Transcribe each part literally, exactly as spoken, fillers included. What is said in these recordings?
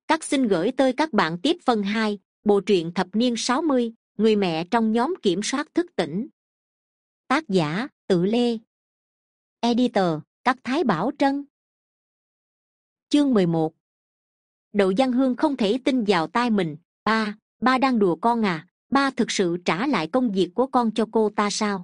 Các xin gửi tới các bạn tiếp phần hai, bộ truyện thập niên sáu mươi, người mẹ trong nhóm kiểm soát thức tỉnh. Tác giả, Tự Lê. Editor, Các Thái Bảo Trân. Chương mười một. Đậu Giang Hương không thể tin vào tai mình. Ba, ba đang đùa con à? Ba thực sự trả lại công việc của con cho cô ta sao?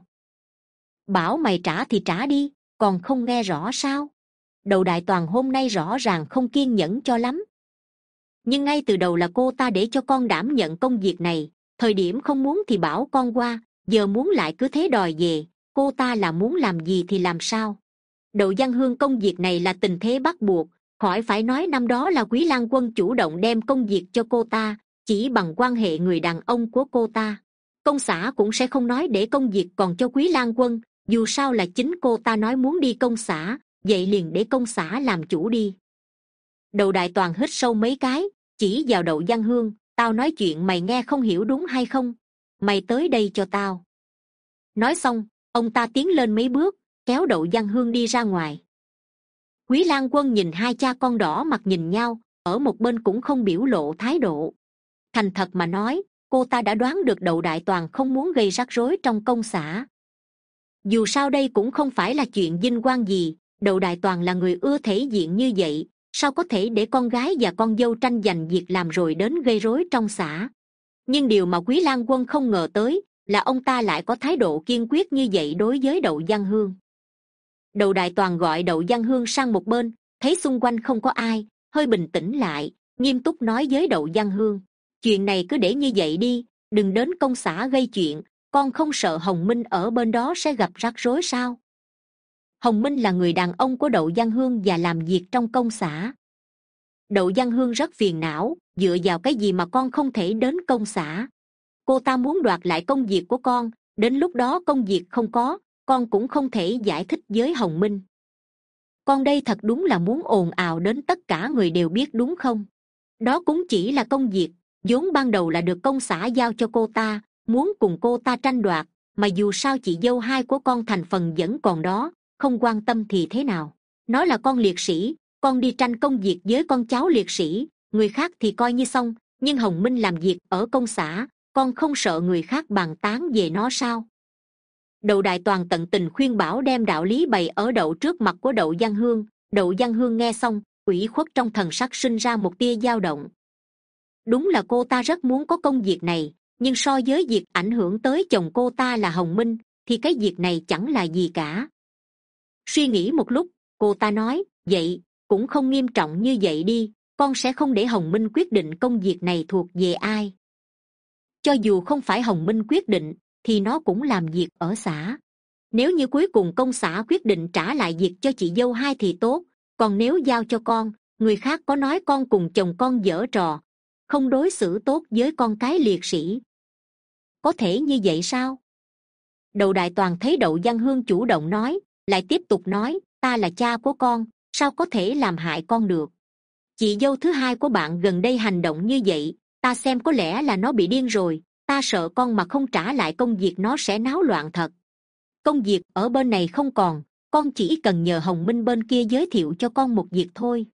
Bảo mày trả thì trả đi, còn không nghe rõ sao? Đậu Đại Toàn hôm nay rõ ràng không kiên nhẫn cho lắm. Nhưng ngay từ đầu là cô ta để cho con đảm nhận công việc này, thời điểm không muốn thì bảo con qua, giờ muốn lại cứ thế đòi về. Cô ta là muốn làm gì thì làm sao? Đậu Giang Hương công việc này là tình thế bắt buộc, khỏi phải nói năm đó là Quý Lang Quân chủ động đem công việc cho cô ta, chỉ bằng quan hệ người đàn ông của cô ta. Công xã cũng sẽ không nói để công việc còn cho Quý Lang Quân, dù sao là chính cô ta nói muốn đi công xã, vậy liền để công xã làm chủ đi. Đậu Đại Toàn hít sâu mấy cái, chỉ vào Đậu Giang Hương, tao nói chuyện mày nghe không hiểu đúng hay không? Mày tới đây cho tao. Nói xong, ông ta tiến lên mấy bước, kéo Đậu Giang Hương đi ra ngoài. Quý Lang Quân nhìn hai cha con đỏ mặt nhìn nhau, ở một bên cũng không biểu lộ thái độ. Thành thật mà nói, cô ta đã đoán được Đậu Đại Toàn không muốn gây rắc rối trong công xã. Dù sao đây cũng không phải là chuyện vinh quang gì, Đậu Đại Toàn là người ưa thể diện như vậy, sao có thể để con gái và con dâu tranh giành việc làm rồi đến gây rối trong xã? Nhưng điều mà Quý Lang Quân không ngờ tới là ông ta lại có thái độ kiên quyết như vậy đối với Đậu Giang Hương. Đậu Đại Toàn gọi Đậu Giang Hương sang một bên, thấy xung quanh không có ai, hơi bình tĩnh lại, nghiêm túc nói với Đậu Giang Hương, chuyện này cứ để như vậy đi, đừng đến công xã gây chuyện. Con không sợ Hồng Minh ở bên đó sẽ gặp rắc rối sao? Hồng Minh là người đàn ông của Đậu Giang Hương và làm việc trong công xã. Đậu Giang Hương rất phiền não, dựa vào cái gì mà con không thể đến công xã? Cô ta muốn đoạt lại công việc của con, đến lúc đó công việc không có, con cũng không thể giải thích với Hồng Minh. Con đây thật đúng là muốn ồn ào đến tất cả người đều biết đúng không? Đó cũng chỉ là công việc, vốn ban đầu là được công xã giao cho cô ta, muốn cùng cô ta tranh đoạt, mà dù sao chị dâu hai của con thành phần vẫn còn đó, không quan tâm thì thế nào? Nói là con liệt sĩ, con đi tranh công việc với con cháu liệt sĩ, người khác thì coi như xong, nhưng Hồng Minh làm việc ở công xã, con không sợ người khác bàn tán về nó sao? Đậu Đại Toàn tận tình khuyên bảo đem đạo lý bày ở đậu trước mặt của Đậu Giang Hương. Đậu Giang Hương nghe xong, ủy khuất trong thần sắc sinh ra một tia dao động. Đúng là cô ta rất muốn có công việc này, nhưng so với việc ảnh hưởng tới chồng cô ta là Hồng Minh, thì cái việc này chẳng là gì cả. Suy nghĩ một lúc, cô ta nói, vậy, cũng không nghiêm trọng như vậy đi, con sẽ không để Hồng Minh quyết định công việc này thuộc về ai. Cho dù không phải Hồng Minh quyết định, thì nó cũng làm việc ở xã. Nếu như cuối cùng công xã quyết định trả lại việc cho chị dâu hai thì tốt, còn nếu giao cho con, người khác có nói con cùng chồng con giở trò, không đối xử tốt với con cái liệt sĩ. Có thể như vậy sao? Đậu Đại Toàn thấy Đậu Giang Hương chủ động nói, lại tiếp tục nói, ta là cha của con, sao có thể làm hại con được? Chị dâu thứ hai của bạn gần đây hành động như vậy, ta xem có lẽ là nó bị điên rồi, ta sợ con mà không trả lại công việc nó sẽ náo loạn thật. Công việc ở bên này không còn, con chỉ cần nhờ Hồng Minh bên kia giới thiệu cho con một việc thôi.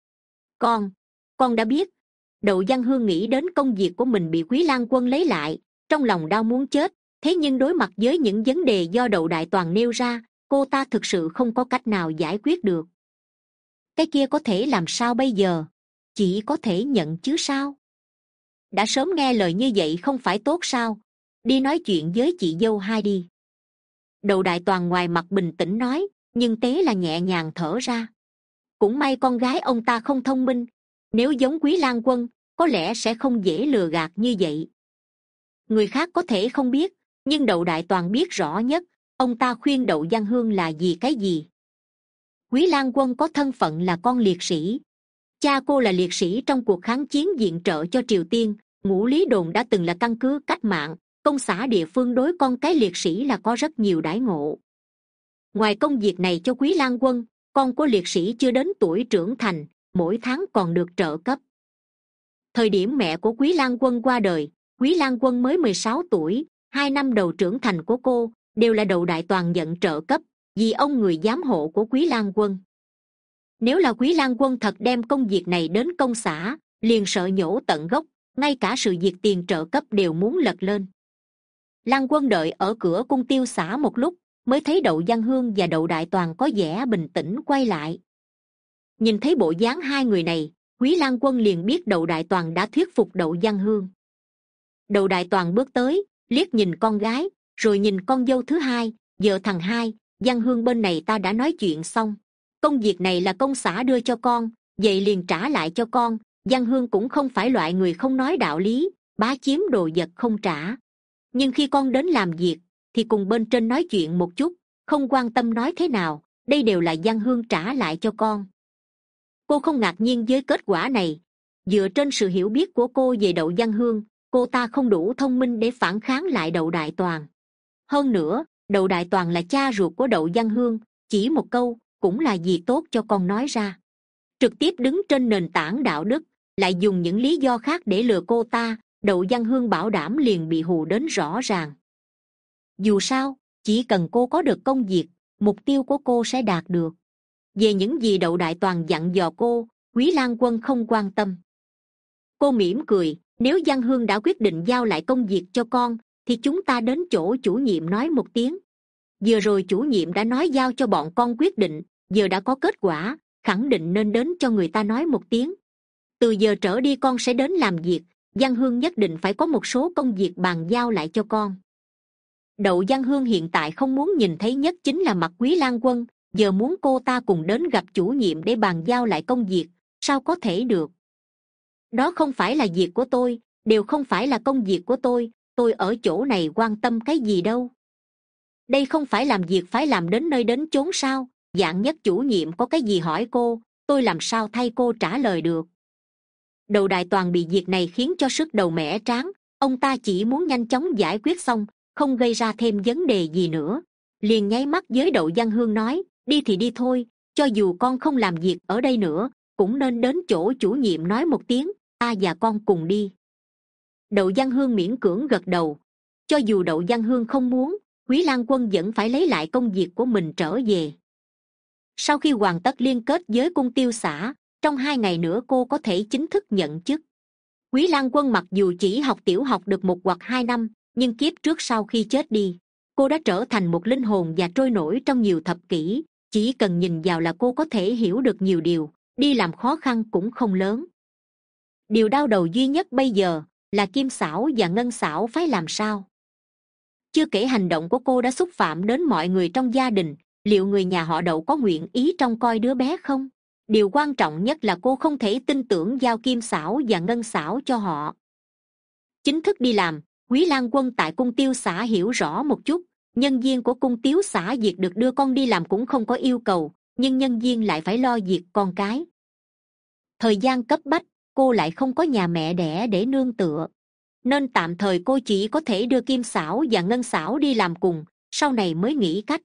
Con, con đã biết. Đậu Giang Hương nghĩ đến công việc của mình bị Quý Lang Quân lấy lại, trong lòng đau muốn chết, thế nhưng đối mặt với những vấn đề do Đậu Đại Toàn nêu ra, cô ta thực sự không có cách nào giải quyết được. Cái kia có thể làm sao bây giờ? Chỉ có thể nhận chứ sao? Đã sớm nghe lời như vậy không phải tốt sao? Đi nói chuyện với chị dâu hai đi. Đậu Đại Toàn ngoài mặt bình tĩnh nói, nhưng tế là nhẹ nhàng thở ra. Cũng may con gái ông ta không thông minh, nếu giống Quý Lang Quân, có lẽ sẽ không dễ lừa gạt như vậy. Người khác có thể không biết, nhưng Đậu Đại Toàn biết rõ nhất, ông ta khuyên Đậu Giang Hương là vì cái gì. Quý Lang Quân có thân phận là con liệt sĩ. Cha cô là liệt sĩ trong cuộc kháng chiến viện trợ cho Triều Tiên, Ngũ Lý Đồn đã từng là căn cứ cách mạng, công xã địa phương đối con cái liệt sĩ là có rất nhiều đãi ngộ. Ngoài công việc này cho Quý Lang Quân, con của liệt sĩ chưa đến tuổi trưởng thành, mỗi tháng còn được trợ cấp. Thời điểm mẹ của Quý Lang Quân qua đời, Quý Lang Quân mới mười sáu tuổi, hai năm đầu trưởng thành của cô đều là Đậu Đại Toàn nhận trợ cấp, vì ông người giám hộ của Quý Lang Quân. Nếu là Quý Lang Quân thật đem công việc này đến công xã, liền sợ nhổ tận gốc, ngay cả sự việc tiền trợ cấp đều muốn lật lên. Lăng Quân đợi ở cửa cung tiêu xã một lúc mới thấy Đậu Văn Hương và Đậu Đại Toàn có vẻ bình tĩnh quay lại. Nhìn thấy bộ dáng hai người này, Quý Lăng Quân liền biết Đậu Đại Toàn đã thuyết phục Đậu Văn Hương. Đậu Đại Toàn bước tới, liếc nhìn con gái, rồi nhìn con dâu thứ hai, vợ thằng hai. Văn Hương bên này ta đã nói chuyện xong, công việc này là công xã đưa cho con, vậy liền trả lại cho con. Văn Hương cũng không phải loại người không nói đạo lý, bá chiếm đồ vật không trả. Nhưng khi con đến làm việc thì cùng bên trên nói chuyện một chút, không quan tâm nói thế nào, đây đều là Văn Hương trả lại cho con. Cô không ngạc nhiên với kết quả này. Dựa trên sự hiểu biết của cô về Đậu Văn Hương, cô ta không đủ thông minh để phản kháng lại Đậu Đại Toàn. Hơn nữa, Đậu Đại Toàn là cha ruột của Đậu Văn Hương, chỉ một câu cũng là gì tốt cho con nói ra. Trực tiếp đứng trên nền tảng đạo đức, lại dùng những lý do khác để lừa cô ta, Đậu Văn Hương bảo đảm liền bị hù đến rõ ràng. Dù sao, chỉ cần cô có được công việc, mục tiêu của cô sẽ đạt được. Về những gì Đậu Đại Toàn dặn dò cô, Quý Lang Quân không quan tâm. Cô mỉm cười, nếu Văn Hương đã quyết định giao lại công việc cho con thì chúng ta đến chỗ chủ nhiệm nói một tiếng. Vừa rồi chủ nhiệm đã nói giao cho bọn con quyết định, giờ đã có kết quả, khẳng định nên đến cho người ta nói một tiếng. Từ giờ trở đi con sẽ đến làm việc, Văn Hương nhất định phải có một số công việc bàn giao lại cho con. Đậu Văn Hương hiện tại không muốn nhìn thấy nhất chính là mặt Quý Lang Quân, giờ muốn cô ta cùng đến gặp chủ nhiệm để bàn giao lại công việc, sao có thể được. Đó không phải là việc của tôi, đều không phải là công việc của tôi, tôi ở chỗ này quan tâm cái gì đâu. Đây không phải làm việc phải làm đến nơi đến chốn sao, vạn nhất chủ nhiệm có cái gì hỏi cô, tôi làm sao thay cô trả lời được. Đậu Đại Toàn bị việc này khiến cho sức đầu mẻ trán, ông ta chỉ muốn nhanh chóng giải quyết xong, không gây ra thêm vấn đề gì nữa. Liền nháy mắt với Đậu Văn Hương nói, đi thì đi thôi, cho dù con không làm việc ở đây nữa, cũng nên đến chỗ chủ nhiệm nói một tiếng, ta và con cùng đi. Đậu Văn Hương miễn cưỡng gật đầu. Cho dù Đậu Văn Hương không muốn, Quý Lang Quân vẫn phải lấy lại công việc của mình trở về. Sau khi hoàn tất liên kết với cung tiêu xã, trong hai ngày nữa cô có thể chính thức nhận chức. Quý Lang Quân mặc dù chỉ học tiểu học được một hoặc hai năm, nhưng kiếp trước sau khi chết đi, cô đã trở thành một linh hồn và trôi nổi trong nhiều thập kỷ. Chỉ cần nhìn vào là cô có thể hiểu được nhiều điều, đi làm khó khăn cũng không lớn. Điều đau đầu duy nhất bây giờ là Kim Xảo và Ngân Xảo phải làm sao. Chưa kể hành động của cô đã xúc phạm đến mọi người trong gia đình, liệu người nhà họ Đậu có nguyện ý trông coi đứa bé không? Điều quan trọng nhất là cô không thể tin tưởng giao Kim Xảo và Ngân Xảo cho họ. Chính thức đi làm, Quý Lang Quân tại cung tiêu xã hiểu rõ một chút, nhân viên của cung tiếu xã việc được đưa con đi làm cũng không có yêu cầu, nhưng nhân viên lại phải lo việc con cái. Thời gian cấp bách, cô lại không có nhà mẹ đẻ để nương tựa, nên tạm thời cô chỉ có thể đưa Kim Xảo và Ngân Xảo đi làm cùng, sau này mới nghĩ cách.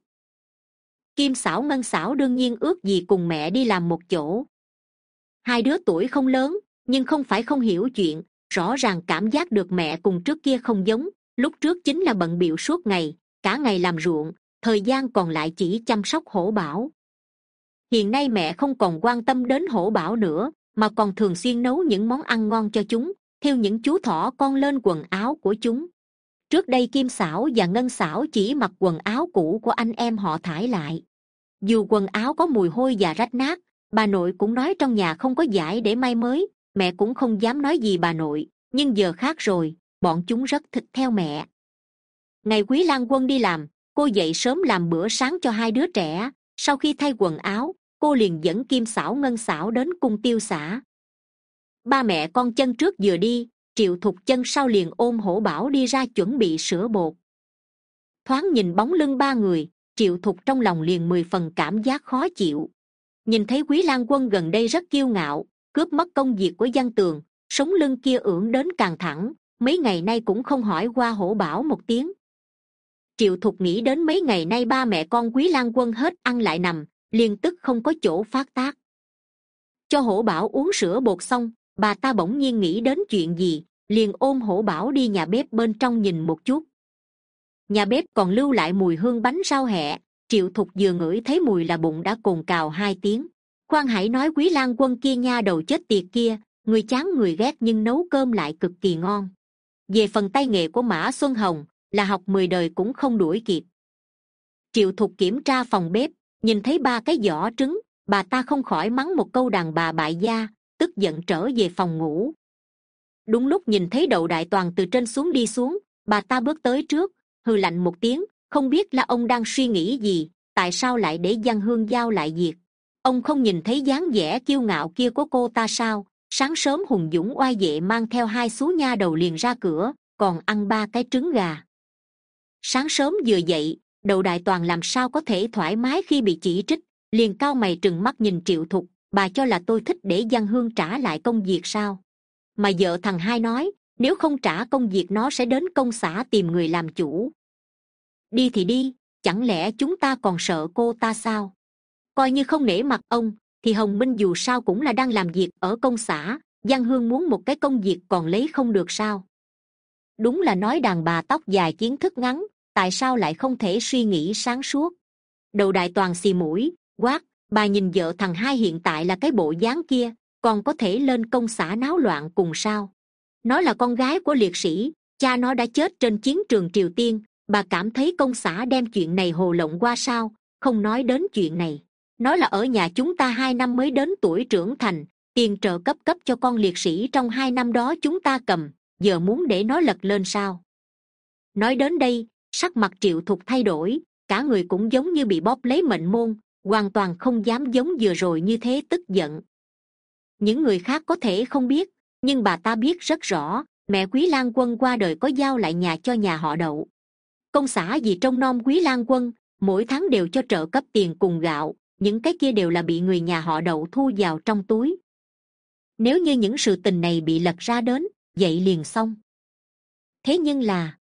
Kim Xảo Ngân Xảo đương nhiên ước gì cùng mẹ đi làm một chỗ. Hai đứa tuổi không lớn, nhưng không phải không hiểu chuyện, rõ ràng cảm giác được mẹ cùng trước kia không giống. Lúc trước chính là bận bịu suốt ngày, cả ngày làm ruộng, thời gian còn lại chỉ chăm sóc Hổ Bảo. Hiện nay mẹ không còn quan tâm đến Hổ Bảo nữa, mà còn thường xuyên nấu những món ăn ngon cho chúng, theo những chú thỏ con lên quần áo của chúng. Trước đây Kim Xảo và Ngân Xảo chỉ mặc quần áo cũ của anh em họ thải lại. Dù quần áo có mùi hôi và rách nát, bà nội cũng nói trong nhà không có vải để may mới, mẹ cũng không dám nói gì bà nội, nhưng giờ khác rồi, bọn chúng rất thích theo mẹ. Ngày Quý Lang Quân đi làm, cô dậy sớm làm bữa sáng cho hai đứa trẻ, sau khi thay quần áo, cô liền dẫn Kim Xảo Ngân Xảo đến cung tiêu xã. Ba mẹ con chân trước vừa đi, Triệu Thục chân sau liền ôm Hổ Bảo đi ra chuẩn bị sữa bột. Thoáng nhìn bóng lưng ba người, Triệu Thục trong lòng liền mười phần cảm giác khó chịu. Nhìn thấy Quý Lang Quân gần đây rất kiêu ngạo, cướp mất công việc của Văn Tường, sống lưng kia ưỡn đến càng thẳng, mấy ngày nay cũng không hỏi qua Hổ Bảo một tiếng. Triệu Thục nghĩ đến mấy ngày nay ba mẹ con Quý Lang Quân hết ăn lại nằm, liền tức không có chỗ phát tác. Cho Hổ Bảo uống sữa bột xong, bà ta bỗng nhiên nghĩ đến chuyện gì, liền ôm Hổ Bảo đi nhà bếp bên trong nhìn một chút. Nhà bếp còn lưu lại mùi hương bánh rau hẹ, Triệu Thục vừa ngửi thấy mùi là bụng đã cồn cào hai tiếng. Khoan hãy nói Quý Lang Quân kia nha đầu chết tiệt kia, người chán người ghét nhưng nấu cơm lại cực kỳ ngon. Về phần tay nghề của Mã Xuân Hồng là học mười đời cũng không đuổi kịp. Triệu Thục kiểm tra phòng bếp, nhìn thấy ba cái giỏ trứng, bà ta không khỏi mắng một câu đàn bà bại gia, tức giận trở về phòng ngủ. Đúng lúc nhìn thấy Đậu Đại Toàn từ trên xuống đi xuống, bà ta bước tới trước, hừ lạnh một tiếng, không biết là ông đang suy nghĩ gì, tại sao lại để Giang Hương giao lại việc. Ông không nhìn thấy dáng vẻ kiêu ngạo kia của cô ta sao? Sáng sớm hùng dũng oai vệ mang theo hai xú nha đầu liền ra cửa, còn ăn ba cái trứng gà. Sáng sớm vừa dậy, Đậu Đại Toàn làm sao có thể thoải mái khi bị chỉ trích, liền cau mày trừng mắt nhìn Triệu Thục. Bà cho là tôi thích để Giang Hương trả lại công việc sao? Mà vợ thằng hai nói, nếu không trả công việc nó sẽ đến công xã tìm người làm chủ. Đi thì đi, chẳng lẽ chúng ta còn sợ cô ta sao? Coi như không nể mặt ông, thì Hồng Minh dù sao cũng là đang làm việc ở công xã. Giang Hương muốn một cái công việc còn lấy không được sao? Đúng là nói đàn bà tóc dài kiến thức ngắn, tại sao lại không thể suy nghĩ sáng suốt? Đậu Đại Toàn xì mũi, quát, bà nhìn vợ thằng hai hiện tại là cái bộ dáng kia, còn có thể lên công xã náo loạn cùng sao? Nó là con gái của liệt sĩ, cha nó đã chết trên chiến trường Triều Tiên, bà cảm thấy công xã đem chuyện này hồ lộng qua sao? Không nói đến chuyện này, nói là ở nhà chúng ta hai năm mới đến tuổi trưởng thành, tiền trợ cấp cấp cho con liệt sĩ trong hai năm đó chúng ta cầm, giờ muốn để nó lật lên sao? Nói đến đây, sắc mặt Triệu Thục thay đổi, cả người cũng giống như bị bóp lấy mệnh môn, hoàn toàn không dám giống vừa rồi như thế tức giận. Những người khác có thể không biết, nhưng bà ta biết rất rõ, mẹ Quý Lan Quân qua đời có giao lại nhà cho nhà họ Đậu. Công xã vì trông nom Quý Lan Quân, mỗi tháng đều cho trợ cấp tiền cùng gạo, những cái kia đều là bị người nhà họ Đậu thu vào trong túi. Nếu như những sự tình này bị lật ra đến, vậy liền xong. Thế nhưng là,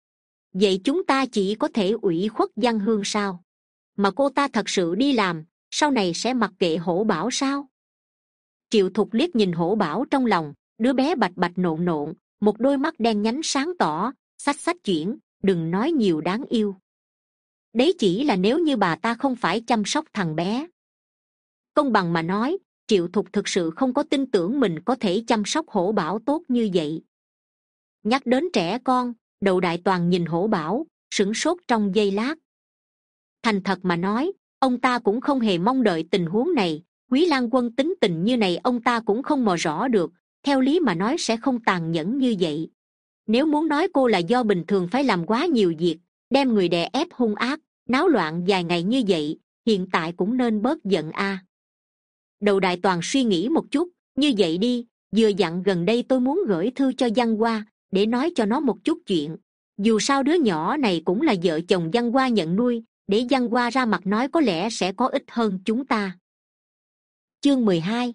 vậy chúng ta chỉ có thể ủy khuất Giang Hương sao? Mà cô ta thật sự đi làm, sau này sẽ mặc kệ Hổ Bảo sao? Triệu Thục liếc nhìn Hổ Bảo trong lòng, đứa bé bạch bạch nộn nộn, một đôi mắt đen nhánh sáng tỏ, xách xách chuyển, đừng nói nhiều đáng yêu. Đấy chỉ là nếu như bà ta không phải chăm sóc thằng bé. Công bằng mà nói, Triệu Thục thực sự không có tin tưởng mình có thể chăm sóc Hổ Bảo tốt như vậy. Nhắc đến trẻ con, Đậu Đại Toàn nhìn Hổ Bảo, sửng sốt trong giây lát. Thành thật mà nói, ông ta cũng không hề mong đợi tình huống này. Quý Lan Quân tính tình như này ông ta cũng không mò rõ được, theo lý mà nói sẽ không tàn nhẫn như vậy. Nếu muốn nói cô là do bình thường phải làm quá nhiều việc, đem người đè ép hung ác, náo loạn vài ngày như vậy, hiện tại cũng nên bớt giận a. À. Đậu Đại Toàn suy nghĩ một chút, như vậy đi, vừa dặn gần đây tôi muốn gửi thư cho Văn Hoa, để nói cho nó một chút chuyện. Dù sao đứa nhỏ này cũng là vợ chồng Văn Hoa nhận nuôi, để Văn Hoa ra mặt nói có lẽ sẽ có ích hơn chúng ta. Chương mười hai.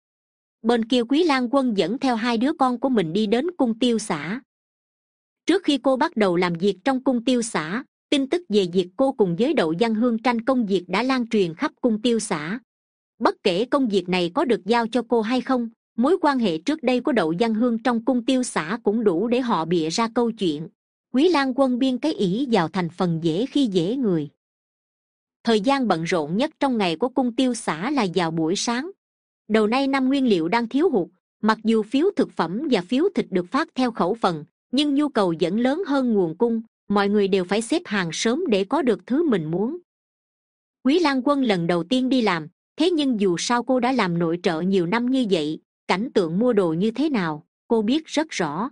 Bên kia Quý Lan Quân dẫn theo hai đứa con của mình đi đến cung tiêu xã. Trước khi cô bắt đầu làm việc trong cung tiêu xã, tin tức về việc cô cùng với Đậu Giang Hương tranh công việc đã lan truyền khắp cung tiêu xã. Bất kể công việc này có được giao cho cô hay không, mối quan hệ trước đây của Đậu Giang Hương trong cung tiêu xã cũng đủ để họ bịa ra câu chuyện. Quý Lan Quân biên cái ỷ vào thành phần dễ khi dễ người. Thời gian bận rộn nhất trong ngày của cung tiêu xã là vào buổi sáng. Đầu nay năm nguyên liệu đang thiếu hụt, mặc dù phiếu thực phẩm và phiếu thịt được phát theo khẩu phần, nhưng nhu cầu vẫn lớn hơn nguồn cung, mọi người đều phải xếp hàng sớm để có được thứ mình muốn. Quý Lan Quân lần đầu tiên đi làm, thế nhưng dù sao cô đã làm nội trợ nhiều năm như vậy, cảnh tượng mua đồ như thế nào, cô biết rất rõ.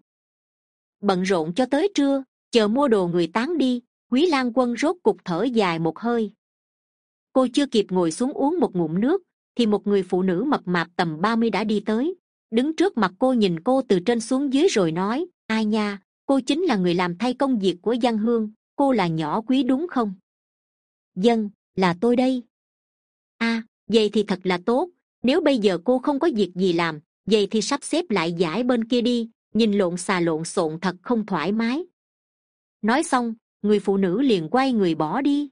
Bận rộn cho tới trưa, chờ mua đồ người tán đi, Quý Lan Quân rốt cục thở dài một hơi. Cô chưa kịp ngồi xuống uống một ngụm nước, thì một người phụ nữ mập mạp tầm ba mươi đã đi tới, đứng trước mặt cô nhìn cô từ trên xuống dưới rồi nói, ai nha, cô chính là người làm thay công việc của Giang Hương, cô là nhỏ Quý đúng không? Vâng, là tôi đây. À, vậy thì thật là tốt, nếu bây giờ cô không có việc gì làm, vậy thì sắp xếp lại giải bên kia đi, nhìn lộn xà lộn xộn thật không thoải mái. Nói xong, người phụ nữ liền quay người bỏ đi.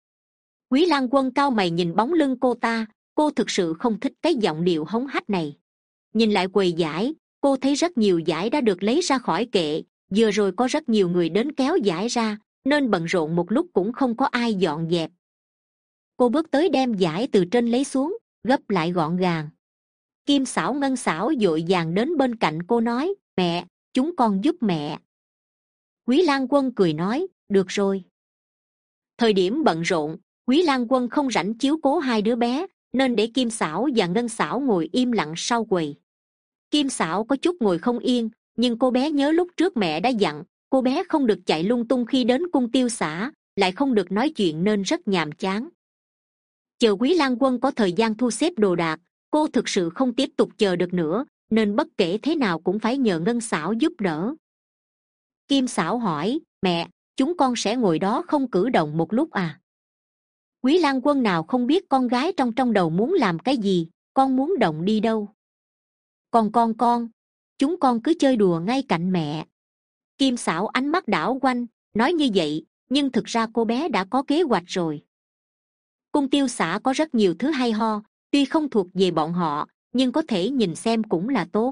Quý Lan Quân cau mày nhìn bóng lưng cô ta, cô thực sự không thích cái giọng điệu hống hách này. Nhìn lại quầy giải, cô thấy rất nhiều giải đã được lấy ra khỏi kệ, vừa rồi có rất nhiều người đến kéo giải ra, nên bận rộn một lúc cũng không có ai dọn dẹp. Cô bước tới đem giải từ trên lấy xuống, gấp lại gọn gàng. Kim Xảo Ngân Xảo vội vàng đến bên cạnh cô nói, mẹ, chúng con giúp mẹ. Quý Lang Quân cười nói, được rồi. Thời điểm bận rộn, Quý Lang Quân không rảnh chiếu cố hai đứa bé, nên để Kim Xảo và Ngân Xảo ngồi im lặng sau quầy. Kim Xảo có chút ngồi không yên, nhưng cô bé nhớ lúc trước mẹ đã dặn cô bé không được chạy lung tung khi đến cung tiêu xã, lại không được nói chuyện nên rất nhàm chán. Chờ Quý Lang Quân có thời gian thu xếp đồ đạc, cô thực sự không tiếp tục chờ được nữa, nên bất kể thế nào cũng phải nhờ Ngân Xảo giúp đỡ. Kim Xảo hỏi, mẹ, chúng con sẽ ngồi đó không cử động một lúc à? Quý Lang Quân nào không biết con gái trong trong đầu muốn làm cái gì, con muốn động đi đâu. Con con con, chúng con cứ chơi đùa ngay cạnh mẹ. Kim Xảo ánh mắt đảo quanh, nói như vậy, nhưng thực ra cô bé đã có kế hoạch rồi. Cung tiêu xã có rất nhiều thứ hay ho, tuy không thuộc về bọn họ, nhưng có thể nhìn xem cũng là tốt.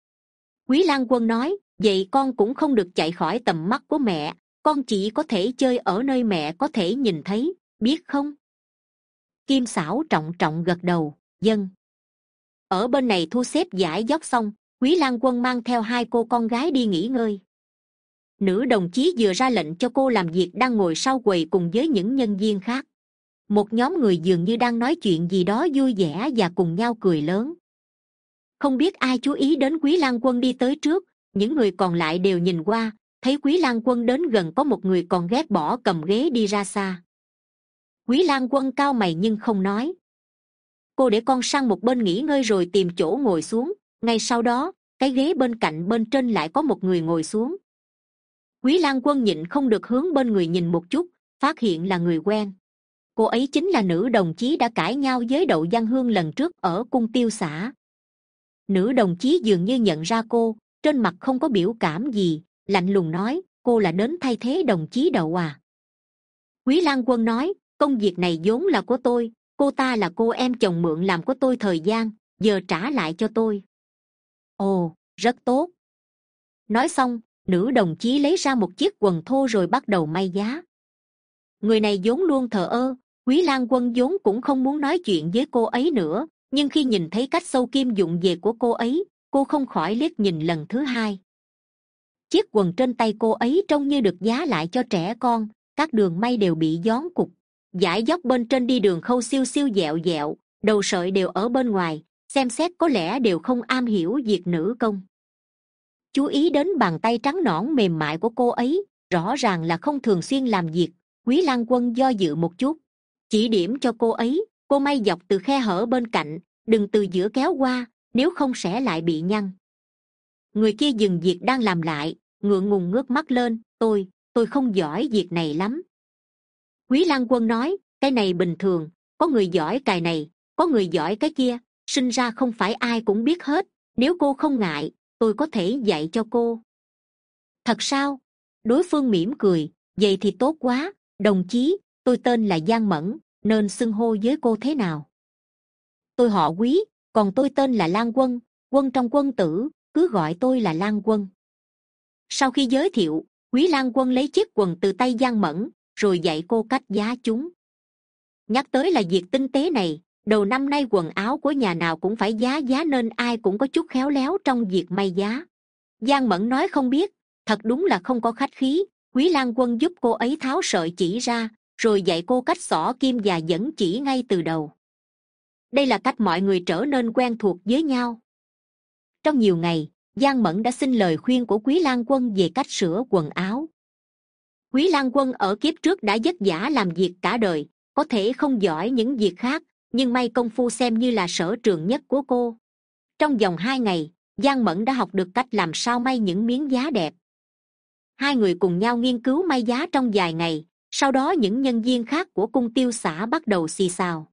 Quý Lang Quân nói, vậy con cũng không được chạy khỏi tầm mắt của mẹ, con chỉ có thể chơi ở nơi mẹ có thể nhìn thấy, biết không? Kim Xảo trọng trọng gật đầu, vâng. Ở bên này thu xếp giải dốc xong, Quý Lang Quân mang theo hai cô con gái đi nghỉ ngơi. Nữ đồng chí vừa ra lệnh cho cô làm việc đang ngồi sau quầy cùng với những nhân viên khác. Một nhóm người dường như đang nói chuyện gì đó vui vẻ và cùng nhau cười lớn. Không biết ai chú ý đến Quý Lang Quân đi tới trước, những người còn lại đều nhìn qua, thấy Quý Lang Quân đến gần có một người còn ghét bỏ cầm ghế đi ra xa. Quý Lang Quân cau mày nhưng không nói. Cô để con sang một bên nghỉ ngơi rồi tìm chỗ ngồi xuống, ngay sau đó, cái ghế bên cạnh bên trên lại có một người ngồi xuống. Quý Lang Quân nhịn không được hướng bên người nhìn một chút, phát hiện là người quen. Cô ấy chính là nữ đồng chí đã cãi nhau với Đậu Văn Hương lần trước ở cung tiêu xã. Nữ đồng chí dường như nhận ra cô, trên mặt không có biểu cảm gì, lạnh lùng nói, cô là đến thay thế đồng chí Đậu à? Quý Lang Quân nói, công việc này vốn là của tôi, cô ta là cô em chồng mượn làm của tôi thời gian, giờ trả lại cho tôi. Ồ, rất tốt. Nói xong, nữ đồng chí lấy ra một chiếc quần thô rồi bắt đầu may giá. Người này vốn luôn thờ ơ, Quý Lang Quân vốn cũng không muốn nói chuyện với cô ấy nữa, nhưng khi nhìn thấy cách sâu kim dụng về của cô ấy, cô không khỏi liếc nhìn lần thứ hai. Chiếc quần trên tay cô ấy trông như được giá lại cho trẻ con, các đường may đều bị gión cục, dải dốc bên trên đi đường khâu siêu siêu dẹo dẹo, đầu sợi đều ở bên ngoài, xem xét có lẽ đều không am hiểu việc nữ công. Chú ý đến bàn tay trắng nõn mềm mại của cô ấy, rõ ràng là không thường xuyên làm việc. Quý Lang Quân do dự một chút, chỉ điểm cho cô ấy, cô may dọc từ khe hở bên cạnh, đừng từ giữa kéo qua, nếu không sẽ lại bị nhăn. Người kia dừng việc đang làm lại, ngượng ngùng ngước mắt lên, tôi, tôi không giỏi việc này lắm. Quý Lang Quân nói, cái này bình thường, có người giỏi cài này, có người giỏi cái kia, sinh ra không phải ai cũng biết hết, nếu cô không ngại, tôi có thể dạy cho cô. Thật sao? Đối phương mỉm cười, vậy thì tốt quá, đồng chí, tôi tên là Giang Mẫn, nên xưng hô với cô thế nào? Tôi họ Quý, còn tôi tên là Lang Quân, quân trong quân tử, cứ gọi tôi là Lang Quân. Sau khi giới thiệu, Quý Lang Quân lấy chiếc quần từ tay Giang Mẫn, rồi dạy cô cách giá chúng. Nhắc tới là việc tinh tế này, đầu năm nay quần áo của nhà nào cũng phải giá giá nên ai cũng có chút khéo léo trong việc may giá. Giang Mẫn nói không biết, thật đúng là không có khách khí. Quý Lang Quân giúp cô ấy tháo sợi chỉ ra, rồi dạy cô cách xỏ kim và dẫn chỉ ngay từ đầu. Đây là cách mọi người trở nên quen thuộc với nhau. Trong nhiều ngày, Giang Mẫn đã xin lời khuyên của Quý Lang Quân về cách sửa quần áo. Quý Lang Quân ở kiếp trước đã vất vả làm việc cả đời, có thể không giỏi những việc khác, nhưng may công phu xem như là sở trường nhất của cô. Trong vòng hai ngày, Giang Mẫn đã học được cách làm sao may những miếng giá đẹp. Hai người cùng nhau nghiên cứu may giá trong vài ngày, sau đó những nhân viên khác của cung tiêu xã bắt đầu xì xào.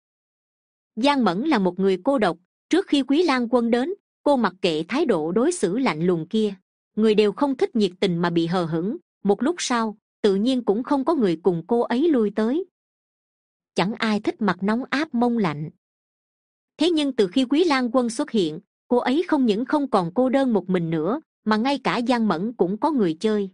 Giang Mẫn là một người cô độc, trước khi Quý Lang Quân đến, cô mặc kệ thái độ đối xử lạnh lùng kia. Người đều không thích nhiệt tình mà bị hờ hững, một lúc sau, tự nhiên cũng không có người cùng cô ấy lui tới. Chẳng ai thích mặt nóng áp mông lạnh. Thế nhưng từ khi Quý Lang Quân xuất hiện, cô ấy không những không còn cô đơn một mình nữa, mà ngay cả Giang Mẫn cũng có người chơi.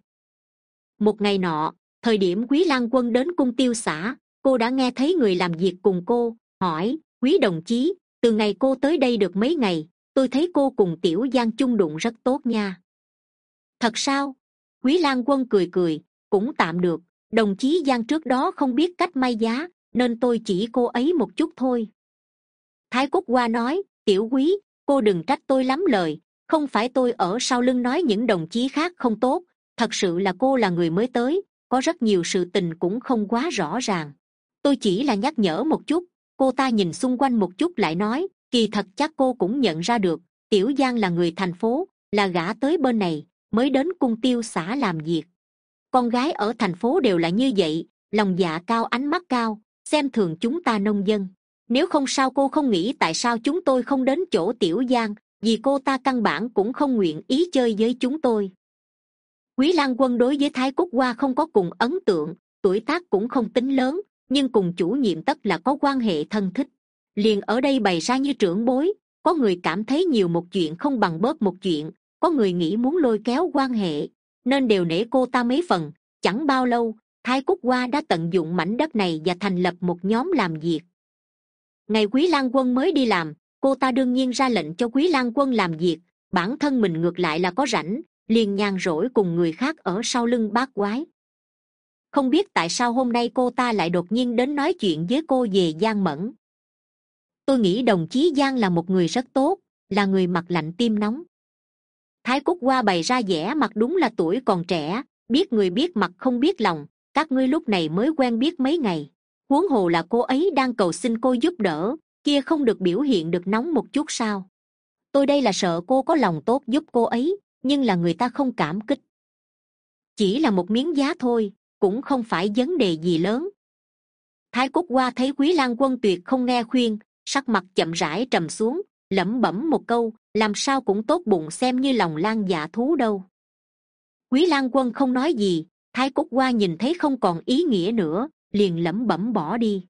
Một ngày nọ, thời điểm Quý Lang Quân đến cung tiêu xã, cô đã nghe thấy người làm việc cùng cô hỏi, Quý đồng chí, từ ngày cô tới đây được mấy ngày, tôi thấy cô cùng Tiểu Giang chung đụng rất tốt nha. Thật sao? Quý Lang Quân cười cười, cũng tạm được. Đồng chí Giang trước đó không biết cách may giá, nên tôi chỉ cô ấy một chút thôi. Thái Cúc Hoa nói, Tiểu Quý, cô đừng trách tôi lắm lời, không phải tôi ở sau lưng nói những đồng chí khác không tốt, thật sự là cô là người mới tới, có rất nhiều sự tình cũng không quá rõ ràng. Tôi chỉ là nhắc nhở một chút. Cô ta nhìn xung quanh một chút lại nói, kỳ thật chắc cô cũng nhận ra được, Tiểu Giang là người thành phố, là gả tới bên này mới đến cung tiêu xã làm việc. Con gái ở thành phố đều là như vậy, lòng dạ cao ánh mắt cao, xem thường chúng ta nông dân. Nếu không sao cô không nghĩ tại sao chúng tôi không đến chỗ Tiểu Giang, vì cô ta căn bản cũng không nguyện ý chơi với chúng tôi. Quý Lang Quân đối với Thái Cúc Hoa không có cùng ấn tượng, tuổi tác cũng không tính lớn, nhưng cùng chủ nhiệm tất là có quan hệ thân thích. Liền ở đây bày ra như trưởng bối, có người cảm thấy nhiều một chuyện không bằng bớt một chuyện, có người nghĩ muốn lôi kéo quan hệ, nên đều nể cô ta mấy phần. Chẳng bao lâu, Thái Cúc Hoa đã tận dụng mảnh đất này và thành lập một nhóm làm việc. Ngày Quý Lang Quân mới đi làm, cô ta đương nhiên ra lệnh cho Quý Lang Quân làm việc, bản thân mình ngược lại là có rảnh, liền nhàn rỗi cùng người khác ở sau lưng bát quái. Không biết tại sao hôm nay cô ta lại đột nhiên đến nói chuyện với cô về Giang Mẫn. Tôi nghĩ đồng chí Giang là một người rất tốt, là người mặt lạnh tim nóng. Thái Cúc Hoa bày ra vẻ mặt đúng là tuổi còn trẻ, biết người biết mặt không biết lòng, các ngươi lúc này mới quen biết mấy ngày. Huống hồ là cô ấy đang cầu xin cô giúp đỡ, kia không được biểu hiện được nóng một chút sao? Tôi đây là sợ cô có lòng tốt giúp cô ấy, nhưng là người ta không cảm kích. Chỉ là một miếng giá thôi, cũng không phải vấn đề gì lớn. Thái Cúc Hoa thấy Quý Lang Quân tuyệt không nghe khuyên, sắc mặt chậm rãi trầm xuống, lẩm bẩm một câu, làm sao cũng tốt bụng xem như lòng lang dạ thú đâu. Quý Lang Quân không nói gì, Thái Cúc Hoa nhìn thấy không còn ý nghĩa nữa, liền lẩm bẩm bỏ đi.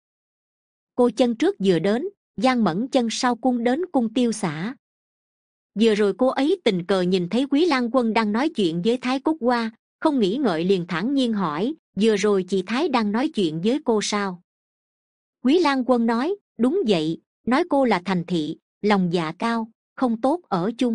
Cô chân trước vừa đến, Giang Mẫn chân sau cung đến cung tiêu xã. Vừa rồi cô ấy tình cờ nhìn thấy Quý Lang Quân đang nói chuyện với Thái Cúc Hoa, không nghĩ ngợi liền thản nhiên hỏi, vừa rồi chị Thái đang nói chuyện với cô sao? Quý Lang Quân nói, đúng vậy, nói cô là thành thị, lòng dạ cao, không tốt ở chung.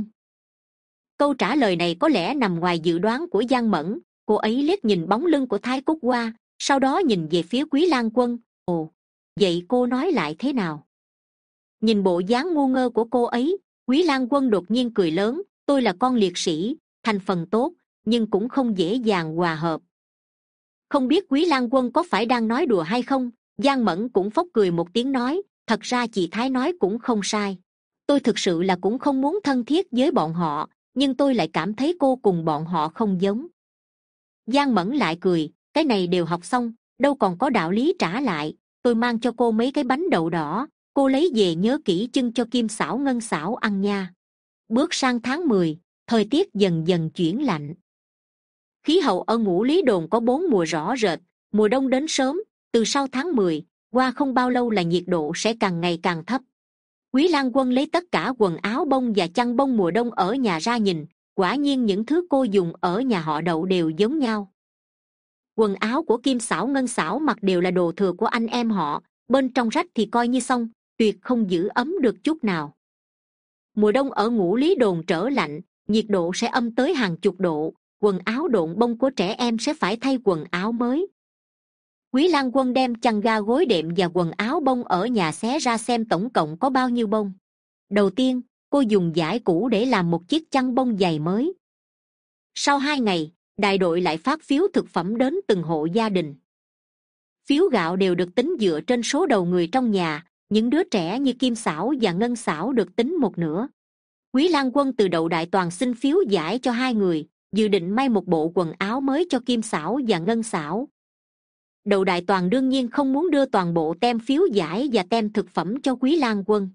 Câu trả lời này có lẽ nằm ngoài dự đoán của Giang Mẫn, cô ấy liếc nhìn bóng lưng của Thái Cúc Hoa, sau đó nhìn về phía Quý Lang Quân, ồ, vậy cô nói lại thế nào? Nhìn bộ dáng ngu ngơ của cô ấy, Quý Lang Quân đột nhiên cười lớn, tôi là con liệt sĩ, thành phần tốt, nhưng cũng không dễ dàng hòa hợp. Không biết Quý Lang Quân có phải đang nói đùa hay không? Giang Mẫn cũng phốc cười một tiếng nói, thật ra chị Thái nói cũng không sai. Tôi thực sự là cũng không muốn thân thiết với bọn họ, nhưng tôi lại cảm thấy cô cùng bọn họ không giống. Giang Mẫn lại cười, cái này đều học xong, đâu còn có đạo lý trả lại, tôi mang cho cô mấy cái bánh đậu đỏ, cô lấy về nhớ kỹ chưng cho Kim Xảo Ngân Xảo ăn nha. Bước sang tháng mười, thời tiết dần dần chuyển lạnh. Khí hậu ở Ngũ Lý Đồn có bốn mùa rõ rệt, mùa đông đến sớm, từ sau tháng mười, qua không bao lâu là nhiệt độ sẽ càng ngày càng thấp. Quý Lang Quân lấy tất cả quần áo bông và chăn bông mùa đông ở nhà ra nhìn, quả nhiên những thứ cô dùng ở nhà họ Đậu đều giống nhau. Quần áo của Kim Xảo Ngân Xảo mặc đều là đồ thừa của anh em họ, bên trong rách thì coi như xong, tuyệt không giữ ấm được chút nào. Mùa đông ở Ngũ Lý Đồn trở lạnh, nhiệt độ sẽ âm tới hàng chục độ, quần áo độn bông của trẻ em sẽ phải thay quần áo mới. Quý Lang Quân đem chăn ga gối đệm và quần áo bông ở nhà xé ra xem tổng cộng có bao nhiêu bông. Đầu tiên, cô dùng vải cũ để làm một chiếc chăn bông dày mới. Sau hai ngày, đại đội lại phát phiếu thực phẩm đến từng hộ gia đình. Phiếu gạo đều được tính dựa trên số đầu người trong nhà, những đứa trẻ như Kim Xảo và Ngân Xảo được tính một nửa. Quý Lang Quân từ Đậu Đại Toàn xin phiếu vải cho hai người, dự định may một bộ quần áo mới cho Kim Xảo và Ngân Xảo. Đậu Đại Toàn đương nhiên không muốn đưa toàn bộ tem phiếu vải và tem thực phẩm cho Quý Lang Quân.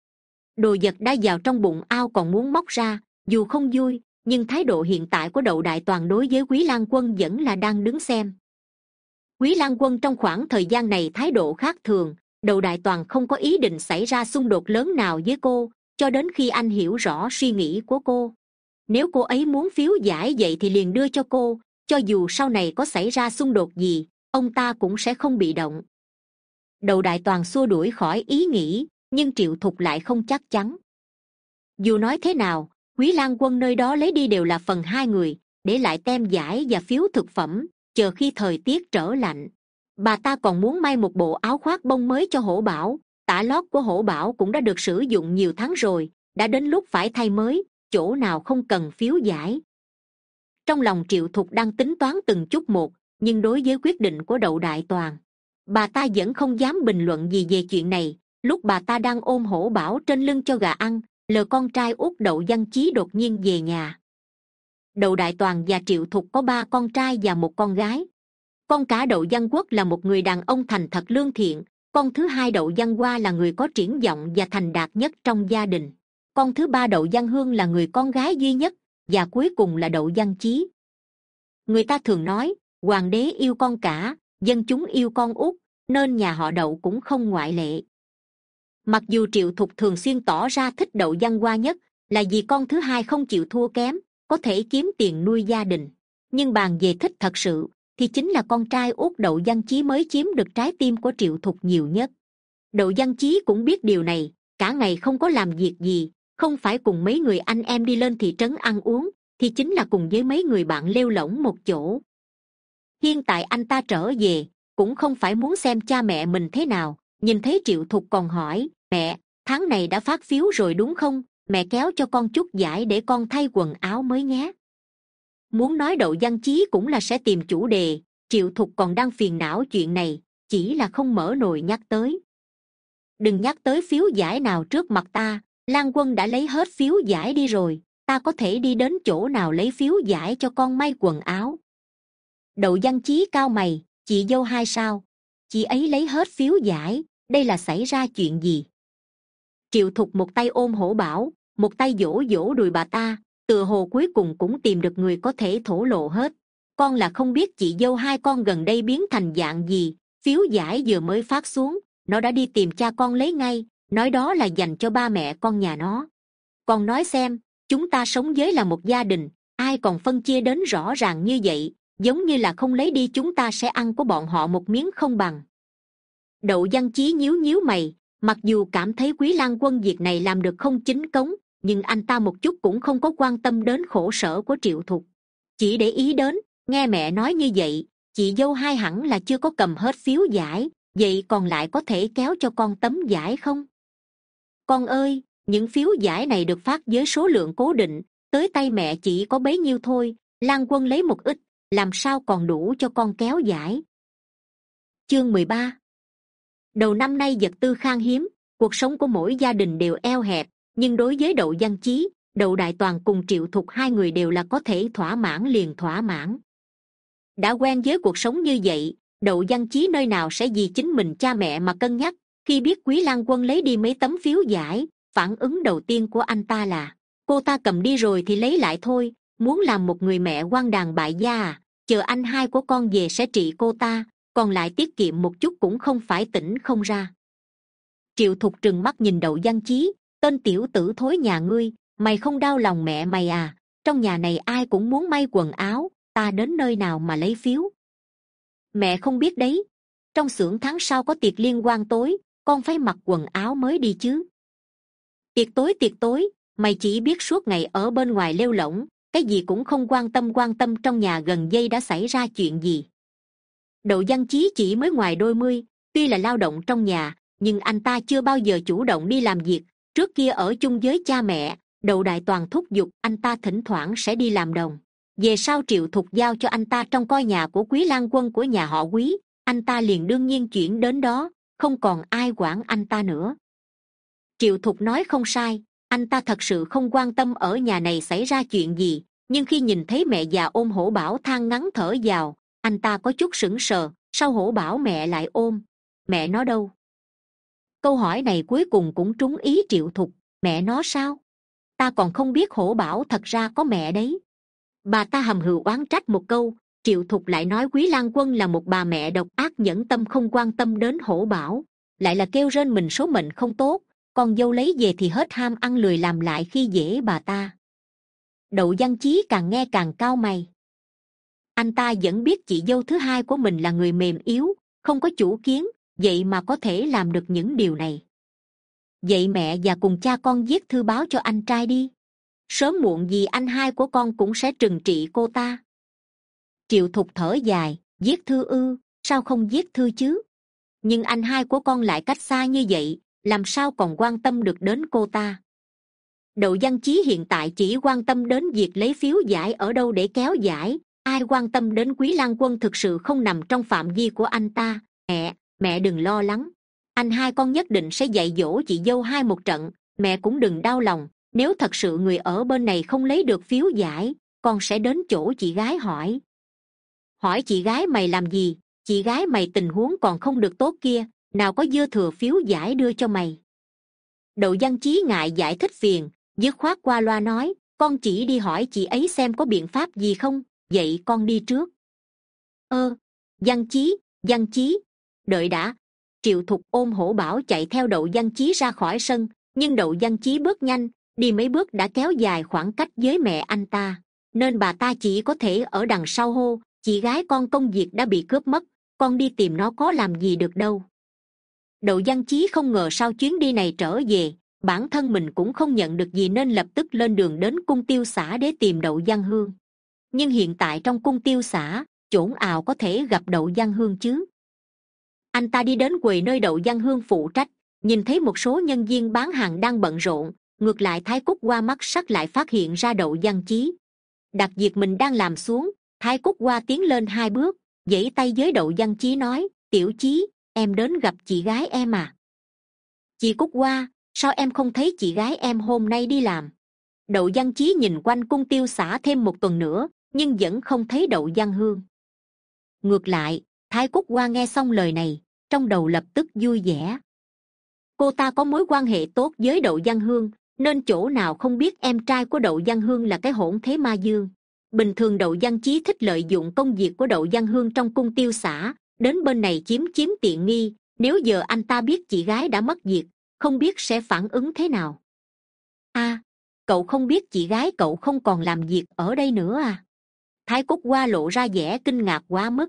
Đồ vật đã vào trong bụng ao còn muốn móc ra, dù không vui, nhưng thái độ hiện tại của Đậu Đại Toàn đối với Quý Lang Quân vẫn là đang đứng xem. Quý Lang Quân trong khoảng thời gian này thái độ khác thường, Đậu Đại Toàn không có ý định xảy ra xung đột lớn nào với cô, cho đến khi anh hiểu rõ suy nghĩ của cô. Nếu cô ấy muốn phiếu giải vậy thì liền đưa cho cô, cho dù sau này có xảy ra xung đột gì, ông ta cũng sẽ không bị động. Đậu Đại Toàn xua đuổi khỏi ý nghĩ, nhưng Triệu Thục lại không chắc chắn. dù nói thế nào Quý Lang Quân nơi đó lấy đi đều là phần hai người, để lại tem giải và phiếu thực phẩm, chờ khi thời tiết trở lạnh. Bà ta còn muốn may một bộ áo khoác bông mới cho Hổ Bảo. Tả lót của Hổ Bảo cũng đã được sử dụng nhiều tháng rồi, đã đến lúc phải thay mới, chỗ nào không cần phiếu giải. Trong lòng Triệu Thục đang tính toán từng chút một, nhưng đối với quyết định của Đậu Đại Toàn, bà ta vẫn không dám bình luận gì về chuyện này. Lúc bà ta đang ôm Hổ Bảo trên lưng cho gà ăn, lờ con trai út Đậu Văn Chí đột nhiên về nhà. Đậu Đại Toàn và Triệu Thục có ba con trai và một con gái. Con cả Đậu Văn Quốc là một người đàn ông thành thật lương thiện, con thứ hai Đậu Văn Hoa là người có triển vọng và thành đạt nhất trong gia đình, con thứ ba Đậu Văn Hương là người con gái duy nhất, và cuối cùng là Đậu Văn Chí. Người ta thường nói hoàng đế yêu con cả, dân chúng yêu con út, nên nhà họ Đậu cũng không ngoại lệ. Mặc dù Triệu Thục thường xuyên tỏ ra thích Đậu Văn Hoa nhất, là vì con thứ hai không chịu thua kém, có thể kiếm tiền nuôi gia đình, nhưng bàn về thích thật sự thì chính là con trai út Đậu Văn Chí mới chiếm được trái tim của Triệu Thục nhiều nhất. Đậu Văn Chí cũng biết điều này, cả ngày không có làm việc gì, không phải cùng mấy người anh em đi lên thị trấn ăn uống, thì chính là cùng với mấy người bạn lêu lổng một chỗ. Hiện tại anh ta trở về cũng không phải muốn xem cha mẹ mình thế nào. Nhìn thấy Triệu Thục còn hỏi: mẹ, tháng này đã phát phiếu rồi đúng không? Mẹ kéo cho con chút giải để con thay quần áo mới nhé. Muốn nói Đậu Văn Chí cũng là sẽ tìm chủ đề, Triệu Thục còn đang phiền não chuyện này, chỉ là không mở nồi nhắc tới. Đừng nhắc tới phiếu giải nào trước mặt ta, Lang Quân đã lấy hết phiếu giải đi rồi, ta có thể đi đến chỗ nào lấy phiếu giải cho con may quần áo? Đậu Văn Chí cau mày: chị dâu hai sao? Chị ấy lấy hết phiếu giải, đây là xảy ra chuyện gì? Triệu Thục một tay ôm Hổ Bảo, một tay dỗ dỗ đùi bà ta, tựa hồ cuối cùng cũng tìm được người có thể thổ lộ hết. Con là không biết chị dâu hai con gần đây biến thành dạng gì, phiếu giải vừa mới phát xuống, nó đã đi tìm cha con lấy ngay, nói đó là dành cho ba mẹ con nhà nó. Con nói xem, chúng ta sống với là một gia đình, ai còn phân chia đến rõ ràng như vậy, giống như là không lấy đi chúng ta sẽ ăn của bọn họ một miếng không bằng. Đậu Văn Chí nhíu nhíu mày, mặc dù cảm thấy Quý Lang Quân việc này làm được không chính cống, nhưng anh ta một chút cũng không có quan tâm đến khổ sở của Triệu Thục, chỉ để ý đến: nghe mẹ nói như vậy, chị dâu hai hẳn là chưa có cầm hết phiếu giải, vậy còn lại có thể kéo cho con tấm giải không? Con ơi, những phiếu giải này được phát với số lượng cố định, tới tay mẹ chỉ có bấy nhiêu thôi, Lang Quân lấy một ít, làm sao còn đủ cho con kéo giải? Chương mười ba. Đầu năm nay vật tư khan hiếm, cuộc sống của mỗi gia đình đều eo hẹp, nhưng đối với Đậu Văn Chí, Đậu Đại Toàn cùng Triệu Thục hai người đều là có thể thỏa mãn liền thỏa mãn. Đã quen với cuộc sống như vậy, Đậu Văn Chí nơi nào sẽ vì chính mình cha mẹ mà cân nhắc. Khi biết Quý Lang Quân lấy đi mấy tấm phiếu giải, phản ứng đầu tiên của anh ta là: cô ta cầm đi rồi thì lấy lại thôi, muốn làm một người mẹ quan đàn bại gia à? Chờ anh hai của con về sẽ trị cô ta, còn lại tiết kiệm một chút cũng không phải tỉnh không ra. Triệu Thục trừng mắt nhìn Đậu Văn Chí: tên tiểu tử thối nhà ngươi, mày không đau lòng mẹ mày à? Trong nhà này ai cũng muốn may quần áo, ta đến nơi nào mà lấy phiếu? Mẹ không biết đấy, trong xưởng tháng sau có tiệc liên hoan tối, con phải mặc quần áo mới đi chứ. Tiệc tối tiệc tối, mày chỉ biết suốt ngày ở bên ngoài lêu lổng, cái gì cũng không quan tâm quan tâm trong nhà gần đây đã xảy ra chuyện gì. Đậu Văn Chí chỉ mới ngoài đôi mươi, tuy là lao động trong nhà, nhưng anh ta chưa bao giờ chủ động đi làm việc. Trước kia ở chung với cha mẹ, Đậu Đại Toàn thúc giục anh ta thỉnh thoảng sẽ đi làm đồng. Về sau Triệu Thục giao cho anh ta trông coi nhà của Quý Lang Quân của nhà họ Quý, anh ta liền đương nhiên chuyển đến đó, không còn ai quản anh ta nữa. Triệu Thục nói không sai, anh ta thật sự không quan tâm ở nhà này xảy ra chuyện gì, nhưng khi nhìn thấy mẹ già ôm Hổ Bảo than ngắn thở vào, anh ta có chút sững sờ. Sao Hổ Bảo mẹ lại ôm? Mẹ nó đâu? Câu hỏi này cuối cùng cũng trúng ý Triệu Thục. Mẹ nó sao? Ta còn không biết Hổ Bảo thật ra có mẹ đấy. Bà ta hầm hừ oán trách một câu. Triệu Thục lại nói Quý Lang Quân là một bà mẹ độc ác nhẫn tâm, không quan tâm đến Hổ Bảo, lại là kêu rên mình số mệnh không tốt, con dâu lấy về thì hết ham ăn lười làm lại khi dễ bà ta. Đậu Văn Chí càng nghe càng cau mày. Anh ta vẫn biết chị dâu thứ hai của mình là người mềm yếu, không có chủ kiến, vậy mà có thể làm được những điều này. vậy mẹ và cùng cha con viết thư báo cho anh trai đi, sớm muộn gì anh hai của con cũng sẽ trừng trị cô ta. Triệu Thục thở dài, viết thư ư? Sao không viết thư chứ? Nhưng anh hai của con lại cách xa như vậy, làm sao còn quan tâm được đến cô ta? Đậu Văn Chí hiện tại chỉ quan tâm đến việc lấy phiếu giải ở đâu để kéo giải, ai quan tâm đến Quý Lang Quân thực sự không nằm trong phạm vi của anh ta. Mẹ, mẹ đừng lo lắng, anh hai con nhất định sẽ dạy dỗ chị dâu hai một trận. Mẹ cũng đừng đau lòng, nếu thật sự người ở bên này không lấy được phiếu giải, con sẽ đến chỗ chị gái hỏi. Hỏi chị gái mày làm gì? Chị gái mày tình huống còn không được tốt kia, nào có dư thừa phiếu giải đưa cho mày. Đậu Văn Chí ngại giải thích phiền, dứt khoát qua loa nói, con chỉ đi hỏi chị ấy xem có biện pháp gì không, vậy con đi trước. Ơ, Văn Chí, Văn Chí, đợi đã. Triệu Thục ôm hổ bảo chạy theo Đậu Văn Chí ra khỏi sân, nhưng Đậu Văn Chí bước nhanh, đi mấy bước đã kéo dài khoảng cách với mẹ anh ta, nên bà ta chỉ có thể ở đằng sau hô, chị gái con công việc đã bị cướp mất, con đi tìm nó có làm gì được đâu. Đậu Văn Chí không ngờ sau chuyến đi này trở về, bản thân mình cũng không nhận được gì nên lập tức lên đường đến cung tiêu xã để tìm Đậu Văn Hương. Nhưng hiện tại trong cung tiêu xã, chổn ào có thể gặp Đậu Văn Hương chứ? Anh ta đi đến quầy nơi Đậu Văn Hương phụ trách, nhìn thấy một số nhân viên bán hàng đang bận rộn, ngược lại Thái Cúc Hoa mắt sắc lại phát hiện ra Đậu Văn Chí. Đặt việc mình đang làm xuống, Thái Cúc Hoa tiến lên hai bước, giãy tay với Đậu Văn Chí nói, Tiểu Chí, em đến gặp chị gái em à? Chị Cúc Hoa, sao em không thấy chị gái em hôm nay đi làm? Đậu Văn Chí nhìn quanh cung tiêu xã thêm một tuần nữa, nhưng vẫn không thấy Đậu Văn Hương. Ngược lại, Thái Cúc Hoa nghe xong lời này, trong đầu lập tức vui vẻ. Cô ta có mối quan hệ tốt với Đậu Văn Hương, nên chỗ nào không biết em trai của Đậu Văn Hương là cái hỗn thế ma dương. Bình thường Đậu Văn Chí thích lợi dụng công việc của Đậu Văn Hương trong cung tiêu xã, đến bên này chiếm chiếm tiện nghi. Nếu giờ anh ta biết chị gái đã mất việc, không biết sẽ phản ứng thế nào. A, à, cậu không biết chị gái cậu không còn làm việc ở đây nữa à? Thái Cúc Hoa lộ ra vẻ kinh ngạc quá mức.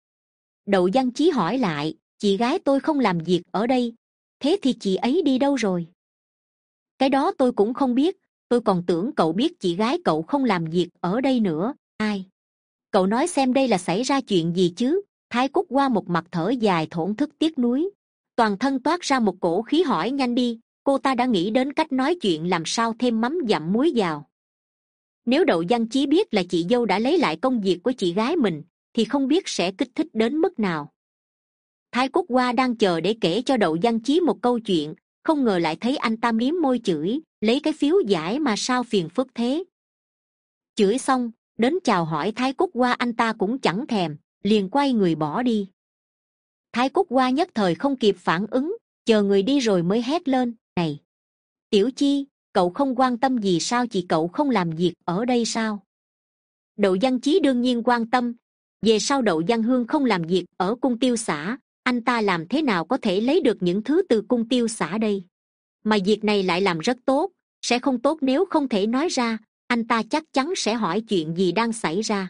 Đậu Văn Chí hỏi lại, chị gái tôi không làm việc ở đây, thế thì chị ấy đi đâu rồi? Cái đó tôi cũng không biết, tôi còn tưởng cậu biết chị gái cậu không làm việc ở đây nữa. Ai? Cậu nói xem đây là xảy ra chuyện gì chứ? Thái Cúc Hoa một mặt thở dài thổn thức tiếc nuối, toàn thân toát ra một cổ khí hỏi nhanh đi. Cô ta đã nghĩ đến cách nói chuyện làm sao thêm mắm dặm muối vào. Nếu Đậu Văn Chí biết là chị dâu đã lấy lại công việc của chị gái mình, thì không biết sẽ kích thích đến mức nào. Thái Cúc Hoa đang chờ để kể cho Đậu Văn Chí một câu chuyện, không ngờ lại thấy anh ta miếm môi chửi, lấy cái phiếu giải mà sao phiền phức thế. Chửi xong, đến chào hỏi Thái Cúc Hoa anh ta cũng chẳng thèm, liền quay người bỏ đi. Thái Cúc Hoa nhất thời không kịp phản ứng, chờ người đi rồi mới hét lên, này, Tiểu Chi, cậu không quan tâm gì sao chị cậu không làm việc ở đây sao? Đậu Văn Chí đương nhiên quan tâm, về sau Đậu Văn Hương không làm việc ở cung tiêu xã, anh ta làm thế nào có thể lấy được những thứ từ cung tiêu xã đây? Mà việc này lại làm rất tốt, sẽ không tốt nếu không thể nói ra, anh ta chắc chắn sẽ hỏi chuyện gì đang xảy ra.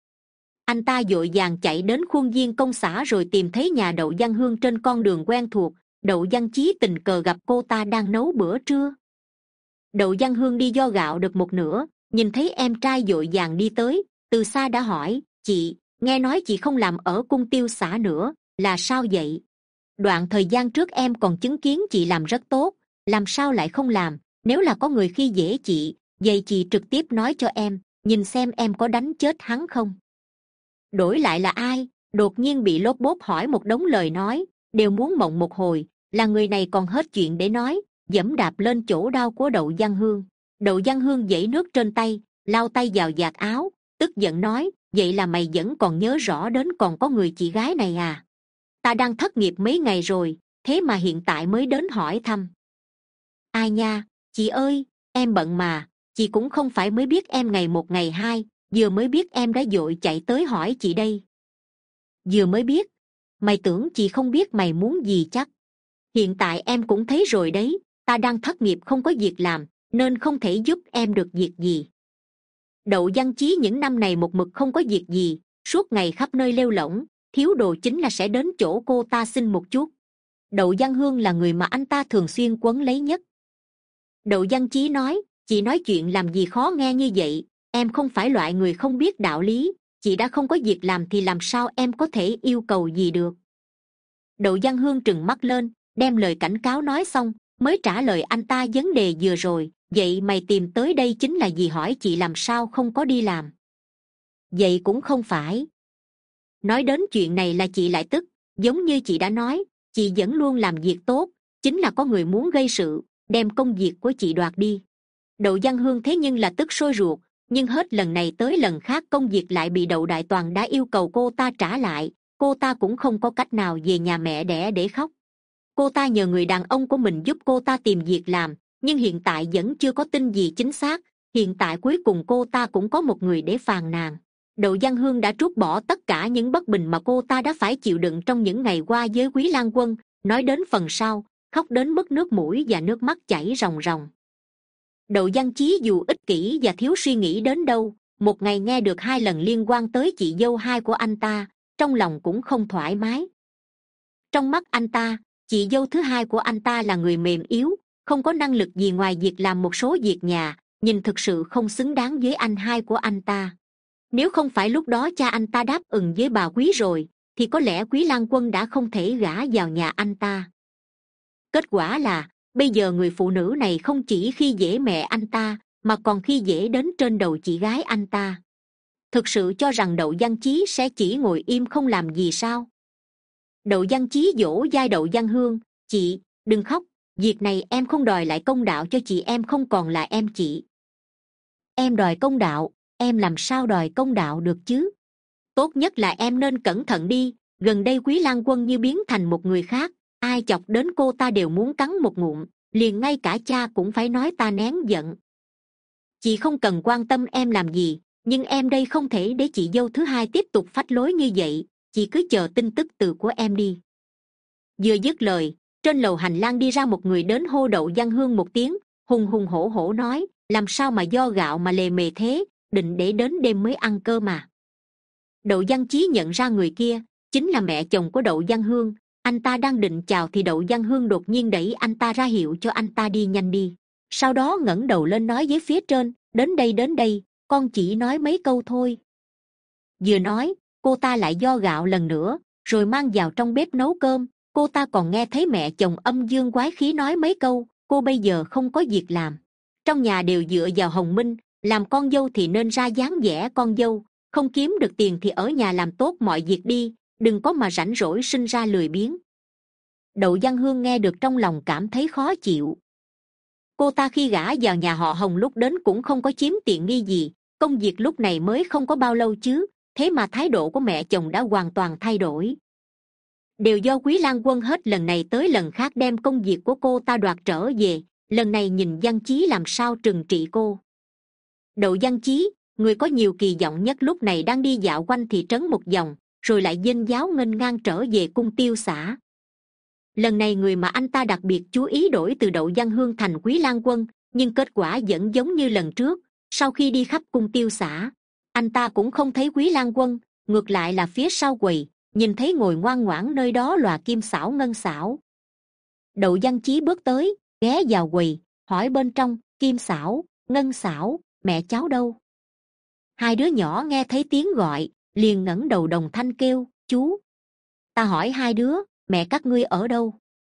Anh ta vội vàng chạy đến khuôn viên công xã rồi tìm thấy nhà Đậu Văn Hương trên con đường quen thuộc. Đậu Văn Chí tình cờ gặp cô ta đang nấu bữa trưa. Đậu Văn Hương đi do gạo được một nửa, nhìn thấy em trai vội vàng đi tới, từ xa đã hỏi, chị, nghe nói chị không làm ở cung tiêu xã nữa, là sao vậy? Đoạn thời gian trước em còn chứng kiến chị làm rất tốt, làm sao lại không làm? Nếu là có người khi dễ chị, vậy chị trực tiếp nói cho em, nhìn xem em có đánh chết hắn không? Đổi lại là ai? Đột nhiên bị lốp bốp hỏi một đống lời nói, đều muốn mộng một hồi, là người này còn hết chuyện để nói, giẫm đạp lên chỗ đau của Đậu Văn Hương. Đậu Văn Hương dãy nước trên tay, lau tay vào vạt áo, tức giận nói, vậy là mày vẫn còn nhớ rõ đến còn có người chị gái này à? Ta đang thất nghiệp mấy ngày rồi, thế mà hiện tại mới đến hỏi thăm. Ai nha, chị ơi, em bận mà, chị cũng không phải mới biết em ngày một ngày hai, vừa mới biết em đã vội chạy tới hỏi chị đây. Vừa mới biết? Mày tưởng chị không biết mày muốn gì chắc? Hiện tại em cũng thấy rồi đấy, ta đang thất nghiệp không có việc làm, nên không thể giúp em được việc gì. Đậu Văn Chí những năm này một mực không có việc gì, suốt ngày khắp nơi lêu lổng, thiếu đồ chính là sẽ đến chỗ cô ta xin một chút. Đậu Văn Hương là người mà anh ta thường xuyên quấn lấy nhất. Đậu Văn Chí nói, chị nói chuyện làm gì khó nghe như vậy, em không phải loại người không biết đạo lý, chị đã không có việc làm thì làm sao em có thể yêu cầu gì được. Đậu Văn Hương trừng mắt lên, đem lời cảnh cáo nói xong mới trả lời anh ta vấn đề vừa rồi. Vậy mày tìm tới đây chính là vì hỏi chị làm sao không có đi làm? Vậy cũng không phải. Nói đến chuyện này là chị lại tức. Giống như chị đã nói, chị vẫn luôn làm việc tốt, chính là có người muốn gây sự, đem công việc của chị đoạt đi. Đậu Văn Hương thế nhưng là tức sôi ruột, nhưng hết lần này tới lần khác công việc lại bị Đậu Đại Toàn đã yêu cầu cô ta trả lại. Cô ta cũng không có cách nào về nhà mẹ đẻ để khóc. Cô ta nhờ người đàn ông của mình giúp cô ta tìm việc làm, nhưng hiện tại vẫn chưa có tin gì chính xác. Hiện tại cuối cùng cô ta cũng có một người để phàn nàn. Đậu Văn Hương đã trút bỏ tất cả những bất bình mà cô ta đã phải chịu đựng trong những ngày qua với Quý Lan Quân. Nói đến phần sau, khóc đến mức nước mũi và nước mắt chảy ròng ròng. Đậu Văn Chí dù ích kỷ và thiếu suy nghĩ đến đâu, một ngày nghe được hai lần liên quan tới chị dâu hai của anh ta, trong lòng cũng không thoải mái. Trong mắt anh ta, chị dâu thứ hai của anh ta là người mềm yếu, không có năng lực gì ngoài việc làm một số việc nhà, nhìn thực sự không xứng đáng với anh hai của anh ta. Nếu không phải lúc đó cha anh ta đáp ứng với bà Quý rồi, thì có lẽ Quý Lan Quân đã không thể gả vào nhà anh ta. Kết quả là, bây giờ người phụ nữ này không chỉ khi dễ mẹ anh ta, mà còn khi dễ đến trên đầu chị gái anh ta. Thực sự cho rằng Đậu Văn Chí sẽ chỉ ngồi im không làm gì sao? Đậu Văn Chí dỗ dai Đậu Văn Hương, chị, đừng khóc, việc này em không đòi lại công đạo cho chị, em không còn là em chị. Em đòi công đạo, em làm sao đòi công đạo được chứ? Tốt nhất là em nên cẩn thận đi, gần đây Quý Lan Quân như biến thành một người khác, ai chọc đến cô ta đều muốn cắn một ngụm, liền ngay cả cha cũng phải nói ta nén giận. Chị không cần quan tâm em làm gì, nhưng em đây không thể để chị dâu thứ hai tiếp tục phách lối như vậy, chị cứ chờ tin tức từ của em đi. Vừa dứt lời, trên lầu hành lang đi ra một người đến hô Đậu Văn Hương một tiếng, hùng hùng hổ hổ nói, làm sao mà do gạo mà lề mề thế, định để đến đêm mới ăn cơm mà. Đậu Văn Chí nhận ra người kia chính là mẹ chồng của Đậu Văn Hương. Anh ta đang định chào thì Đậu Văn Hương đột nhiên đẩy anh ta ra hiệu cho anh ta đi nhanh đi, sau đó ngẩng đầu lên nói với phía trên, đến đây đến đây, con chỉ nói mấy câu thôi. Vừa nói, cô ta lại do gạo lần nữa, rồi mang vào trong bếp nấu cơm. Cô ta còn nghe thấy mẹ chồng âm dương quái khí nói mấy câu, cô bây giờ không có việc làm, trong nhà đều dựa vào Hồng Minh, làm con dâu thì nên ra dáng vẻ con dâu, không kiếm được tiền thì ở nhà làm tốt mọi việc đi, đừng có mà rảnh rỗi sinh ra lười biếng. Đậu Văn Hương nghe được trong lòng cảm thấy khó chịu. Cô ta khi gả vào nhà họ Hồng lúc đến cũng không có chiếm tiện nghi gì, công việc lúc này mới không có bao lâu chứ, thế mà thái độ của mẹ chồng đã hoàn toàn thay đổi. Đều do Quý Lan Quân hết lần này tới lần khác đem công việc của cô ta đoạt trở về, lần này nhìn Văn Chí làm sao trừng trị cô. Đậu Văn Chí, người có nhiều kỳ vọng nhất lúc này đang đi dạo quanh thị trấn một vòng, rồi lại vênh váo nghênh ngang trở về cung tiêu xã. Lần này người mà anh ta đặc biệt chú ý đổi từ Đậu Văn Hương thành Quý Lan Quân, nhưng kết quả vẫn giống như lần trước. Sau khi đi khắp cung tiêu xã, anh ta cũng không thấy Quý Lan Quân, ngược lại là phía sau quầy, nhìn thấy ngồi ngoan ngoãn nơi đó là Kim Xảo Ngân Xảo. Đậu Văn Chí bước tới, ghé vào quầy, hỏi bên trong, Kim Xảo, Ngân Xảo, mẹ cháu đâu? Hai đứa nhỏ nghe thấy tiếng gọi, liền ngẩng đầu đồng thanh kêu, chú. Ta hỏi hai đứa, mẹ các ngươi ở đâu?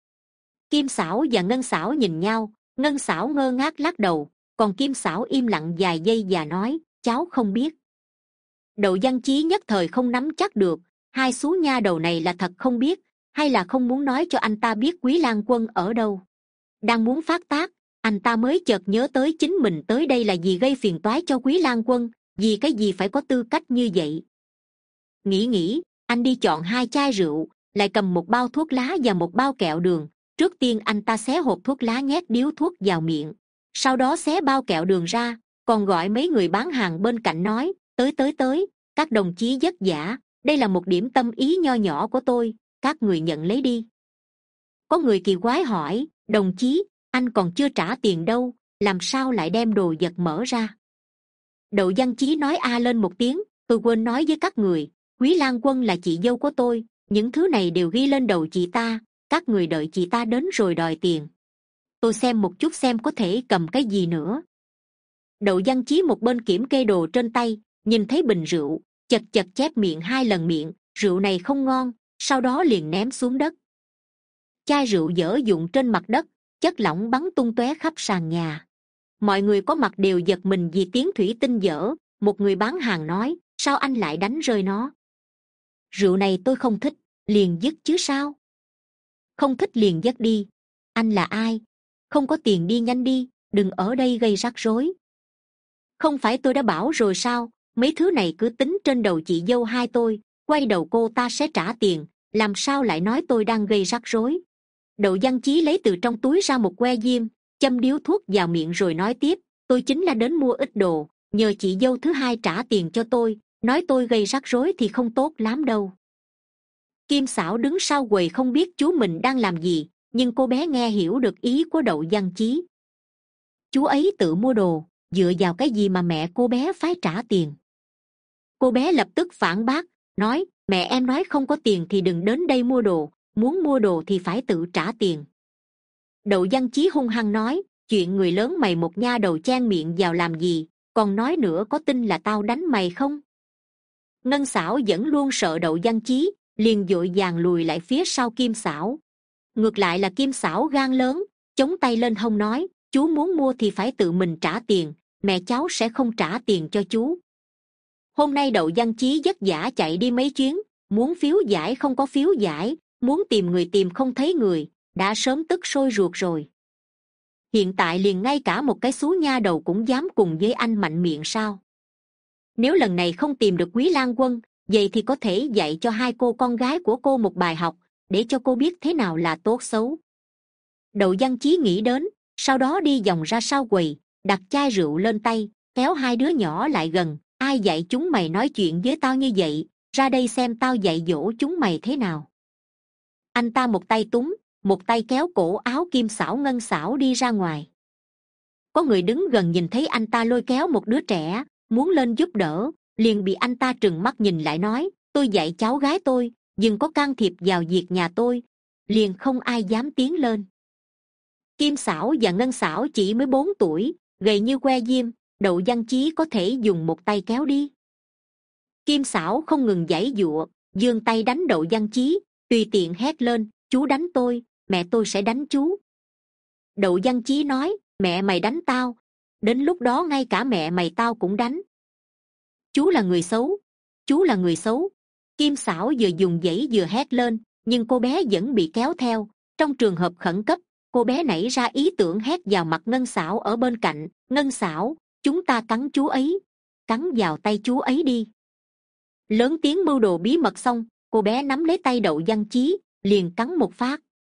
Kim Xảo và Ngân Xảo nhìn nhau, Ngân Xảo ngơ ngác lắc đầu, còn Kim Xảo im lặng vài giây và nói, cháu không biết. Đậu Văn Chí nhất thời không nắm chắc được, hai xú nha đầu này là thật không biết, hay là không muốn nói cho anh ta biết Quý Lan Quân ở đâu. Đang muốn phát tác, anh ta mới chợt nhớ tới chính mình tới đây là vì gây phiền toái cho Quý Lan Quân, vì cái gì phải có tư cách như vậy. Nghĩ nghĩ, anh đi chọn hai chai rượu, lại cầm một bao thuốc lá và một bao kẹo đường. Trước tiên anh ta xé hộp thuốc lá nhét điếu thuốc vào miệng, sau đó xé bao kẹo đường ra, còn gọi mấy người bán hàng bên cạnh nói, tới tới tới, các đồng chí vất vả, đây là một điểm tâm ý nho nhỏ của tôi, các người nhận lấy đi. Có người kỳ quái hỏi, đồng chí, anh còn chưa trả tiền đâu, làm sao lại đem đồ vật mở ra? Đậu Văn Chí nói a lên một tiếng, tôi quên nói với các người, Quý Lan Quân là chị dâu của tôi, những thứ này đều ghi lên đầu chị ta, các người đợi chị ta đến rồi đòi tiền. Tôi xem một chút xem có thể cầm cái gì nữa. Đậu Văn Chí một bên kiểm kê đồ trên tay, nhìn thấy bình rượu, chật chật chép miệng hai lần miệng, rượu này không ngon, sau đó liền ném xuống đất. Chai rượu dở dụng trên mặt đất, chất lỏng bắn tung tóe khắp sàn nhà. Mọi người có mặt đều giật mình vì tiếng thủy tinh dở. Một người bán hàng nói, sao anh lại đánh rơi nó? Rượu này tôi không thích, liền dứt chứ sao? Không thích liền dứt đi. Anh là ai? Không có tiền đi nhanh đi, đừng ở đây gây rắc rối. Không phải tôi đã bảo rồi sao, mấy thứ này cứ tính trên đầu chị dâu hai tôi, quay đầu cô ta sẽ trả tiền, làm sao lại nói tôi đang gây rắc rối? Đậu Văn Chí lấy từ trong túi ra một que diêm, châm điếu thuốc vào miệng rồi nói tiếp, tôi chính là đến mua ít đồ, nhờ chị dâu thứ hai trả tiền cho tôi, nói tôi gây rắc rối thì không tốt lắm đâu. Kim Sảo đứng sau quầy không biết chú mình đang làm gì, nhưng cô bé nghe hiểu được ý của Đậu Văn Chí. Chú ấy tự mua đồ, dựa vào cái gì mà mẹ cô bé phải trả tiền? Cô bé lập tức phản bác, nói, mẹ em nói không có tiền thì đừng đến đây mua đồ, muốn mua đồ thì phải tự trả tiền. Đậu Văn Chí hung hăng nói, chuyện người lớn mày một nha đầu chen miệng vào làm gì, còn nói nữa có tin là tao đánh mày không? Ngân Sảo vẫn luôn sợ Đậu Văn Chí, liền vội vàng lùi lại phía sau Kim Sảo. Ngược lại là Kim Sảo gan lớn, chống tay lên hông nói, chú muốn mua thì phải tự mình trả tiền, mẹ cháu sẽ không trả tiền cho chú. Hôm nay Đậu Văn Chí vất vả chạy đi mấy chuyến, muốn phiếu giải không có phiếu giải, muốn tìm người tìm không thấy người, đã sớm tức sôi ruột rồi. Hiện tại liền ngay cả một cái xú nha đầu cũng dám cùng với anh mạnh miệng sao? Nếu lần này không tìm được Quý Lan Quân, vậy thì có thể dạy cho hai cô con gái của cô một bài học, để cho cô biết thế nào là tốt xấu. Đậu Văn Chí nghĩ đến, sau đó đi vòng ra sau quầy, đặt chai rượu lên tay, kéo hai đứa nhỏ lại gần, ai dạy chúng mày nói chuyện với tao như vậy, ra đây xem tao dạy dỗ chúng mày thế nào. Anh ta một tay túm, một tay kéo cổ áo Kim Sảo Ngân Sảo đi ra ngoài. Có người đứng gần nhìn thấy anh ta lôi kéo một đứa trẻ, muốn lên giúp đỡ, liền bị anh ta trừng mắt nhìn lại nói, tôi dạy cháu gái tôi, đừng có can thiệp vào việc nhà tôi, liền không ai dám tiến lên. Kim Sảo và Ngân Sảo chỉ mới bốn tuổi, gầy như que diêm, Đậu Văn Chí có thể dùng một tay kéo đi. Kim Sảo không ngừng giãy giụa, giương tay đánh Đậu Văn Chí, tùy tiện hét lên, chú đánh tôi, mẹ tôi sẽ đánh chú. Đậu Văn Chí nói, mẹ mày đánh tao, đến lúc đó ngay cả mẹ mày tao cũng đánh. Chú là người xấu, chú là người xấu. Kim Sảo vừa dùng giãy vừa hét lên, nhưng cô bé vẫn bị kéo theo. Trong trường hợp khẩn cấp, cô bé nảy ra ý tưởng hét vào mặt Ngân Sảo ở bên cạnh, Ngân Sảo, chúng ta cắn chú ấy, cắn vào tay chú ấy đi. Lớn tiếng mưu đồ bí mật xong, cô bé nắm lấy tay Đậu Văn Chí, liền cắn một phát.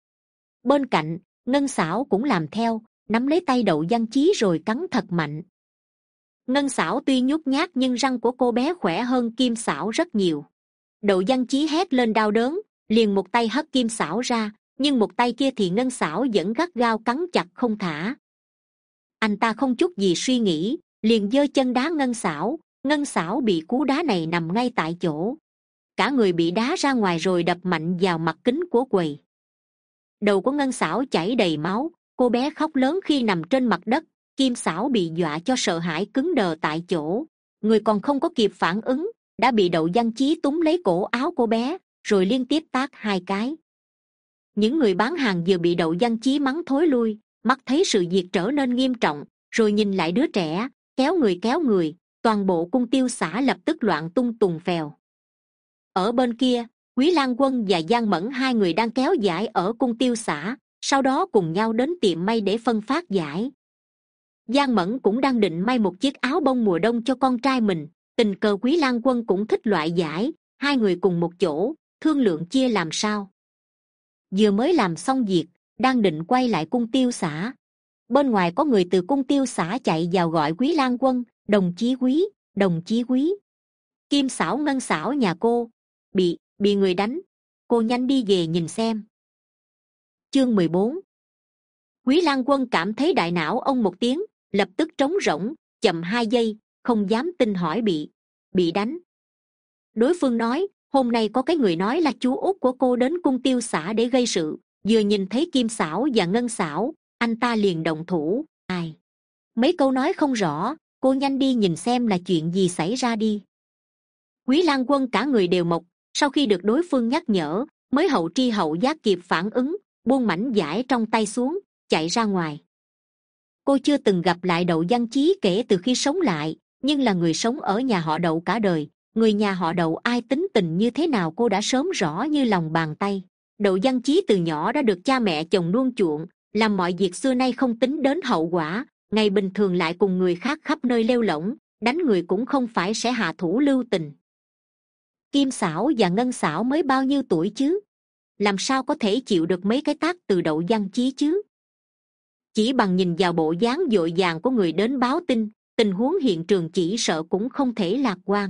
Bên cạnh, Ngân Sảo cũng làm theo, nắm lấy tay Đậu Văn Chí rồi cắn thật mạnh. Ngân Sảo tuy nhút nhát nhưng răng của cô bé khỏe hơn Kim Sảo rất nhiều. Đậu Văn Chí hét lên đau đớn, liền một tay hất Kim Sảo ra, nhưng một tay kia thì Ngân Sảo vẫn gắt gao cắn chặt không thả. Anh ta không chút gì suy nghĩ, liền giơ chân đá Ngân Sảo. Ngân Sảo bị cú đá này nằm ngay tại chỗ, cả người bị đá ra ngoài rồi đập mạnh vào mặt kính của quầy. Đầu của Ngân Sảo chảy đầy máu, cô bé khóc lớn khi nằm trên mặt đất. Kim Sảo bị dọa cho sợ hãi cứng đờ tại chỗ, người còn không có kịp phản ứng, đã bị Đậu Văn Chí túm lấy cổ áo cô bé, rồi liên tiếp tát hai cái. Những người bán hàng vừa bị Đậu Văn Chí mắng thối lui, mắt thấy sự việc trở nên nghiêm trọng, rồi nhìn lại đứa trẻ, kéo người kéo người, toàn bộ cung tiêu xã lập tức loạn tung tùng phèo. Ở bên kia, Quý Lan Quân và Giang Mẫn hai người đang kéo giải ở cung tiêu xã, sau đó cùng nhau đến tiệm may để phân phát giải. Giang Mẫn cũng đang định may một chiếc áo bông mùa đông cho con trai mình, tình cờ Quý Lan Quân cũng thích loại giải, hai người cùng một chỗ thương lượng chia làm sao. Vừa mới làm xong việc, đang định quay lại cung tiêu xã, bên ngoài có người từ cung tiêu xã chạy vào gọi Quý Lan Quân, đồng chí Quý, đồng chí Quý. Kim Sảo Ngân Sảo nhà cô bị bị người đánh, cô nhanh đi về nhìn xem. Chương mười bốn. Quý Lan Quân cảm thấy đại não ông một tiếng, lập tức trống rỗng, chậm hai giây, không dám tin hỏi bị bị đánh. Đối phương nói, hôm nay có cái người nói là chú út của cô đến cung tiêu xã để gây sự, vừa nhìn thấy Kim Xảo và Ngân Xảo, anh ta liền động thủ. Ai? Mấy câu nói không rõ, cô nhanh đi nhìn xem là chuyện gì xảy ra đi. Quý Lang Quân cả người đều mộc, sau khi được đối phương nhắc nhở mới hậu tri hậu giác kịp phản ứng, buông mảnh vải trong tay xuống, chạy ra ngoài. Cô chưa từng gặp lại Đậu Văn Chí kể từ khi sống lại, nhưng là người sống ở nhà họ Đậu cả đời, người nhà họ Đậu ai tính tình như thế nào cô đã sớm rõ như lòng bàn tay. Đậu Văn Chí từ nhỏ đã được cha mẹ chồng nuông chuộng, làm mọi việc xưa nay không tính đến hậu quả, ngày bình thường lại cùng người khác khắp nơi lêu lổng, đánh người cũng không phải sẽ hạ thủ lưu tình. Kim Xảo và Ngân Xảo mới bao nhiêu tuổi chứ, làm sao có thể chịu được mấy cái tát từ Đậu Văn Chí chứ? Chỉ bằng nhìn vào bộ dáng vội vàng của người đến báo tin, tình huống hiện trường chỉ sợ cũng không thể lạc quan.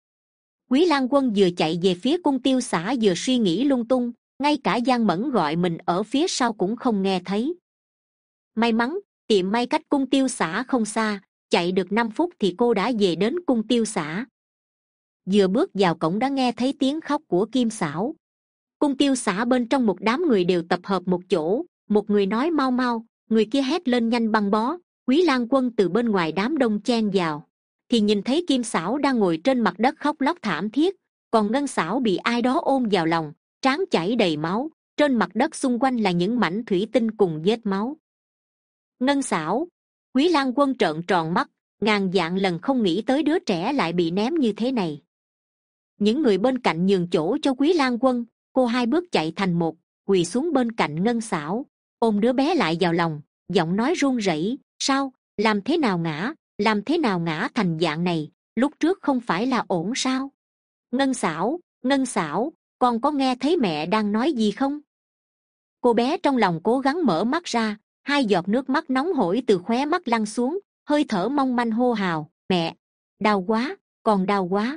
Quý Lang Quân vừa chạy về phía cung tiêu xã vừa suy nghĩ lung tung, ngay cả Giang Mẫn gọi mình ở phía sau cũng không nghe thấy. May mắn tiệm may cách cung tiêu xã không xa, chạy được năm phút thì cô đã về đến cung tiêu xã. Vừa bước vào cổng đã nghe thấy tiếng khóc của Kim Xảo. Cung tiêu xã bên trong một đám người đều tập hợp một chỗ, một người nói mau mau, người kia hét lên nhanh băng bó. Quý Lang Quân từ bên ngoài đám đông chen vào thì nhìn thấy Kim Xảo đang ngồi trên mặt đất khóc lóc thảm thiết, còn Ngân Xảo bị ai đó ôm vào lòng, trán chảy đầy máu, trên mặt đất xung quanh là những mảnh thủy tinh cùng vết máu. Ngân Xảo! Quý Lang Quân trợn tròn mắt, ngàn vạn lần không nghĩ tới đứa trẻ lại bị ném như thế này. Những người bên cạnh nhường chỗ cho Quý Lang Quân, cô hai bước chạy thành một, quỳ xuống bên cạnh Ngân Xảo, ôm đứa bé lại vào lòng, giọng nói run rẩy. Sao? Làm thế nào ngã? Làm thế nào ngã thành dạng này? Lúc trước không phải là ổn sao? Ngân Xảo! Ngân Xảo! Con có nghe thấy mẹ đang nói gì không? Cô bé trong lòng cố gắng mở mắt ra, hai giọt nước mắt nóng hổi từ khóe mắt lăn xuống, hơi thở mong manh hô hào. Mẹ! Đau quá! Còn đau quá!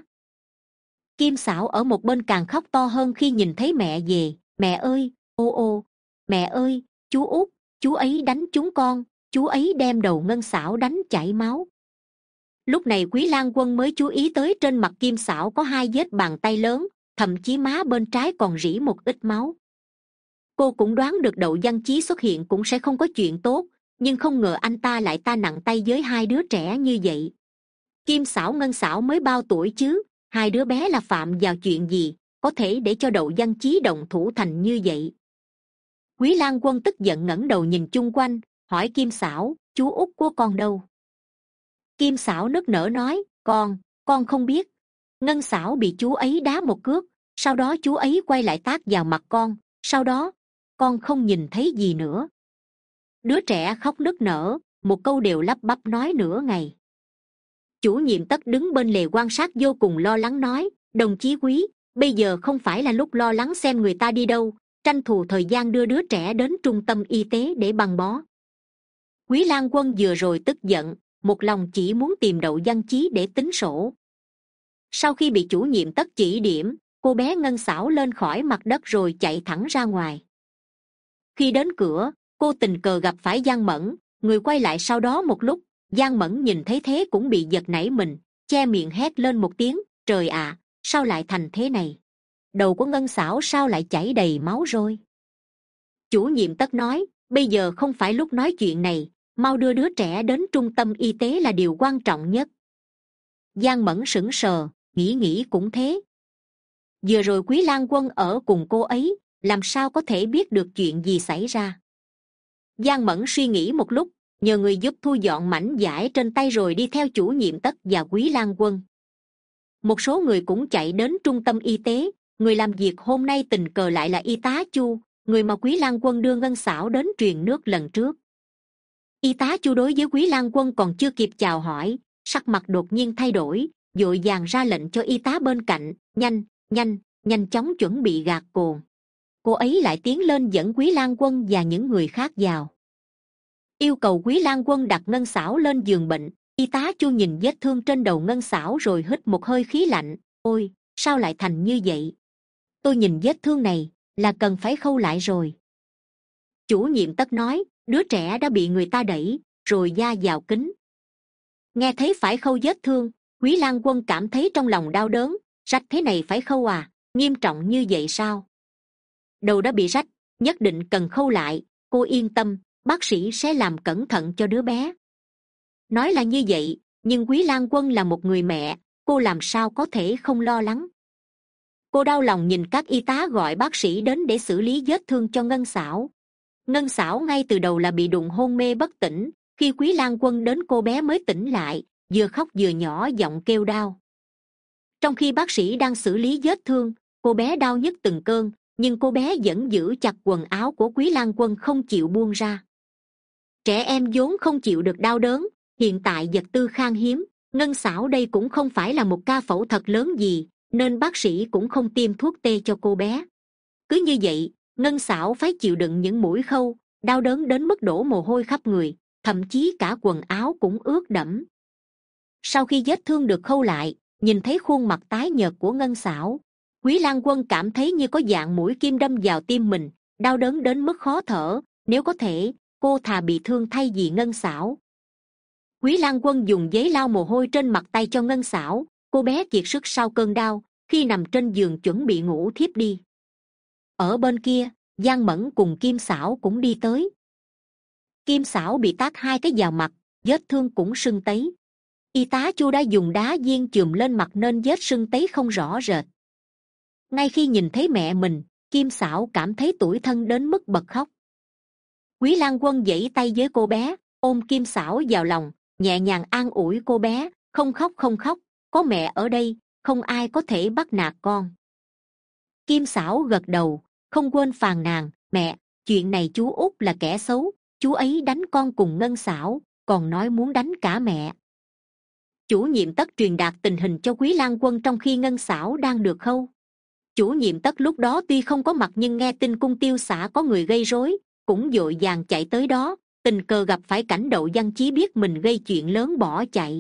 Kim Xảo ở một bên càng khóc to hơn khi nhìn thấy mẹ về. Mẹ ơi! Ô ô! Mẹ ơi! Chú Út! Chú ấy đánh chúng con! Chú ấy đem đầu Ngân Xảo đánh chảy máu. Lúc này Quý Lang Quân mới chú ý tới trên mặt Kim Xảo có hai vết bàn tay lớn, thậm chí má bên trái còn rỉ một ít máu. Cô cũng đoán được Đậu Văn Chí xuất hiện cũng sẽ không có chuyện tốt, nhưng không ngờ anh ta lại ta nặng tay với hai đứa trẻ như vậy. Kim Xảo Ngân Xảo mới bao tuổi chứ, hai đứa bé là phạm vào chuyện gì có thể để cho Đậu Văn Chí động thủ thành như vậy? Quý Lang Quân tức giận ngẩng đầu nhìn chung quanh, hỏi Kim Xảo, chú út của con đâu? Kim Xảo nức nở nói, con con không biết. Ngân Xảo bị chú ấy đá một cước, sau đó chú ấy quay lại tát vào mặt con, sau đó con không nhìn thấy gì nữa. Đứa trẻ khóc nức nở, một câu đều lắp bắp nói nửa ngày. Chủ nhiệm Tất đứng bên lề quan sát vô cùng lo lắng nói, đồng chí Quý, bây giờ không phải là lúc lo lắng xem người ta đi đâu, tranh thủ thời gian đưa đứa trẻ đến trung tâm y tế để băng bó. Quý Lang Quân vừa rồi tức giận, một lòng chỉ muốn tìm Đậu Văn Chí để tính sổ. Sau khi bị chủ nhiệm Tất chỉ điểm, cô bé Ngân Xảo lên khỏi mặt đất rồi chạy thẳng ra ngoài. Khi đến cửa, cô tình cờ gặp phải Giang Mẫn, người quay lại sau đó một lúc. Giang Mẫn nhìn thấy thế cũng bị giật nảy mình, che miệng hét lên một tiếng, trời ạ, sao lại thành thế này? Đầu của Ngân Xảo sao lại chảy đầy máu rồi? Chủ nhiệm Tất nói, bây giờ không phải lúc nói chuyện này, mau đưa đứa trẻ đến trung tâm y tế là điều quan trọng nhất. Giang Mẫn sững sờ, nghĩ nghĩ cũng thế. Vừa rồi Quý Lang Quân ở cùng cô ấy, làm sao có thể biết được chuyện gì xảy ra? Giang Mẫn suy nghĩ một lúc, nhờ người giúp thu dọn mảnh vải trên tay rồi đi theo chủ nhiệm Tất và Quý Lang Quân. Một số người cũng chạy đến trung tâm y tế, người làm việc hôm nay tình cờ lại là y tá Chu, người mà Quý Lang Quân đưa Ngân Xảo đến truyền nước lần trước. Y tá Chu đối với Quý Lang Quân còn chưa kịp chào hỏi, sắc mặt đột nhiên thay đổi, vội vàng ra lệnh cho y tá bên cạnh, nhanh, nhanh, nhanh chóng chuẩn bị gạt cồn. Cô ấy lại tiến lên dẫn Quý Lang Quân và những người khác vào, yêu cầu Quý Lang Quân đặt Ngân Xảo lên giường bệnh. Y tá Chu nhìn vết thương trên đầu Ngân Xảo rồi hít một hơi khí lạnh, ôi, sao lại thành như vậy? Tôi nhìn vết thương này là cần phải khâu lại rồi. Chủ nhiệm Tất nói, đứa trẻ đã bị người ta đẩy rồi da vào kính. Nghe thấy phải khâu vết thương, Quý Lang Quân cảm thấy trong lòng đau đớn, rách thế này phải khâu à? Nghiêm trọng như vậy sao? Đầu đã bị rách, nhất định cần khâu lại. Cô yên tâm, bác sĩ sẽ làm cẩn thận cho đứa bé. Nói là như vậy, nhưng Quý Lang Quân là một người mẹ, cô làm sao có thể không lo lắng. Cô đau lòng nhìn các y tá gọi bác sĩ đến để xử lý vết thương cho Ngân Xảo. Ngân Xảo ngay từ đầu là bị đụng hôn mê bất tỉnh, khi Quý Lang Quân đến cô bé mới tỉnh lại, vừa khóc vừa nhỏ giọng kêu đau. Trong khi bác sĩ đang xử lý vết thương, cô bé đau nhức từng cơn, nhưng cô bé vẫn giữ chặt quần áo của Quý Lang Quân không chịu buông ra. Trẻ em vốn không chịu được đau đớn, hiện tại vật tư khan hiếm, Ngân Xảo đây cũng không phải là một ca phẫu thuật lớn gì, nên bác sĩ cũng không tiêm thuốc tê cho cô bé. Cứ như vậy, Ngân Xảo phải chịu đựng những mũi khâu, đau đớn đến mức đổ mồ hôi khắp người, thậm chí cả quần áo cũng ướt đẫm. Sau khi vết thương được khâu lại, nhìn thấy khuôn mặt tái nhợt của Ngân Xảo, Quý Lang Quân cảm thấy như có dạng mũi kim đâm vào tim mình, đau đớn đến mức khó thở. Nếu có thể, cô thà bị thương thay vì Ngân Xảo. Quý Lang Quân dùng giấy lau mồ hôi trên mặt tay cho Ngân Xảo. Cô bé kiệt sức sau cơn đau, khi nằm trên giường chuẩn bị ngủ thiếp đi. Ở bên kia, Giang Mẫn cùng Kim Xảo cũng đi tới. Kim Xảo bị tát hai cái vào mặt, vết thương cũng sưng tấy. Y tá Chu đã dùng đá viên chùm lên mặt nên vết sưng tấy không rõ rệt. Ngay khi nhìn thấy mẹ mình, Kim Xảo cảm thấy tủi thân đến mức bật khóc. Quý Lang Quân giãy tay với cô bé, ôm Kim Xảo vào lòng, nhẹ nhàng an ủi cô bé, không khóc không khóc, có mẹ ở đây, không ai có thể bắt nạt con. Kim Xảo gật đầu, không quên phàn nàn, mẹ, chuyện này chú Út là kẻ xấu, chú ấy đánh con cùng Ngân Xảo, còn nói muốn đánh cả mẹ. Chủ nhiệm Tất truyền đạt tình hình cho Quý Lang Quân trong khi Ngân Xảo đang được khâu. Chủ nhiệm Tất lúc đó tuy không có mặt nhưng nghe tin cung tiêu xã có người gây rối, cũng vội vàng chạy tới đó, tình cờ gặp phải cảnh Đậu Văn Chí biết mình gây chuyện lớn bỏ chạy.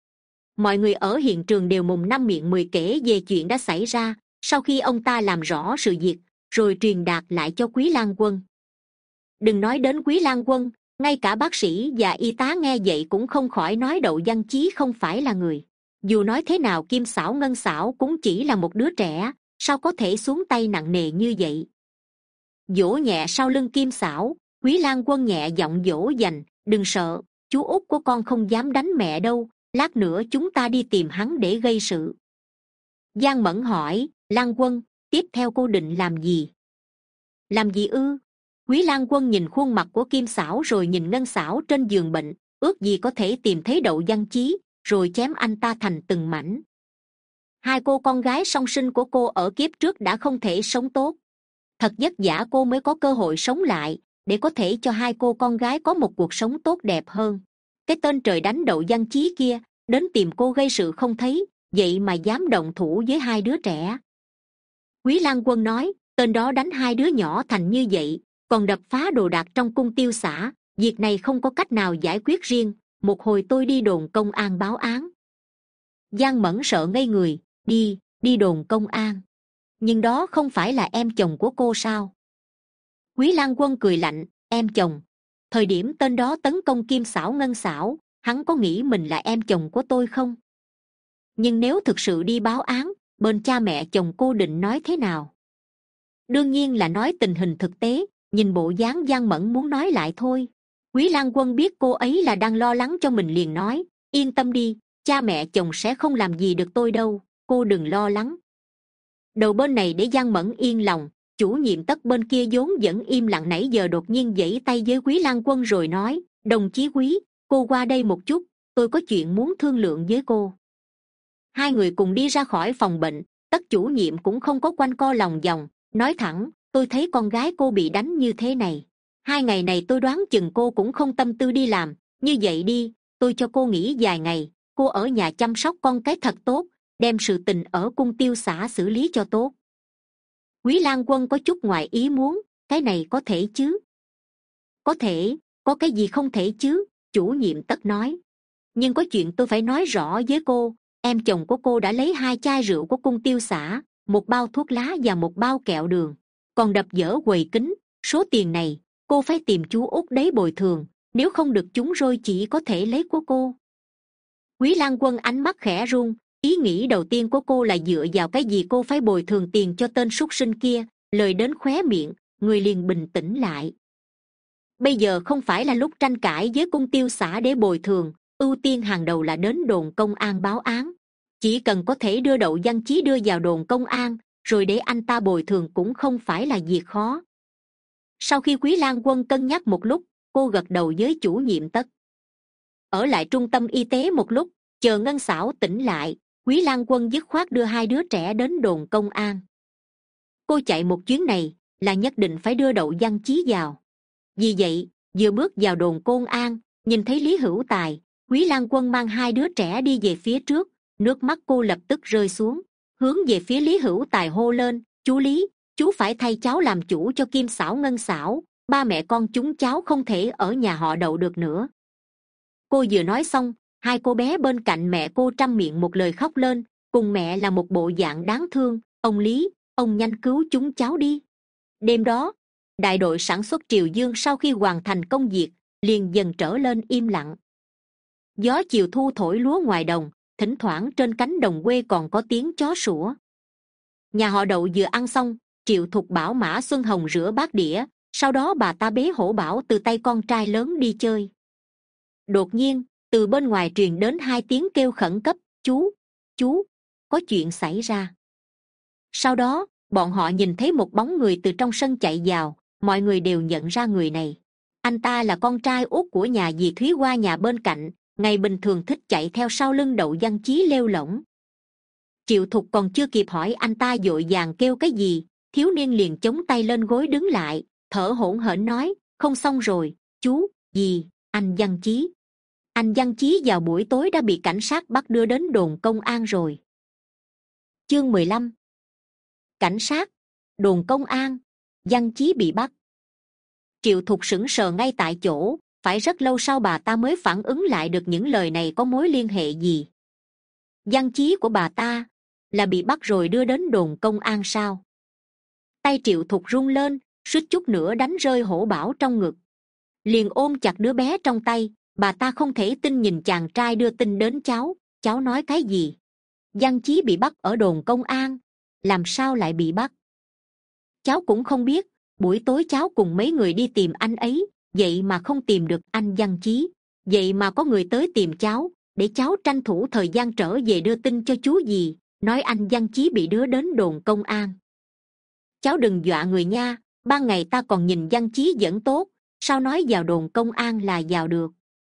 Mọi người ở hiện trường đều mồm năm miệng mười kể về chuyện đã xảy ra, sau khi ông ta làm rõ sự việc, rồi truyền đạt lại cho Quý Lang Quân. Đừng nói đến Quý Lang Quân, ngay cả bác sĩ và y tá nghe vậy cũng không khỏi nói Đậu Văn Chí không phải là người. Dù nói thế nào Kim Xảo Ngân Xảo cũng chỉ là một đứa trẻ, sao có thể xuống tay nặng nề như vậy. Vỗ nhẹ sau lưng Kim Xảo, Quý Lang Quân nhẹ giọng dỗ dành, đừng sợ, chú Út của con không dám đánh mẹ đâu, lát nữa chúng ta đi tìm hắn để gây sự. Giang Mẫn hỏi, Lang Quân, tiếp theo cô định làm gì? Làm gì ư? Quý Lang Quân nhìn khuôn mặt của Kim Xảo rồi nhìn Ngân Xảo trên giường bệnh, ước gì có thể tìm thấy Đậu Văn Chí, rồi chém anh ta thành từng mảnh. Hai cô con gái song sinh của cô ở kiếp trước đã không thể sống tốt. Thật vất vả cô mới có cơ hội sống lại, để có thể cho hai cô con gái có một cuộc sống tốt đẹp hơn. Cái tên trời đánh Đậu Văn Chí kia, đến tìm cô gây sự không thấy, vậy mà dám động thủ với hai đứa trẻ. Quý Lang Quân nói, tên đó đánh hai đứa nhỏ thành như vậy, còn đập phá đồ đạc trong cung tiêu xã, việc này không có cách nào giải quyết riêng, một hồi tôi đi đồn công an báo án. Giang Mẫn sợ ngây người, đi, đi đồn công an. Nhưng đó không phải là em chồng của cô sao? Quý Lang Quân cười lạnh, em chồng. Thời điểm tên đó tấn công Kim Xảo Ngân Xảo, hắn có nghĩ mình là em chồng của tôi không? Nhưng nếu thực sự đi báo án, bên cha mẹ chồng cô định nói thế nào? Đương nhiên là nói tình hình thực tế, nhìn bộ dáng Giang Mẫn muốn nói lại thôi. Quý Lang Quân biết cô ấy là đang lo lắng cho mình liền nói, yên tâm đi, cha mẹ chồng sẽ không làm gì được tôi đâu, cô đừng lo lắng. Đầu bên này để Giang Mẫn yên lòng, chủ nhiệm Tất bên kia vốn vẫn im lặng nãy giờ đột nhiên giãy tay với Quý Lang Quân rồi nói, đồng chí Quý, cô qua đây một chút, tôi có chuyện muốn thương lượng với cô. Hai người cùng đi ra khỏi phòng bệnh, Tất chủ nhiệm cũng không có quanh co lòng vòng, nói thẳng, tôi thấy con gái cô bị đánh như thế này, hai ngày này tôi đoán chừng cô cũng không tâm tư đi làm, như vậy đi, tôi cho cô nghỉ vài ngày, cô ở nhà chăm sóc con cái thật tốt, đem sự tình ở cung tiêu xã xử lý cho tốt. Quý Lang Quân có chút ngoài ý muốn, cái này có thể chứ? Có thể, có cái gì không thể chứ? Chủ nhiệm Tất nói. Nhưng có chuyện tôi phải nói rõ với cô, em chồng của cô đã lấy hai chai rượu của cung tiêu xã, một bao thuốc lá và một bao kẹo đường, còn đập vỡ quầy kính, số tiền này, cô phải tìm chú Út đấy bồi thường, nếu không được chúng rồi chỉ có thể lấy của cô. Quý Lang Quân ánh mắt khẽ run, ý nghĩ đầu tiên của cô là dựa vào cái gì cô phải bồi thường tiền cho tên súc sinh kia, lời đến khóe miệng, người liền bình tĩnh lại. Bây giờ không phải là lúc tranh cãi với cung tiêu xã để bồi thường, ưu tiên hàng đầu là đến đồn công an báo án. Chỉ cần có thể đưa Đậu Văn Chí đưa vào đồn công an, rồi để anh ta bồi thường cũng không phải là việc khó. Sau khi Quý Lan Quân cân nhắc một lúc, cô gật đầu với chủ nhiệm Tất. Ở lại trung tâm y tế một lúc, chờ Ngân Xảo tỉnh lại, Quý Lan Quân dứt khoát đưa hai đứa trẻ đến đồn công an. Cô chạy một chuyến này là nhất định phải đưa Đậu Văn Chí vào. Vì vậy, vừa bước vào đồn công an, nhìn thấy Lý Hữu Tài, Quý Lan Quân mang hai đứa trẻ đi về phía trước, nước mắt cô lập tức rơi xuống, hướng về phía Lý Hữu Tài hô lên: chú Lý, chú phải thay cháu làm chủ cho Kim Xảo Ngân Xảo, ba mẹ con chúng cháu không thể ở nhà họ Đậu được nữa. Cô vừa nói xong, hai cô bé bên cạnh mẹ cô trăm miệng một lời khóc lên, cùng mẹ là một bộ dạng đáng thương: ông Lý, ông nhanh cứu chúng cháu đi. Đêm đó, đại đội sản xuất Triều Dương sau khi hoàn thành công việc liền dần trở lên im lặng. Gió chiều thu thổi lúa ngoài đồng, thỉnh thoảng trên cánh đồng quê còn có tiếng chó sủa. Nhà họ Đậu vừa ăn xong, Triệu Thục bảo Mã Xuân Hồng rửa bát đĩa, sau đó bà ta bế Hổ Bảo từ tay con trai lớn đi chơi. Đột nhiên, từ bên ngoài truyền đến hai tiếng kêu khẩn cấp: chú, chú, có chuyện xảy ra. Sau đó, bọn họ nhìn thấy một bóng người từ trong sân chạy vào, mọi người đều nhận ra người này. Anh ta là con trai út của nhà dì Thúy Hoa nhà bên cạnh, ngày bình thường thích chạy theo sau lưng Đậu Văn Chí lêu lổng. Triệu Thục còn chưa kịp hỏi anh ta vội vàng kêu cái gì, thiếu niên liền chống tay lên gối đứng lại, thở hổn hển nói: không xong rồi, chú, dì, anh Văn Chí. Anh Văn Chí vào buổi tối đã bị cảnh sát bắt đưa đến đồn công an rồi. Chương mười lăm. Cảnh sát, đồn công an, Văn Chí bị bắt. Triệu Thục sững sờ ngay tại chỗ, phải rất lâu sau bà ta mới phản ứng lại được những lời này có mối liên hệ gì. Văn Chí của bà ta là bị bắt rồi đưa đến đồn công an sao? Tay Triệu Thục run lên, suýt chút nữa đánh rơi Hổ Bảo trong ngực. Liền ôm chặt đứa bé trong tay, bà ta không thể tin nhìn chàng trai đưa tin đến cháu. Cháu nói cái gì? Văn Chí bị bắt ở đồn công an? Làm sao lại bị bắt? Cháu cũng không biết, buổi tối cháu cùng mấy người đi tìm anh ấy, vậy mà không tìm được anh Văn Chí. Vậy mà có người tới tìm cháu, để cháu tranh thủ thời gian trở về đưa tin cho chú dì, nói anh Văn Chí bị đưa đến đồn công an. Cháu đừng dọa người nha, ban ngày ta còn nhìn Văn Chí vẫn tốt, sao nói vào đồn công an là vào được?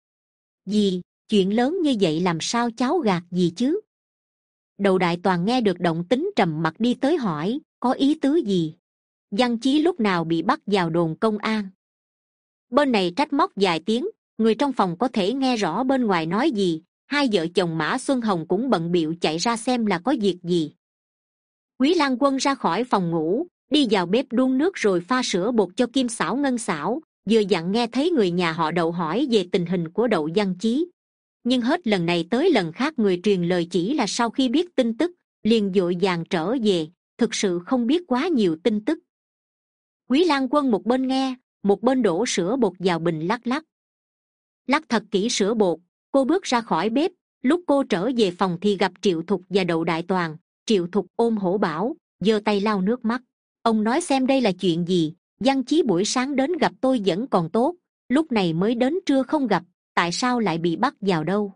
Dì, chuyện lớn như vậy làm sao cháu gạt dì chứ? Đầu Đại Toàn nghe được động tính trầm mặc đi tới hỏi, có ý tứ gì? Văn Chí lúc nào bị bắt vào đồn công an? Bên này trách móc vài tiếng, người trong phòng có thể nghe rõ bên ngoài nói gì. Hai vợ chồng Mã Xuân Hồng cũng bận bịu chạy ra xem là có việc gì. Quý Lan Quân ra khỏi phòng ngủ, đi vào bếp đun nước rồi pha sữa bột cho Kim Xảo Ngân Xảo, vừa dặn nghe thấy người nhà họ Đậu hỏi về tình hình của Đậu Văn Chí. Nhưng hết lần này tới lần khác người truyền lời chỉ là sau khi biết tin tức liền vội vàng trở về, thực sự không biết quá nhiều tin tức. Quý Lan Quân một bên nghe, một bên đổ sữa bột vào bình lắc lắc. Lắc thật kỹ sữa bột, cô bước ra khỏi bếp. Lúc cô trở về phòng thì gặp Triệu Thục và Đậu Đại Toàn. Triệu Thục ôm Hổ Bảo, giơ tay lau nước mắt. Ông nói xem đây là chuyện gì? Văn Chí buổi sáng đến gặp tôi vẫn còn tốt, lúc này mới đến trưa không gặp, tại sao lại bị bắt vào đâu?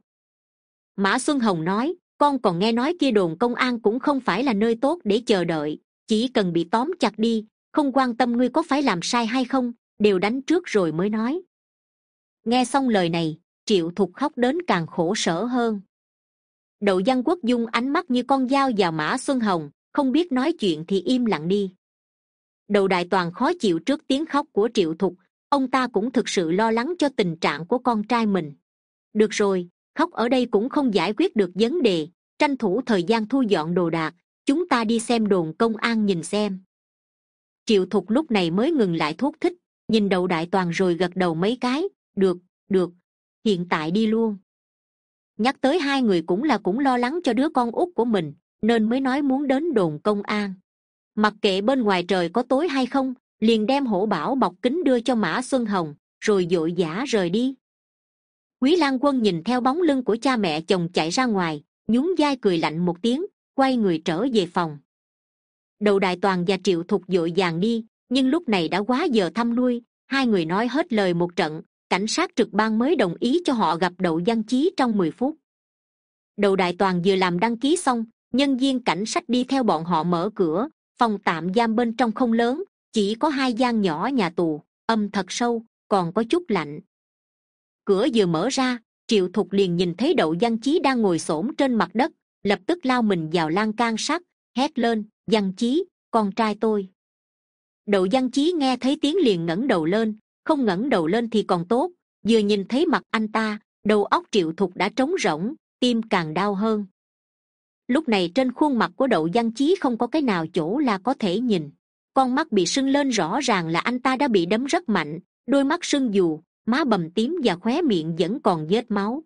Mã Xuân Hồng nói, con còn nghe nói kia đồn công an cũng không phải là nơi tốt để chờ đợi, chỉ cần bị tóm chặt đi, không quan tâm ngươi có phải làm sai hay không, đều đánh trước rồi mới nói. Nghe xong lời này, Triệu Thục khóc đến càng khổ sở hơn. Đậu Văn Quốc dung ánh mắt như con dao vào Mã Xuân Hồng, không biết nói chuyện thì im lặng đi. Đậu Đại Toàn khó chịu trước tiếng khóc của Triệu Thục, ông ta cũng thực sự lo lắng cho tình trạng của con trai mình. Được rồi, khóc ở đây cũng không giải quyết được vấn đề, tranh thủ thời gian thu dọn đồ đạc, chúng ta đi xem đồn công an nhìn xem. Triệu Thục lúc này mới ngừng lại thúc thích, nhìn Đậu Đại Toàn rồi gật đầu mấy cái, được, được, hiện tại đi luôn. Nhắc tới hai người cũng là cũng lo lắng cho đứa con út của mình, nên mới nói muốn đến đồn công an. Mặc kệ bên ngoài trời có tối hay không, liền đem Hổ Bảo bọc kính đưa cho Mã Xuân Hồng, rồi vội vã rời đi. Quý Lan Quân nhìn theo bóng lưng của cha mẹ chồng chạy ra ngoài, nhún vai cười lạnh một tiếng, quay người trở về phòng. Đậu Đại Toàn và Triệu Thục vội vàng đi, nhưng lúc này đã quá giờ thăm nuôi. Hai người nói hết lời một trận, cảnh sát trực ban mới đồng ý cho họ gặp Đậu Văn Chí trong mười phút. Đậu Đại Toàn vừa làm đăng ký xong, nhân viên cảnh sát đi theo bọn họ mở cửa. Phòng tạm giam bên trong không lớn, chỉ có hai gian nhỏ nhà tù, âm thật sâu, còn có chút lạnh. Cửa vừa mở ra, Triệu Thục liền nhìn thấy Đậu Văn Chí đang ngồi xổm trên mặt đất, lập tức lao mình vào lan can sắt, hét lên: Văn Chí, con trai tôi. Đậu Văn Chí nghe thấy tiếng liền ngẩng đầu lên, không ngẩng đầu lên thì còn tốt, vừa nhìn thấy mặt anh ta, đầu óc Triệu Thục đã trống rỗng, tim càng đau hơn. Lúc này trên khuôn mặt của Đậu Văn Chí không có cái nào chỗ là có thể nhìn, con mắt bị sưng lên rõ ràng là anh ta đã bị đấm rất mạnh, đôi mắt sưng dù, má bầm tím và khóe miệng vẫn còn vết máu.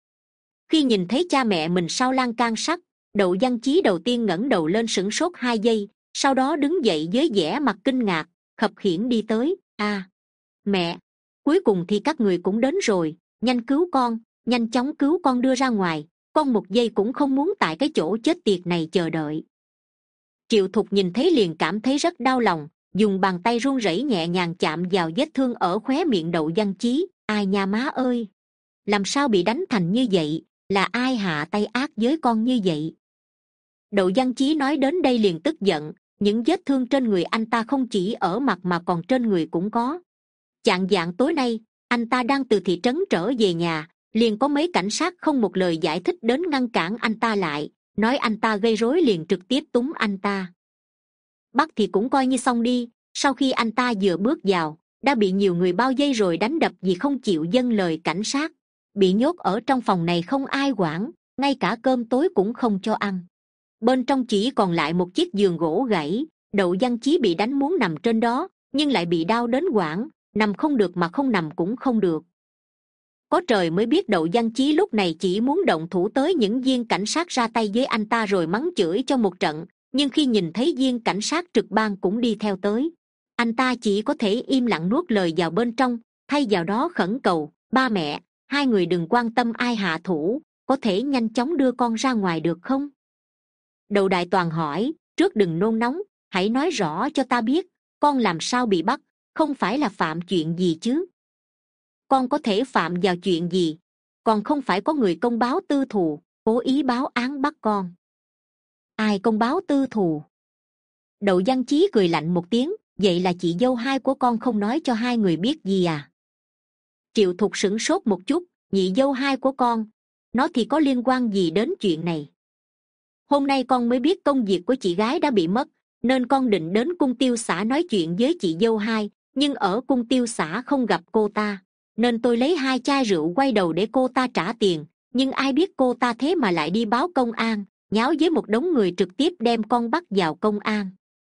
Khi nhìn thấy cha mẹ mình sau lan can sắt, Đậu Văn Chí đầu tiên ngẩng đầu lên sửng sốt hai giây, sau đó đứng dậy với vẻ mặt kinh ngạc, khập khiễng đi tới. À, mẹ, cuối cùng thì các người cũng đến rồi, nhanh cứu con, nhanh chóng cứu con đưa ra ngoài, con một giây cũng không muốn tại cái chỗ chết tiệt này chờ đợi. Triệu Thục nhìn thấy liền cảm thấy rất đau lòng, dùng bàn tay run rẩy nhẹ nhàng chạm vào vết thương ở khóe miệng Đậu Văn Chí. Ai nha má ơi, làm sao bị đánh thành như vậy, là ai hạ tay ác với con như vậy? Đậu Văn Chí nói đến đây liền tức giận, những vết thương trên người anh ta không chỉ ở mặt mà còn trên người cũng có. Chạng vạng tối nay, anh ta đang từ thị trấn trở về nhà, liền có mấy cảnh sát không một lời giải thích đến ngăn cản anh ta lại, nói anh ta gây rối liền trực tiếp túm anh ta. Bắt thì cũng coi như xong đi, sau khi anh ta vừa bước vào, đã bị nhiều người bao vây rồi đánh đập vì không chịu vâng lời cảnh sát, bị nhốt ở trong phòng này không ai quản, ngay cả cơm tối cũng không cho ăn. Bên trong chỉ còn lại một chiếc giường gỗ gãy, Đậu Văn Chí bị đánh muốn nằm trên đó, nhưng lại bị đau đến quãng, nằm không được mà không nằm cũng không được. Có trời mới biết Đậu Văn Chí lúc này chỉ muốn động thủ tới những viên cảnh sát ra tay với anh ta rồi mắng chửi cho một trận, nhưng khi nhìn thấy viên cảnh sát trực ban cũng đi theo tới, anh ta chỉ có thể im lặng nuốt lời vào bên trong, thay vào đó khẩn cầu: Ba mẹ, hai người đừng quan tâm ai hạ thủ, có thể nhanh chóng đưa con ra ngoài được không? Đậu Đại Toàn hỏi: Trước đừng nôn nóng, hãy nói rõ cho ta biết, con làm sao bị bắt, không phải là phạm chuyện gì chứ? Con có thể phạm vào chuyện gì? Còn không phải có người công báo tư thù, cố ý báo án bắt con. Ai công báo tư thù? Đậu Văn Chí cười lạnh một tiếng: Vậy là chị dâu hai của con không nói cho hai người biết gì à? Triệu Thục sửng sốt một chút: Nhị dâu hai của con, nó thì có liên quan gì đến chuyện này? Hôm nay con mới biết công việc của chị gái đã bị mất, nên con định đến cung tiêu xã nói chuyện với chị dâu hai, nhưng ở cung tiêu xã không gặp cô ta, nên tôi lấy hai chai rượu quay đầu để cô ta trả tiền, nhưng ai biết cô ta thế mà lại đi báo công an, nháo với một đống người trực tiếp đem con bắt vào công an.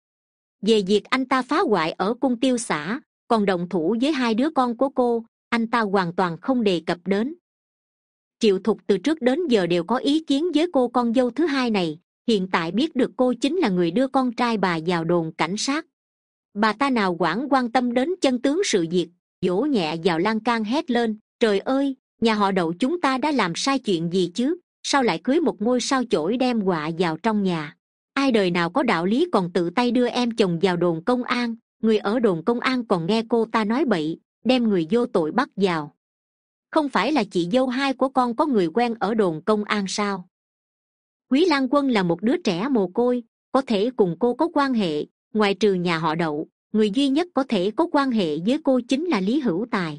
Về việc anh ta phá hoại ở cung tiêu xã, còn động thủ với hai đứa con của cô, anh ta hoàn toàn không đề cập đến. Triệu Thục từ trước đến giờ đều có ý kiến với cô con dâu thứ hai này, hiện tại biết được cô chính là người đưa con trai bà vào đồn cảnh sát, bà ta nào quản quan tâm đến chân tướng sự việc, vỗ nhẹ vào lan can hét lên: Trời ơi, nhà họ Đậu chúng ta đã làm sai chuyện gì chứ, sao lại cưới một ngôi sao chổi đem họa vào trong nhà? Ai đời nào có đạo lý còn tự tay đưa em chồng vào đồn công an, người ở đồn công an còn nghe cô ta nói bậy, đem người vô tội bắt vào. Không phải là chị dâu hai của con có người quen ở đồn công an sao? Quý Lan Quân là một đứa trẻ mồ côi, có thể cùng cô có quan hệ, ngoại trừ nhà họ Đậu, người duy nhất có thể có quan hệ với cô chính là Lý Hữu Tài.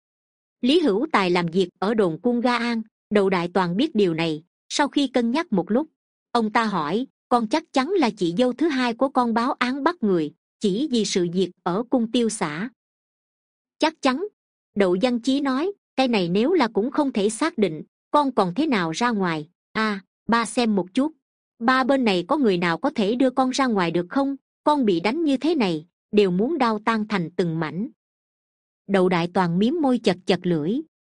Lý Hữu Tài làm việc ở đồn Quân Ga An. Đậu Đại Toàn biết điều này, sau khi cân nhắc một lúc, ông ta hỏi: Con chắc chắn là chị dâu thứ hai của con báo án bắt người, chỉ vì sự việc ở cung tiêu xã? Chắc chắn, Đậu Văn Chí nói. Cái này nếu là cũng không thể xác định, con còn thế nào ra ngoài? À, ba xem một chút, ba bên này có người nào có thể đưa con ra ngoài được không? Con bị đánh như thế này, đều muốn đau tan thành từng mảnh. Đậu Đại Toàn miếm môi chật chật lưỡi.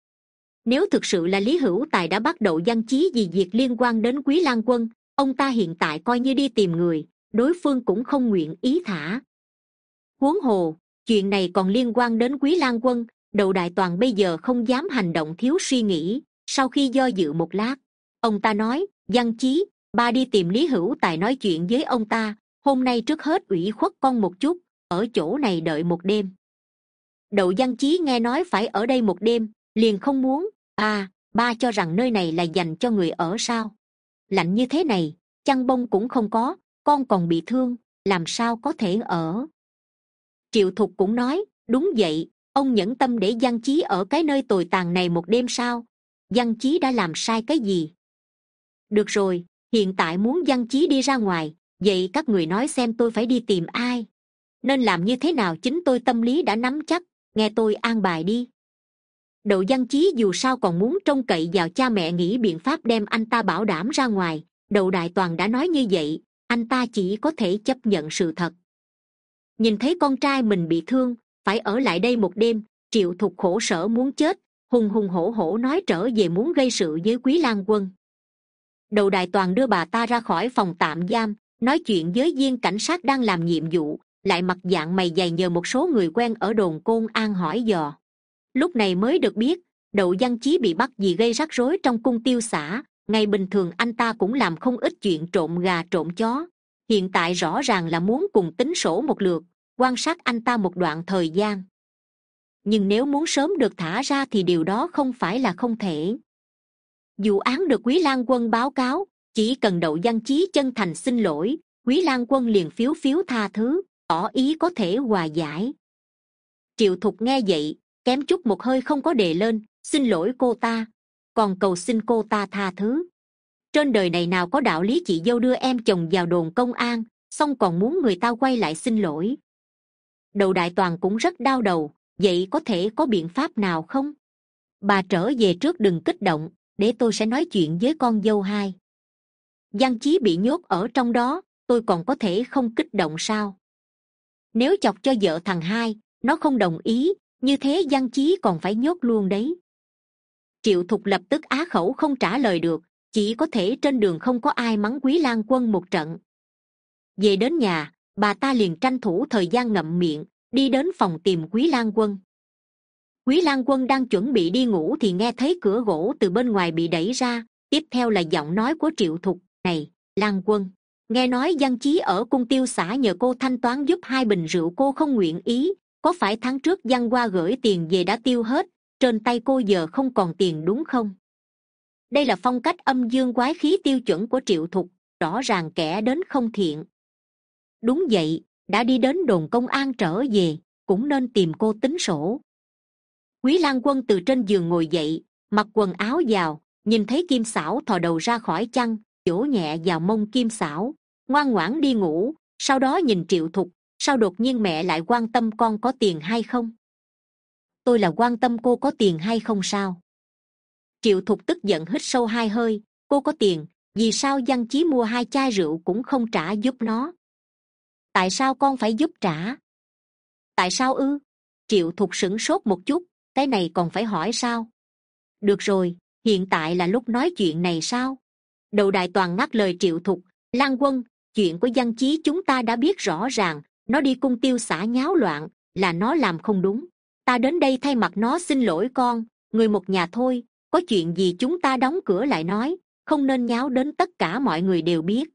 Nếu thực sự là Lý Hữu Tài đã bắt Đậu Văn Chí vì việc liên quan đến Quý Lan Quân, ông ta hiện tại coi như đi tìm người, đối phương cũng không nguyện ý thả. Huống hồ, chuyện này còn liên quan đến Quý Lan Quân. Đậu Đại Toàn bây giờ không dám hành động thiếu suy nghĩ, sau khi do dự một lát, ông ta nói: Văn Chí, ba đi tìm Lý Hữu Tài nói chuyện với ông ta, hôm nay trước hết ủy khuất con một chút, ở chỗ này đợi một đêm. Đậu Văn Chí nghe nói phải ở đây một đêm liền không muốn. À, ba cho rằng nơi này là dành cho người ở sao? Lạnh như thế này, chăn bông cũng không có, con còn bị thương, làm sao có thể ở? Triệu Thục cũng nói, đúng vậy, ông nhẫn tâm để Văn Chí ở cái nơi tồi tàn này một đêm sao? Văn Chí đã làm sai cái gì? Được rồi, hiện tại muốn Văn Chí đi ra ngoài, vậy các người nói xem tôi phải đi tìm ai? Nên làm như thế nào chính tôi tâm lý đã nắm chắc, nghe tôi an bài đi. Đậu Văn Chí dù sao còn muốn trông cậy vào cha mẹ nghĩ biện pháp đem anh ta bảo đảm ra ngoài. Đậu Đại Toàn đã nói như vậy, anh ta chỉ có thể chấp nhận sự thật. Nhìn thấy con trai mình bị thương, phải ở lại đây một đêm, Triệu Thục khổ sở muốn chết, hùng hùng hổ hổ nói trở về muốn gây sự với Quý Lang Quân. Đậu Đại Toàn đưa bà ta ra khỏi phòng tạm giam, nói chuyện với viên cảnh sát đang làm nhiệm vụ, lại mặt dạng mày dày nhờ một số người quen ở đồn Côn An hỏi dò. Lúc này mới được biết, Đậu Văn Chí bị bắt vì gây rắc rối trong cung tiêu xã. Ngày bình thường anh ta cũng làm không ít chuyện trộm gà trộm chó, hiện tại rõ ràng là muốn cùng tính sổ một lượt, quan sát anh ta một đoạn thời gian. Nhưng nếu muốn sớm được thả ra thì điều đó không phải là không thể. Vụ án được Quý Lang Quân báo cáo, chỉ cần Đậu Văn Chí chân thành xin lỗi, Quý Lang Quân liền phiếu phiếu tha thứ, tỏ ý có thể hòa giải. Triệu Thục nghe vậy, kém chút một hơi không có đề lên, xin lỗi cô ta, còn cầu xin cô ta tha thứ. Trên đời này nào có đạo lý chị dâu đưa em chồng vào đồn công an, xong còn muốn người ta quay lại xin lỗi. Đậu Đại Toàn cũng rất đau đầu, vậy có thể có biện pháp nào không? Bà trở về trước đừng kích động, để tôi sẽ nói chuyện với con dâu hai. Văn Chí bị nhốt ở trong đó, tôi còn có thể không kích động sao? Nếu chọc cho vợ thằng hai, nó không đồng ý, như thế Văn Chí còn phải nhốt luôn đấy. Triệu Thục lập tức á khẩu không trả lời được, chỉ có thể trên đường không có ai mắng Quý Lang Quân một trận. Về đến nhà, bà ta liền tranh thủ thời gian ngậm miệng, đi đến phòng tìm Quý Lang Quân. Quý Lang Quân đang chuẩn bị đi ngủ thì nghe thấy cửa gỗ từ bên ngoài bị đẩy ra, tiếp theo là giọng nói của Triệu Thục. Này, Lang Quân, nghe nói Văn Chí ở cung tiêu xã nhờ cô thanh toán giúp hai bình rượu cô không nguyện ý, có phải tháng trước Văn Hoa gửi tiền về đã tiêu hết, trên tay cô giờ không còn tiền đúng không? Đây là phong cách âm dương quái khí tiêu chuẩn của Triệu Thục, rõ ràng kẻ đến không thiện. Đúng vậy, đã đi đến đồn công an trở về, cũng nên tìm cô tính sổ. Quý Lang Quân từ trên giường ngồi dậy, mặc quần áo vào, nhìn thấy Kim Xảo thò đầu ra khỏi chăn, vỗ nhẹ vào mông Kim Xảo, ngoan ngoãn đi ngủ. Sau đó nhìn Triệu Thục, sao đột nhiên mẹ lại quan tâm con có tiền hay không? Tôi là quan tâm cô có tiền hay không sao? Triệu Thục tức giận hít sâu hai hơi, cô có tiền, vì sao Văn Chí mua hai chai rượu cũng không trả giúp nó? Tại sao con phải giúp trả? Tại sao ư? Triệu Thục sửng sốt một chút, cái này còn phải hỏi sao? Được rồi, hiện tại là lúc nói chuyện này sao? Đậu Đại Toàn ngắt lời Triệu Thục, Lang Quân, chuyện của Văn Chí chúng ta đã biết rõ ràng, nó đi cung tiêu xã nháo loạn, là nó làm không đúng. Ta đến đây thay mặt nó xin lỗi con, người một nhà thôi, có chuyện gì chúng ta đóng cửa lại nói, không nên nháo đến tất cả mọi người đều biết.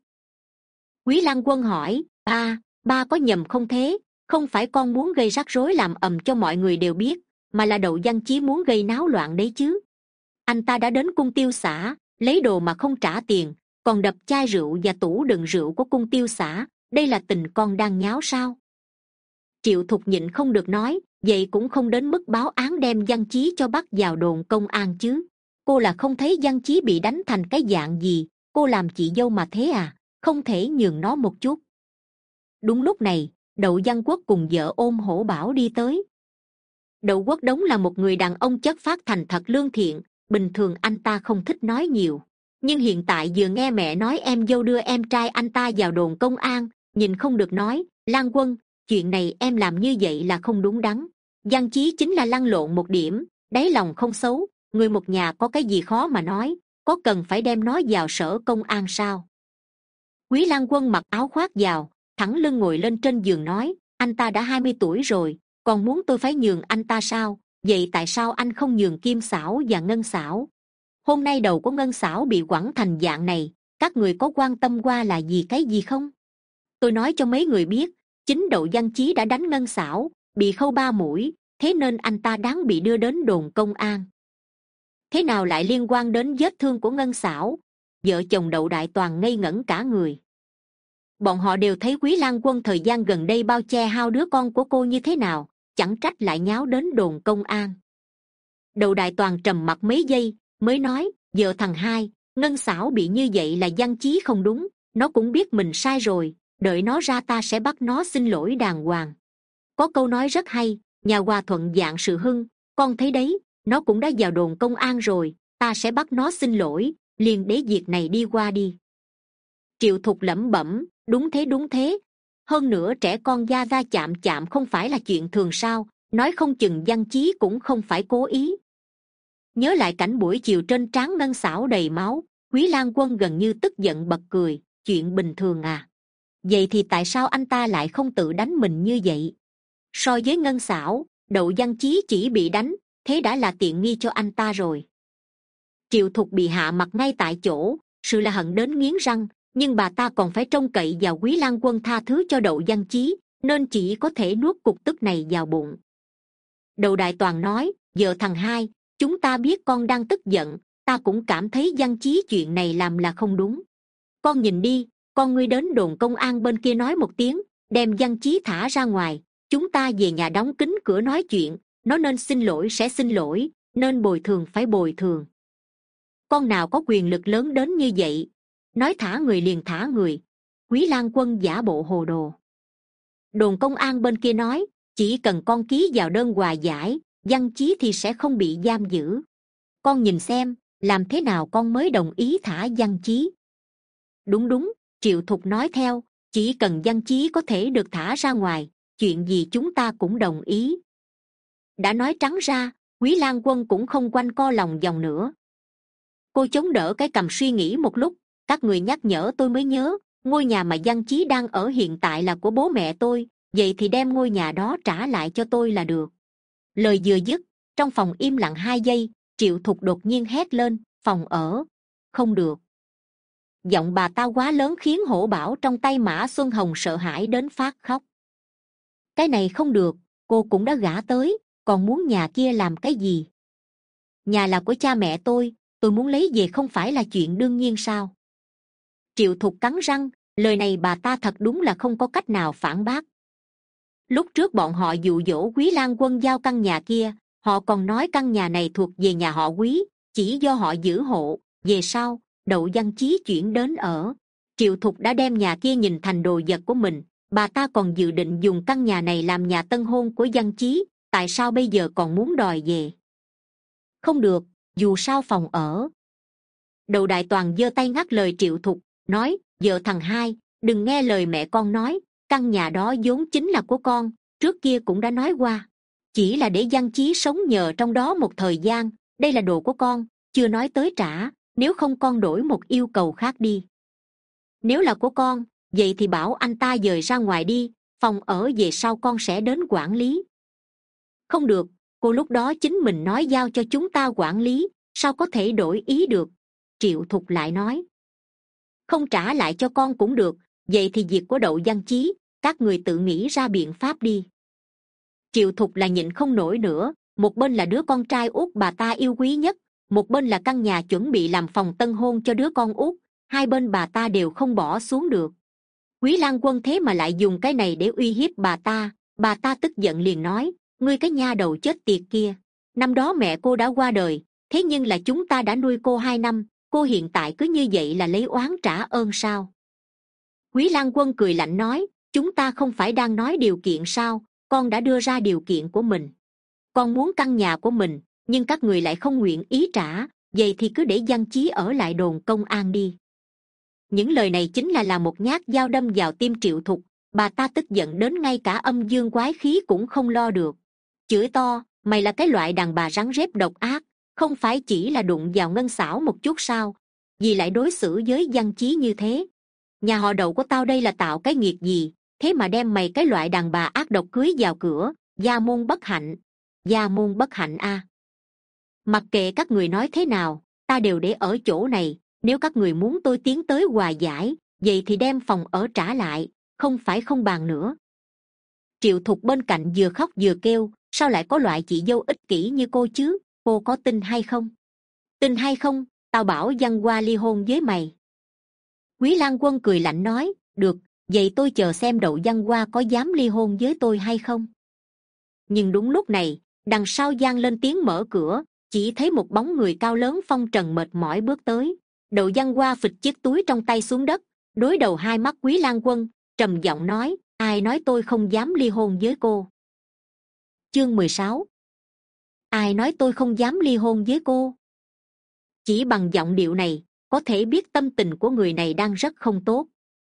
Quý Lang Quân hỏi, ba, ba có nhầm không thế? Không phải con muốn gây rắc rối làm ầm cho mọi người đều biết, mà là Đậu Văn Chí muốn gây náo loạn đấy chứ. Anh ta đã đến cung tiêu xã, lấy đồ mà không trả tiền, còn đập chai rượu và tủ đựng rượu của cung tiêu xã, đây là tình con đang nháo sao? Triệu Thục nhịn không được nói, vậy cũng không đến mức báo án đem Văn Chí cho bắt vào đồn công an chứ. Cô là không thấy Văn Chí bị đánh thành cái dạng gì, cô làm chị dâu mà thế à, không thể nhường nó một chút. Đúng lúc này, Đậu Văn Quốc cùng vợ ôm hổ bảo đi tới. Đậu Quốc Đống là một người đàn ông chất phác thành thật lương thiện, bình thường anh ta không thích nói nhiều. Nhưng hiện tại vừa nghe mẹ nói em dâu đưa em trai anh ta vào đồn công an, nhìn không được nói, Lang Quân, chuyện này em làm như vậy là không đúng đắn. Văn Chí chính là lăn lộn một điểm, đáy lòng không xấu, người một nhà có cái gì khó mà nói, có cần phải đem nó vào sở công an sao? Quý Lang Quân mặc áo khoác vào, thẳng lưng ngồi lên trên giường nói, anh ta đã hai mươi tuổi rồi, còn muốn tôi phải nhường anh ta sao? Vậy tại sao anh không nhường Kim Xảo và Ngân Xảo? Hôm nay đầu của Ngân Xảo bị quẳng thành dạng này, các người có quan tâm qua là vì cái gì không? Tôi nói cho mấy người biết, chính Đậu Văn Chí đã đánh Ngân Xảo, bị khâu ba mũi, thế nên anh ta đáng bị đưa đến đồn công an. Thế nào lại liên quan đến vết thương của Ngân Xảo? Vợ chồng Đậu Đại Toàn ngây ngẩn cả người. Bọn họ đều thấy Quý Lang Quân thời gian gần đây bao che hao đứa con của cô như thế nào, chẳng trách lại nháo đến đồn công an. Đậu Đại Toàn trầm mặc mấy giây mới nói, vợ thằng hai, Ngân Xảo bị như vậy là Văn Chí không đúng, nó cũng biết mình sai rồi, đợi nó ra ta sẽ bắt nó xin lỗi đàng hoàng. Có câu nói rất hay, nhà hòa thuận vạn sự hưng, con thấy đấy, nó cũng đã vào đồn công an rồi, ta sẽ bắt nó xin lỗi, liền để việc này đi qua đi. Triệu Thục lẩm bẩm, đúng thế đúng thế, hơn nữa trẻ con da da chạm chạm không phải là chuyện thường sao, nói không chừng Văn Chí cũng không phải cố ý. Nhớ lại cảnh buổi chiều trên trán Ngân Xảo đầy máu, Quý Lang Quân gần như tức giận bật cười, chuyện bình thường à? Vậy thì tại sao anh ta lại không tự đánh mình như vậy? So với Ngân Xảo, Đậu Văn Chí chỉ bị đánh, thế đã là tiện nghi cho anh ta rồi. Triệu Thục bị hạ mặt ngay tại chỗ, sự là hận đến nghiến răng, nhưng bà ta còn phải trông cậy vào Quý Lang Quân tha thứ cho Đậu Văn Chí, nên chỉ có thể nuốt cục tức này vào bụng. Đậu Đại Toàn nói, vợ thằng hai, chúng ta biết con đang tức giận, ta cũng cảm thấy Văn Chí chuyện này làm là không đúng. Con nhìn đi, con ngươi đến đồn công an bên kia nói một tiếng, đem Văn Chí thả ra ngoài, chúng ta về nhà đóng kín cửa nói chuyện, nó nên xin lỗi sẽ xin lỗi, nên bồi thường phải bồi thường. Con nào có quyền lực lớn đến như vậy? Nói thả người liền thả người. Quý Lang Quân giả bộ hồ đồ. Đồn công an bên kia nói, chỉ cần con ký vào đơn hòa giải, Văn Chí thì sẽ không bị giam giữ. Con nhìn xem, làm thế nào con mới đồng ý thả Văn Chí? Đúng đúng, Triệu Thục nói theo, chỉ cần Văn Chí có thể được thả ra ngoài, chuyện gì chúng ta cũng đồng ý. Đã nói trắng ra, Quý Lang Quân cũng không quanh co lòng vòng nữa. Cô chống đỡ cái cằm suy nghĩ một lúc, các người nhắc nhở tôi mới nhớ, ngôi nhà mà Văn Chí đang ở hiện tại là của bố mẹ tôi, vậy thì đem ngôi nhà đó trả lại cho tôi là được. Lời vừa dứt, trong phòng im lặng hai giây, Triệu Thục đột nhiên hét lên, phòng ở, không được. Giọng bà ta quá lớn khiến Hổ Bảo trong tay Mã Xuân Hồng sợ hãi đến phát khóc. Cái này không được, cô cũng đã gả tới, còn muốn nhà kia làm cái gì? Nhà là của cha mẹ tôi, tôi muốn lấy về không phải là chuyện đương nhiên sao? Triệu Thục cắn răng, lời này bà ta thật đúng là không có cách nào phản bác. Lúc trước bọn họ dụ dỗ Quý Lang Quân giao căn nhà kia, họ còn nói căn nhà này thuộc về nhà họ Quý, chỉ do họ giữ hộ. Về sau, Đậu Văn Chí chuyển đến ở, Triệu Thục đã đem nhà kia nhìn thành đồ vật của mình. Bà ta còn dự định dùng căn nhà này làm nhà tân hôn của Văn Chí, tại sao bây giờ còn muốn đòi về? Không được, dù sao phòng ở. Đậu Đại Toàn giơ tay ngắt lời Triệu Thục, nói, vợ thằng hai, đừng nghe lời mẹ con nói, căn nhà đó vốn chính là của con, trước kia cũng đã nói qua. Chỉ là để Văn Chí sống nhờ trong đó một thời gian, đây là đồ của con, chưa nói tới trả, nếu không con đổi một yêu cầu khác đi. Nếu là của con, vậy thì bảo anh ta dời ra ngoài đi, phòng ở về sau con sẽ đến quản lý. Không được, cô lúc đó chính mình nói giao cho chúng ta quản lý, sao có thể đổi ý được? Triệu Thục lại nói, không trả lại cho con cũng được, vậy thì việc của Đậu Văn Chí, các người tự nghĩ ra biện pháp đi. Triệu Thục là nhịn không nổi nữa, một bên là đứa con trai út bà ta yêu quý nhất, một bên là căn nhà chuẩn bị làm phòng tân hôn cho đứa con út, hai bên bà ta đều không bỏ xuống được. Quý Lang Quân thế mà lại dùng cái này để uy hiếp bà ta, bà ta tức giận liền nói, ngươi cái nha đầu chết tiệt kia, năm đó mẹ cô đã qua đời, thế nhưng là chúng ta đã nuôi cô hai năm, cô hiện tại cứ như vậy là lấy oán trả ơn sao? Quý Lang Quân cười lạnh nói, chúng ta không phải đang nói điều kiện sao, con đã đưa ra điều kiện của mình. Con muốn căn nhà của mình, nhưng các người lại không nguyện ý trả, vậy thì cứ để Văn Chí ở lại đồn công an đi. Những lời này chính là là một nhát dao đâm vào tim Triệu Thục, bà ta tức giận đến ngay cả âm dương quái khí cũng không lo được. Chửi to, mày là cái loại đàn bà rắn rết độc ác, không phải chỉ là đụng vào Ngân Xảo một chút sao, vì lại đối xử với Văn Chí như thế? Nhà họ Đậu của tao đây là tạo cái nghiệt gì, thế mà đem mày cái loại đàn bà ác độc cưới vào cửa, gia môn bất hạnh, gia môn bất hạnh a. Mặc kệ các người nói thế nào, ta đều để ở chỗ này, nếu các người muốn tôi tiến tới hòa giải, vậy thì đem phòng ở trả lại, không phải không bàn nữa. Triệu Thục bên cạnh vừa khóc vừa kêu, sao lại có loại chị dâu ích kỷ như cô chứ, cô có tin hay không? Tin hay không, tao bảo Văn Hoa ly hôn với mày. Quý Lang Quân cười lạnh nói, được, vậy tôi chờ xem Đậu Văn Hoa có dám ly hôn với tôi hay không. Nhưng đúng lúc này, đằng sau vang lên tiếng mở cửa, chỉ thấy một bóng người cao lớn phong trần mệt mỏi bước tới. Đậu Văn Hoa phịch chiếc túi trong tay xuống đất, đối đầu hai mắt Quý Lang Quân, trầm giọng nói, ai nói tôi không dám ly hôn với cô? Chương mười sáu. Ai nói tôi không dám ly hôn với cô? Chỉ bằng giọng điệu này, có thể biết tâm tình của người này đang rất không tốt.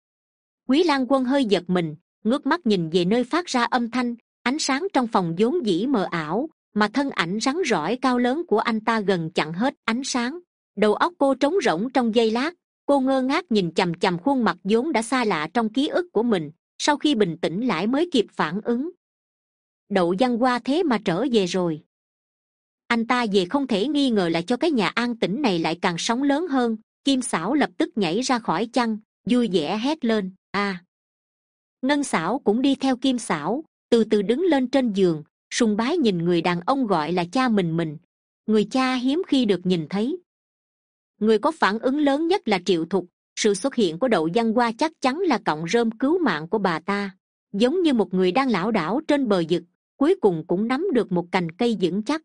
Quý Lang Quân hơi giật mình, ngước mắt nhìn về nơi phát ra âm thanh. Ánh sáng trong phòng vốn dĩ mờ ảo, mà thân ảnh rắn rỏi cao lớn của anh ta gần chặn hết ánh sáng. Đầu óc cô trống rỗng trong giây lát, cô ngơ ngác nhìn chằm chằm khuôn mặt vốn đã xa lạ trong ký ức của mình. Sau khi bình tĩnh lại mới kịp phản ứng. Đậu Văn Hoa thế mà trở về rồi. Anh ta về không thể nghi ngờ là cho cái nhà an tĩnh này lại càng sóng lớn hơn. Kim Xảo lập tức nhảy ra khỏi chăn, vui vẻ hét lên, a. Ngân Xảo cũng đi theo Kim Xảo, từ từ đứng lên trên giường, sùng bái nhìn người đàn ông gọi là cha mình mình. Người cha hiếm khi được nhìn thấy. Người có phản ứng lớn nhất là Triệu Thục. Sự xuất hiện của Đậu Văn Hoa chắc chắn là cọng rơm cứu mạng của bà ta. Giống như một người đang lảo đảo trên bờ vực, cuối cùng cũng nắm được một cành cây vững chắc.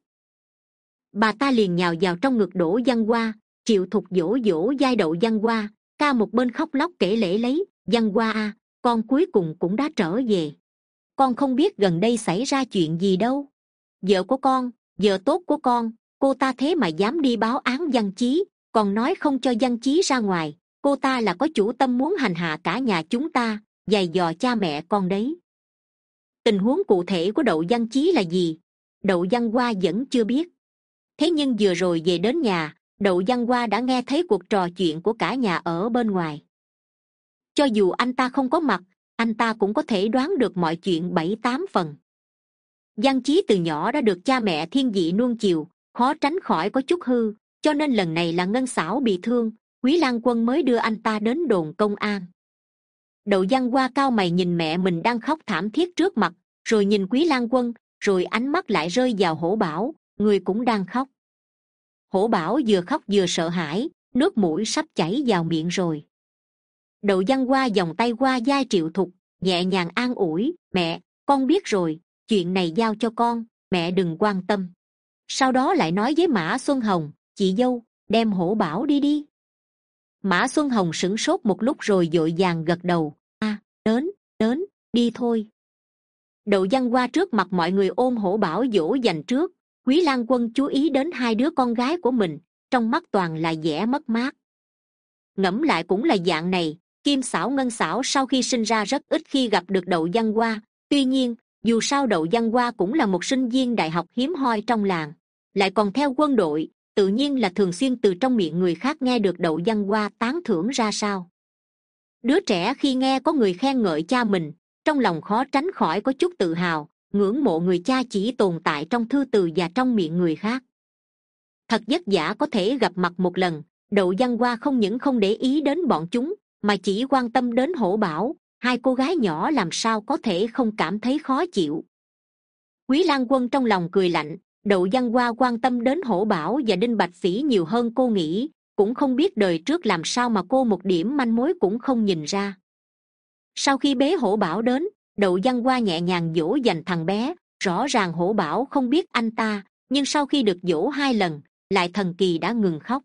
Bà ta liền nhào vào trong ngực Đỗ Văn Hoa. Triệu Thục dỗ dỗ vai Đậu Văn Hoa, ca một bên khóc lóc kể lể lấy, Văn Hoa à, con cuối cùng cũng đã trở về. Con không biết gần đây xảy ra chuyện gì đâu. Vợ của con, vợ tốt của con, cô ta thế mà dám đi báo án Văn Chí, còn nói không cho Văn Chí ra ngoài. Cô ta là có chủ tâm muốn hành hạ cả nhà chúng ta, giày dò cha mẹ con đấy. Tình huống cụ thể của Đậu Văn Chí là gì? Đậu Văn Hoa vẫn chưa biết. Thế nhưng vừa rồi về đến nhà, Đậu Văn Hoa đã nghe thấy cuộc trò chuyện của cả nhà ở bên ngoài. Cho dù anh ta không có mặt, anh ta cũng có thể đoán được mọi chuyện bảy tám phần. Văn Chí từ nhỏ đã được cha mẹ thiên vị nuông chiều, khó tránh khỏi có chút hư, cho nên lần này là Ngân Xảo bị thương, Quý Lang Quân mới đưa anh ta đến đồn công an. Đậu Văn Hoa cau mày nhìn mẹ mình đang khóc thảm thiết trước mặt, rồi nhìn Quý Lang Quân, rồi ánh mắt lại rơi vào Hổ Bảo, người cũng đang khóc. Hổ Bảo vừa khóc vừa sợ hãi, nước mũi sắp chảy vào miệng rồi. Đậu Văn Hoa vòng tay qua vai Triệu Thục, nhẹ nhàng an ủi, mẹ, con biết rồi, chuyện này giao cho con, mẹ đừng quan tâm. Sau đó lại nói với Mã Xuân Hồng, chị dâu, đem Hổ Bảo đi đi. Mã Xuân Hồng sửng sốt một lúc rồi vội vàng gật đầu, a, à, đến, đến, đi thôi. Đậu Văn Hoa trước mặt mọi người ôm Hổ Bảo dỗ dành trước. Quý Lang Quân chú ý đến hai đứa con gái của mình, trong mắt toàn là vẻ mất mát. Ngẫm lại cũng là dạng này, Kim Xảo Ngân Xảo sau khi sinh ra rất ít khi gặp được Đậu Văn Hoa. Tuy nhiên, dù sao Đậu Văn Hoa cũng là một sinh viên đại học hiếm hoi trong làng, lại còn theo quân đội, tự nhiên là thường xuyên từ trong miệng người khác nghe được Đậu Văn Hoa tán thưởng ra sao. Đứa trẻ khi nghe có người khen ngợi cha mình, trong lòng khó tránh khỏi có chút tự hào, ngưỡng mộ người cha chỉ tồn tại trong thư từ và trong miệng người khác. Thật vất vả có thể gặp mặt một lần, Đậu Văn Hoa không những không để ý đến bọn chúng, mà chỉ quan tâm đến Hổ Bảo. Hai cô gái nhỏ làm sao có thể không cảm thấy khó chịu. Quý Lang Quân trong lòng cười lạnh, Đậu Văn Hoa quan tâm đến Hổ Bảo và Đinh Bạch Phỉ nhiều hơn cô nghĩ, cũng không biết đời trước làm sao mà cô một điểm manh mối cũng không nhìn ra. Sau khi bế Hổ Bảo đến, Đậu Văn Hoa nhẹ nhàng dỗ dành thằng bé. Rõ ràng Hổ Bảo không biết anh ta, nhưng sau khi được dỗ hai lần, lại thần kỳ đã ngừng khóc.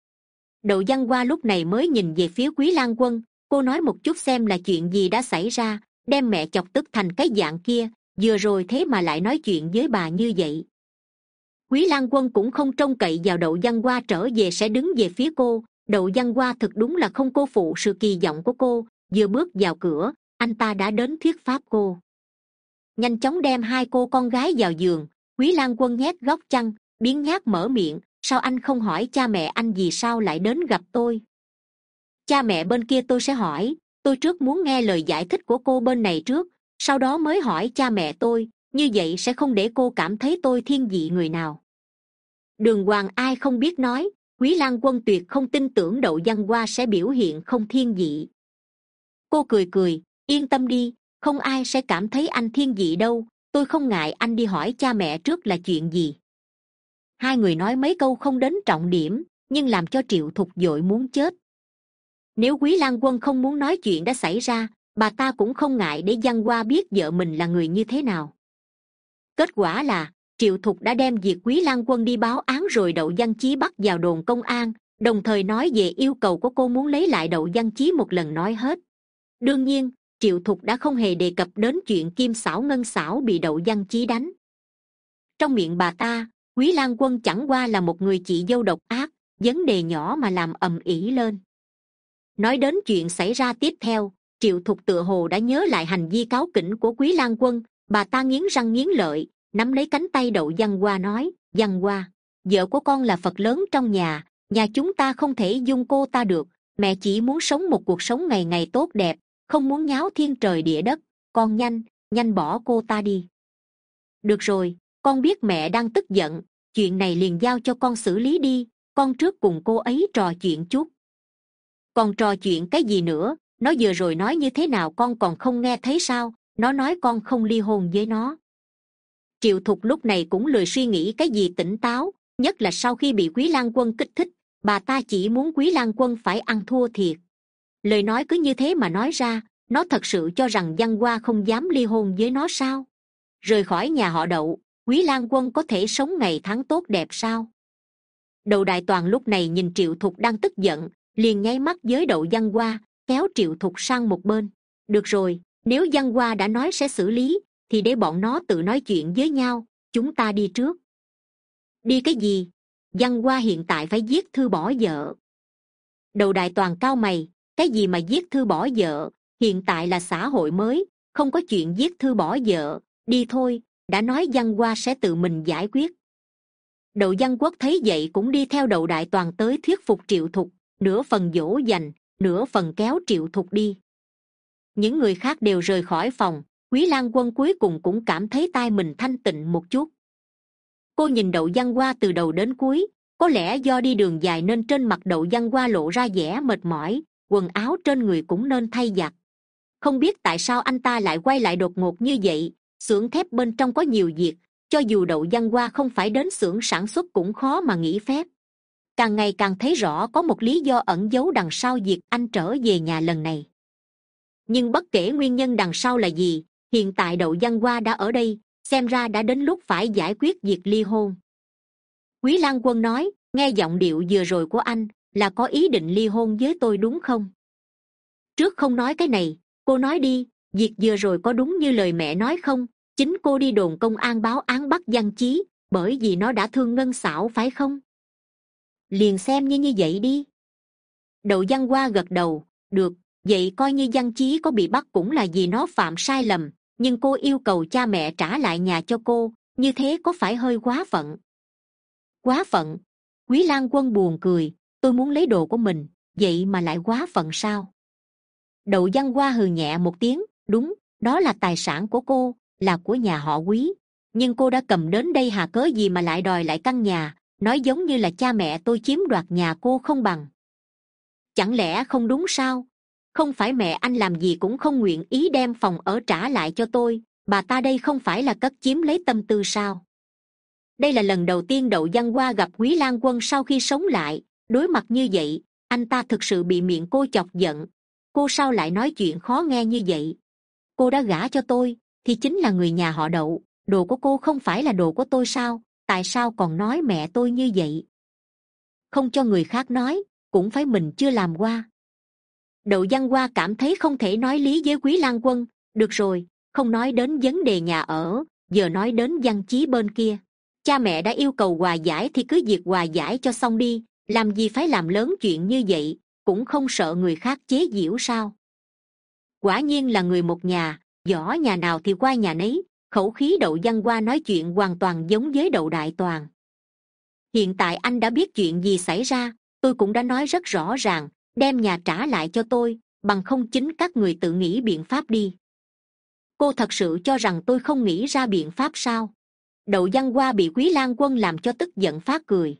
Đậu Văn Hoa lúc này mới nhìn về phía Quý Lang Quân, cô nói một chút xem là chuyện gì đã xảy ra, đem mẹ chọc tức thành cái dạng kia, vừa rồi thế mà lại nói chuyện với bà như vậy. Quý Lang Quân cũng không trông cậy vào Đậu Văn Hoa trở về sẽ đứng về phía cô. Đậu Văn Hoa thực đúng là không cô phụ sự kỳ vọng của cô, vừa bước vào cửa, anh ta đã đến thuyết pháp cô. Nhanh chóng đem hai cô con gái vào giường. Quý Lang Quân nhét góc chăn, biếng nhác mở miệng, sao anh không hỏi cha mẹ anh vì sao lại đến gặp tôi? Cha mẹ bên kia tôi sẽ hỏi, tôi trước muốn nghe lời giải thích của cô bên này trước, sau đó mới hỏi cha mẹ tôi, như vậy sẽ không để cô cảm thấy tôi thiên vị người nào. Đường hoàng ai không biết nói, Quý Lang Quân tuyệt không tin tưởng Đậu Văn Hoa sẽ biểu hiện không thiên vị. Cô cười cười, yên tâm đi, không ai sẽ cảm thấy anh thiên vị đâu. Tôi không ngại anh đi hỏi cha mẹ trước là chuyện gì. Hai người nói mấy câu không đến trọng điểm, nhưng làm cho Triệu Thục vội muốn chết. Nếu Quý Lang Quân không muốn nói chuyện đã xảy ra, bà ta cũng không ngại để Văn Hoa biết vợ mình là người như thế nào. Kết quả là Triệu Thục đã đem việc Quý Lang Quân đi báo án rồi Đậu Văn Chí bắt vào đồn công an, đồng thời nói về yêu cầu của cô muốn lấy lại Đậu Văn Chí một lần nói hết. Đương nhiên, Triệu Thục đã không hề đề cập đến chuyện Kim Xảo Ngân Xảo bị Đậu Văn Chí đánh. Trong miệng bà ta, Quý Lang Quân chẳng qua là một người chị dâu độc ác, vấn đề nhỏ mà làm ầm ĩ lên. Nói đến chuyện xảy ra tiếp theo, Triệu Thục tựa hồ đã nhớ lại hành vi cáu kỉnh của Quý Lang Quân. Bà ta nghiến răng nghiến lợi, nắm lấy cánh tay Đậu Văn Hoa nói: Văn Hoa, vợ của con là Phật lớn trong nhà, nhà chúng ta không thể dung cô ta được. Mẹ chỉ muốn sống một cuộc sống ngày ngày tốt đẹp, không muốn nháo thiên trời địa đất. Con nhanh, nhanh bỏ cô ta đi. Được rồi, con biết mẹ đang tức giận, chuyện này liền giao cho con xử lý đi. Con trước cùng cô ấy trò chuyện chút. Còn trò chuyện cái gì nữa? Nó vừa rồi nói như thế nào con còn không nghe thấy sao? Nó nói con không ly hôn với nó. Triệu Thục lúc này cũng lười suy nghĩ cái gì tỉnh táo, nhất là sau khi bị Quý Lang Quân kích thích. Bà ta chỉ muốn Quý Lang Quân phải ăn thua thiệt. Lời nói cứ như thế mà nói ra, nó thật sự cho rằng Văn Hoa không dám ly hôn với nó sao? Rời khỏi nhà họ Đậu, Quý Lang Quân có thể sống ngày tháng tốt đẹp sao? Đậu Đại Toàn lúc này nhìn Triệu Thục đang tức giận, liền nháy mắt với Đậu Văn Hoa, kéo Triệu Thục sang một bên. Được rồi, nếu Văn Hoa đã nói sẽ xử lý, thì để bọn nó tự nói chuyện với nhau, chúng ta đi trước. Đi cái gì? Văn Hoa hiện tại phải viết thư bỏ vợ. Đậu Đại Toàn cau mày, cái gì mà viết thư bỏ vợ? Hiện tại là xã hội mới, không có chuyện viết thư bỏ vợ. Đi thôi, đã nói Văn Hoa sẽ tự mình giải quyết. Đậu Văn Quốc thấy vậy cũng đi theo Đậu Đại Toàn tới thuyết phục Triệu Thục, nửa phần dỗ dành, nửa phần kéo Triệu Thục đi. Những người khác đều rời khỏi phòng. Quý Lang Quân cuối cùng cũng cảm thấy tai mình thanh tịnh một chút. Cô nhìn Đậu Văn Hoa từ đầu đến cuối, có lẽ do đi đường dài nên trên mặt Đậu Văn Hoa lộ ra vẻ mệt mỏi, quần áo trên người cũng nên thay giặt. Không biết tại sao anh ta lại quay lại đột ngột như vậy. Xưởng thép bên trong có nhiều việc, cho dù Đậu Văn Hoa không phải đến xưởng sản xuất cũng khó mà nghỉ phép. Càng ngày càng thấy rõ có một lý do ẩn giấu đằng sau việc anh trở về nhà lần này. Nhưng bất kể nguyên nhân đằng sau là gì, hiện tại Đậu Văn Hoa đã ở đây, xem ra đã đến lúc phải giải quyết việc ly hôn. Quý Lang Quân nói, nghe giọng điệu vừa rồi của anh là có ý định ly hôn với tôi đúng không? Trước không nói cái này, cô nói đi, việc vừa rồi có đúng như lời mẹ nói không? Chính cô đi đồn công an báo án bắt Văn Chí, bởi vì nó đã thương Ngân Xảo phải không? Liền xem như như vậy đi. Đậu Văn Hoa gật đầu, được, vậy coi như Văn Chí có bị bắt cũng là vì nó phạm sai lầm, nhưng cô yêu cầu cha mẹ trả lại nhà cho cô, như thế có phải hơi quá phận? Quá phận? Quý Lang Quân buồn cười, tôi muốn lấy đồ của mình, vậy mà lại quá phận sao? Đậu Văn Hoa hừ nhẹ một tiếng, đúng, đó là tài sản của cô, là của nhà họ Quý, nhưng cô đã cầm đến đây hà cớ gì mà lại đòi lại căn nhà, nói giống như là cha mẹ tôi chiếm đoạt nhà cô không bằng. Chẳng lẽ không đúng sao? Không phải mẹ anh làm gì cũng không nguyện ý đem phòng ở trả lại cho tôi, bà ta đây không phải là cất chiếm lấy tâm tư sao? Đây là lần đầu tiên Đậu Văn Hoa gặp Quý Lang Quân sau khi sống lại, đối mặt như vậy, anh ta thực sự bị miệng cô chọc giận. Cô sao lại nói chuyện khó nghe như vậy? Cô đã gả cho tôi, thì chính là người nhà họ Đậu, đồ của cô không phải là đồ của tôi sao? Tại sao còn nói mẹ tôi như vậy? Không cho người khác nói, cũng phải mình chưa làm qua. Đậu Văn Hoa cảm thấy không thể nói lý với Quý Lang Quân. Được rồi, không nói đến vấn đề nhà ở, giờ nói đến Văn Chí bên kia. Cha mẹ đã yêu cầu hòa giải thì cứ việc hòa giải cho xong đi, làm gì phải làm lớn chuyện như vậy, cũng không sợ người khác chế giễu sao? Quả nhiên là người một nhà, giỏ nhà nào thì qua nhà nấy. Khẩu khí Đậu Văn Hoa nói chuyện hoàn toàn giống với Đậu Đại Toàn. Hiện tại anh đã biết chuyện gì xảy ra, tôi cũng đã nói rất rõ ràng, đem nhà trả lại cho tôi, bằng không chính các người tự nghĩ biện pháp đi. Cô thật sự cho rằng tôi không nghĩ ra biện pháp sao? Đậu Văn Hoa bị Quý Lang Quân làm cho tức giận phát cười.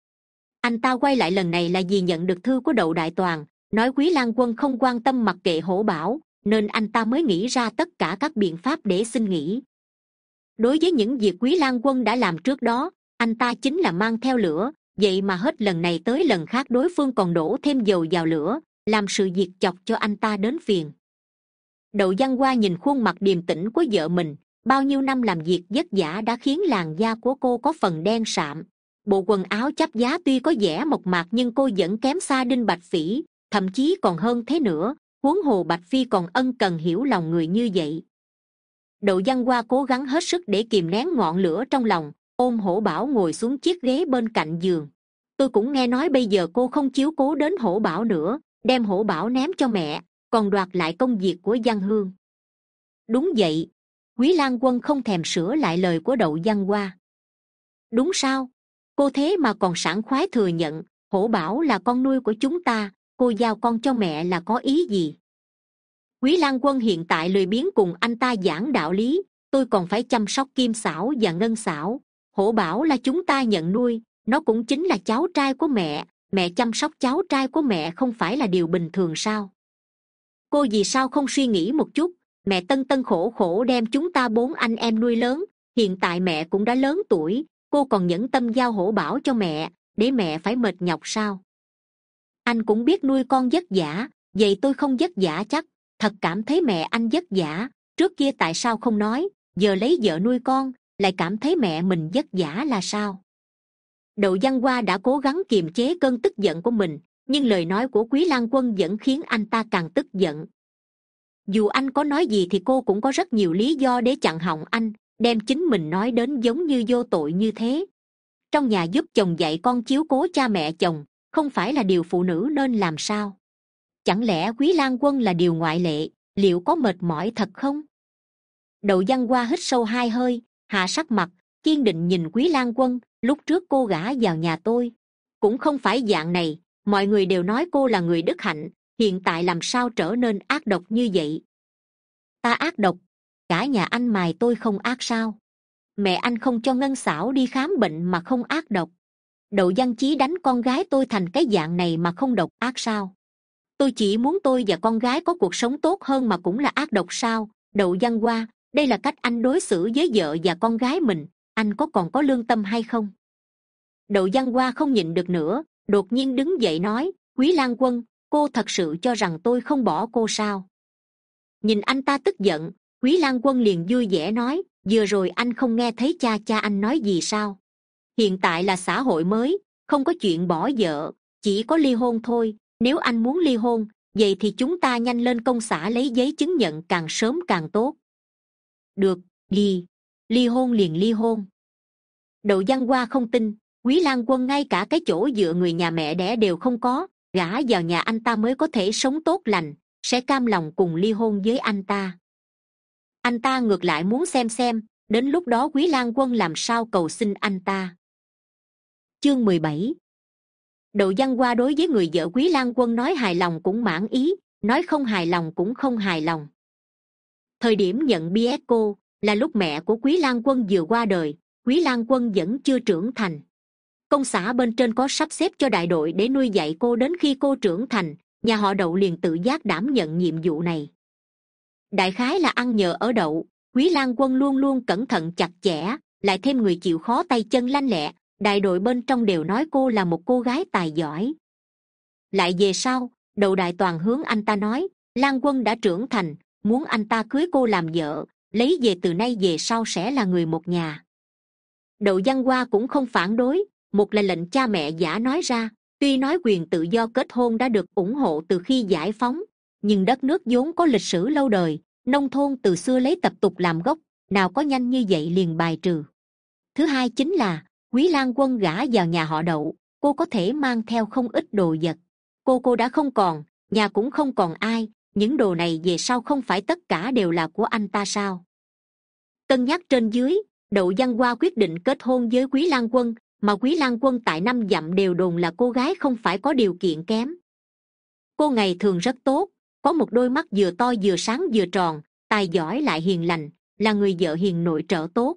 Anh ta quay lại lần này là vì nhận được thư của Đậu Đại Toàn, nói Quý Lang Quân không quan tâm mặc kệ Hổ Bảo, nên anh ta mới nghĩ ra tất cả các biện pháp để xin nghỉ. Đối với những việc Quý Lang Quân đã làm trước đó, anh ta chính là mang theo lửa, vậy mà hết lần này tới lần khác đối phương còn đổ thêm dầu vào lửa, làm sự việc chọc cho anh ta đến phiền. Đậu Văn Hoa nhìn khuôn mặt điềm tĩnh của vợ mình, bao nhiêu năm làm việc vất vả đã khiến làn da của cô có phần đen sạm. Bộ quần áo chắp vá tuy có vẻ mộc mạc nhưng cô vẫn kém xa Đinh Bạch Phỉ, thậm chí còn hơn thế nữa, huống hồ Bạch Phi còn ân cần hiểu lòng người như vậy. Đậu Văn Hoa cố gắng hết sức để kìm nén ngọn lửa trong lòng, ôm Hổ Bảo ngồi xuống chiếc ghế bên cạnh giường. Tôi cũng nghe nói bây giờ cô không chiếu cố đến Hổ Bảo nữa, đem Hổ Bảo ném cho mẹ, còn đoạt lại công việc của Văn Hương. Đúng vậy. Quý Lang Quân không thèm sửa lại lời của Đậu Văn Hoa. Đúng sao? Cô thế mà còn sảng khoái thừa nhận Hổ Bảo là con nuôi của chúng ta, cô giao con cho mẹ là có ý gì? Quý Lang Quân hiện tại lười biếng cùng anh ta giảng đạo lý, tôi còn phải chăm sóc Kim Xảo và Ngân Xảo. Hổ Bảo là chúng ta nhận nuôi, nó cũng chính là cháu trai của mẹ, mẹ chăm sóc cháu trai của mẹ không phải là điều bình thường sao? Cô vì sao không suy nghĩ một chút? Mẹ tân tân khổ khổ đem chúng ta bốn anh em nuôi lớn, hiện tại mẹ cũng đã lớn tuổi, cô còn nhẫn tâm giao Hổ Bảo cho mẹ, để mẹ phải mệt nhọc sao? Anh cũng biết nuôi con vất vả, vậy tôi không vất vả chắc, thật cảm thấy mẹ anh vất vả, trước kia tại sao không nói, giờ lấy vợ nuôi con, lại cảm thấy mẹ mình vất vả là sao? Đậu Văn Hoa đã cố gắng kiềm chế cơn tức giận của mình, nhưng lời nói của Quý Lang Quân vẫn khiến anh ta càng tức giận. Dù anh có nói gì thì cô cũng có rất nhiều lý do để chặn họng anh, đem chính mình nói đến giống như vô tội như thế. Trong nhà giúp chồng dạy con chiếu cố cha mẹ chồng, không phải là điều phụ nữ nên làm sao? Chẳng lẽ Quý Lang Quân là điều ngoại lệ, liệu có mệt mỏi thật không? Đậu Văn Hoa hít sâu hai hơi, hạ sắc mặt, kiên định nhìn Quý Lang Quân. Lúc trước cô gả vào nhà tôi cũng không phải dạng này, mọi người đều nói cô là người đức hạnh, hiện tại làm sao trở nên ác độc như vậy? Ta ác độc? Cả nhà anh mài tôi không ác sao? Mẹ anh không cho Ngân Xảo đi khám bệnh mà không ác độc? Đậu Văn Chí đánh con gái tôi thành cái dạng này mà không độc ác sao? Tôi chỉ muốn tôi và con gái có cuộc sống tốt hơn mà cũng là ác độc sao? Đậu Văn Hoa, đây là cách anh đối xử với vợ và con gái mình, anh có còn có lương tâm hay không? Đậu Văn Hoa không nhịn được nữa, đột nhiên đứng dậy nói, Quý Lang Quân, cô thật sự cho rằng tôi không bỏ cô sao? Nhìn anh ta tức giận, Quý Lang Quân liền vui vẻ nói, vừa rồi anh không nghe thấy cha cha anh nói gì sao? Hiện tại là xã hội mới, không có chuyện bỏ vợ, chỉ có ly hôn thôi. Nếu anh muốn ly hôn, vậy thì chúng ta nhanh lên công xã lấy giấy chứng nhận càng sớm càng tốt. Được, đi, ly hôn liền ly hôn. Đậu Văn Hoa không tin, Quý Lang Quân ngay cả cái chỗ dựa người nhà mẹ đẻ đều không có, gả vào nhà anh ta mới có thể sống tốt lành, sẽ cam lòng cùng ly hôn với anh ta. Anh ta ngược lại muốn xem xem, đến lúc đó Quý Lang Quân làm sao cầu xin anh ta. Chương mười bảy. Đậu Văn Hoa đối với người vợ Quý Lang Quân nói hài lòng cũng mãn ý, nói không hài lòng cũng không hài lòng. Thời điểm nhận Biesco là lúc mẹ của Quý Lang Quân vừa qua đời, Quý Lang Quân vẫn chưa trưởng thành. Công xã bên trên có sắp xếp cho đại đội để nuôi dạy cô đến khi cô trưởng thành, nhà họ Đậu liền tự giác đảm nhận nhiệm vụ này. Đại khái là ăn nhờ ở Đậu, Quý Lang Quân luôn luôn cẩn thận chặt chẽ, lại thêm người chịu khó tay chân lanh lẹ, đại đội bên trong đều nói cô là một cô gái tài giỏi. Lại về sau, Đậu đại toàn hướng anh ta nói, Lang Quân đã trưởng thành, muốn anh ta cưới cô làm vợ, lấy về từ nay về sau sẽ là người một nhà. Đậu Văn Hoa cũng không phản đối, một là lệnh cha mẹ giả nói ra, tuy nói quyền tự do kết hôn đã được ủng hộ từ khi giải phóng, nhưng đất nước vốn có lịch sử lâu đời, nông thôn từ xưa lấy tập tục làm gốc, nào có nhanh như vậy liền bài trừ. Thứ hai chính là, Quý Lang Quân gả vào nhà họ Đậu, cô có thể mang theo không ít đồ vật. Cô cô đã không còn, nhà cũng không còn ai, những đồ này về sau không phải tất cả đều là của anh ta sao? Cân nhắc trên dưới, Đậu Văn Hoa quyết định kết hôn với Quý Lang Quân, mà Quý Lang Quân tại năm dặm đều đồn là cô gái không phải có điều kiện kém. Cô ngày thường rất tốt, có một đôi mắt vừa to vừa sáng vừa tròn, tài giỏi lại hiền lành, là người vợ hiền nội trợ tốt.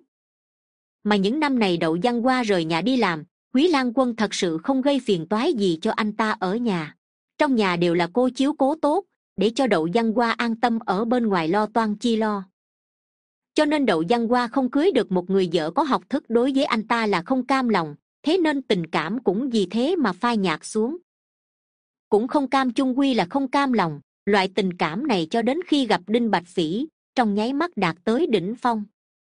Mà những năm này Đậu Văn Hoa rời nhà đi làm, Quý Lang Quân thật sự không gây phiền toái gì cho anh ta ở nhà. Trong nhà đều là cô chiếu cố tốt, để cho Đậu Văn Hoa an tâm ở bên ngoài lo toan chi lo. Cho nên Đậu Văn Hoa không cưới được một người vợ có học thức đối với anh ta là không cam lòng, thế nên tình cảm cũng vì thế mà phai nhạt xuống. Cũng không cam chung quy là không cam lòng, loại tình cảm này cho đến khi gặp Đinh Bạch Phỉ, trong nháy mắt đạt tới đỉnh phong.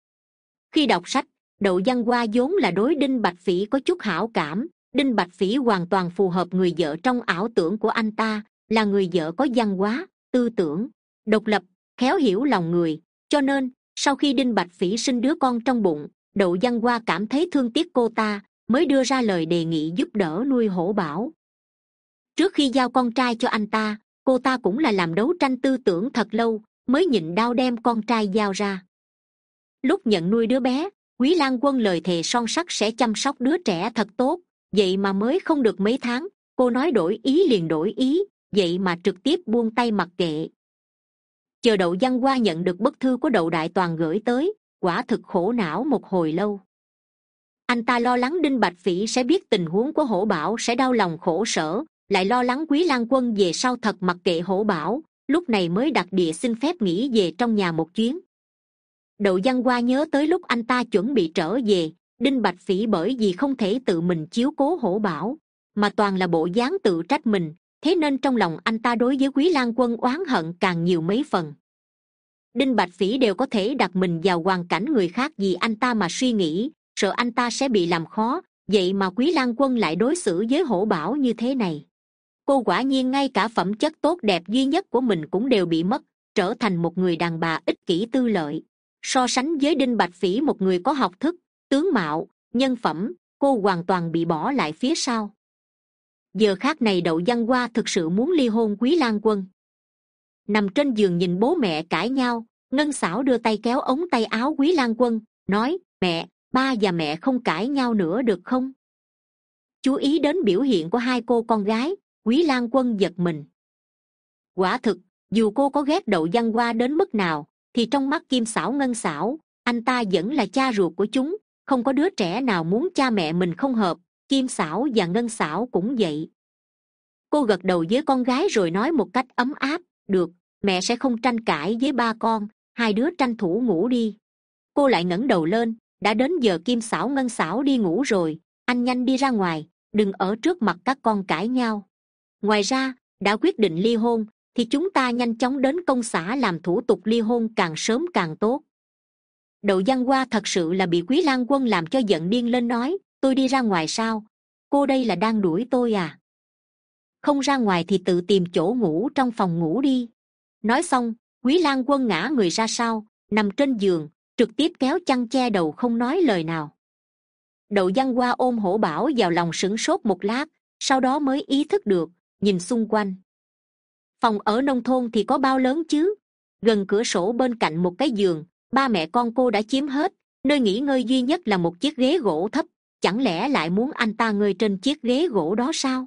Khi đọc sách, Đậu Văn Hoa vốn là đối Đinh Bạch Phỉ có chút hảo cảm. Đinh Bạch Phỉ hoàn toàn phù hợp người vợ trong ảo tưởng của anh ta, là người vợ có văn hóa, tư tưởng, độc lập, khéo hiểu lòng người. Cho nên sau khi Đinh Bạch Phỉ sinh đứa con trong bụng, Đậu Văn Hoa cảm thấy thương tiếc cô ta, mới đưa ra lời đề nghị giúp đỡ nuôi Hổ Bảo. Trước khi giao con trai cho anh ta, cô ta cũng là làm đấu tranh tư tưởng thật lâu, mới nhịn đau đem con trai giao ra. Lúc nhận nuôi đứa bé, Quý Lang Quân lời thề son sắt sẽ chăm sóc đứa trẻ thật tốt, vậy mà mới không được mấy tháng, cô nói đổi ý liền đổi ý, vậy mà trực tiếp buông tay mặc kệ. Chờ Đậu Văn Hoa nhận được bức thư của Đậu Đại Toàn gửi tới, quả thực khổ não một hồi lâu. Anh ta lo lắng Đinh Bạch Phỉ sẽ biết tình huống của Hổ Bảo sẽ đau lòng khổ sở, lại lo lắng Quý Lang Quân về sau thật mặc kệ Hổ Bảo, lúc này mới đặt địa xin phép nghỉ về trong nhà một chuyến. Đậu Văn Hoa nhớ tới lúc anh ta chuẩn bị trở về, Đinh Bạch Phỉ bởi vì không thể tự mình chiếu cố Hổ Bảo, mà toàn là bộ dáng tự trách mình, thế nên trong lòng anh ta đối với Quý Lang Quân oán hận càng nhiều mấy phần. Đinh Bạch Phỉ đều có thể đặt mình vào hoàn cảnh người khác vì anh ta mà suy nghĩ, sợ anh ta sẽ bị làm khó, vậy mà Quý Lang Quân lại đối xử với Hổ Bảo như thế này. Cô quả nhiên ngay cả phẩm chất tốt đẹp duy nhất của mình cũng đều bị mất, trở thành một người đàn bà ích kỷ tư lợi. So sánh với Đinh Bạch Phỉ một người có học thức, tướng mạo, nhân phẩm, cô hoàn toàn bị bỏ lại phía sau. Giờ khác này Đậu Văn Hoa thực sự muốn ly hôn Quý Lang Quân. Nằm trên giường nhìn bố mẹ cãi nhau, Ngân Xảo đưa tay kéo ống tay áo Quý Lang Quân, nói: mẹ, ba và mẹ không cãi nhau nữa được không? Chú ý đến biểu hiện của hai cô con gái, Quý Lang Quân giật mình. Quả thực, dù cô có ghét Đậu Văn Hoa đến mức nào, thì trong mắt Kim Xảo Ngân Xảo, anh ta vẫn là cha ruột của chúng, không có đứa trẻ nào muốn cha mẹ mình không hợp. Kim Xảo và Ngân Xảo cũng vậy. Cô gật đầu với con gái rồi nói một cách ấm áp: được, mẹ sẽ không tranh cãi với ba con, hai đứa tranh thủ ngủ đi. Cô lại ngẩng đầu lên: đã đến giờ Kim Xảo Ngân Xảo đi ngủ rồi, anh nhanh đi ra ngoài, đừng ở trước mặt các con cãi nhau. Ngoài ra, đã quyết định ly hôn thì chúng ta nhanh chóng đến công xã làm thủ tục ly hôn, càng sớm càng tốt. Đậu Văn Hoa thật sự là bị Quý Lang Quân làm cho giận điên lên, nói: tôi đi ra ngoài sao? Cô đây là đang đuổi tôi à? Không ra ngoài thì tự tìm chỗ ngủ trong phòng ngủ đi. Nói xong, Quý Lang Quân ngã người ra sau, nằm trên giường, trực tiếp kéo chăn che đầu không nói lời nào. Đậu Văn Hoa ôm Hổ Bảo vào lòng sửng sốt một lát, sau đó mới ý thức được, nhìn xung quanh. Phòng ở nông thôn thì có bao lớn chứ? Gần cửa sổ bên cạnh một cái giường, ba mẹ con cô đã chiếm hết, nơi nghỉ ngơi duy nhất là một chiếc ghế gỗ thấp, chẳng lẽ lại muốn anh ta ngơi trên chiếc ghế gỗ đó sao?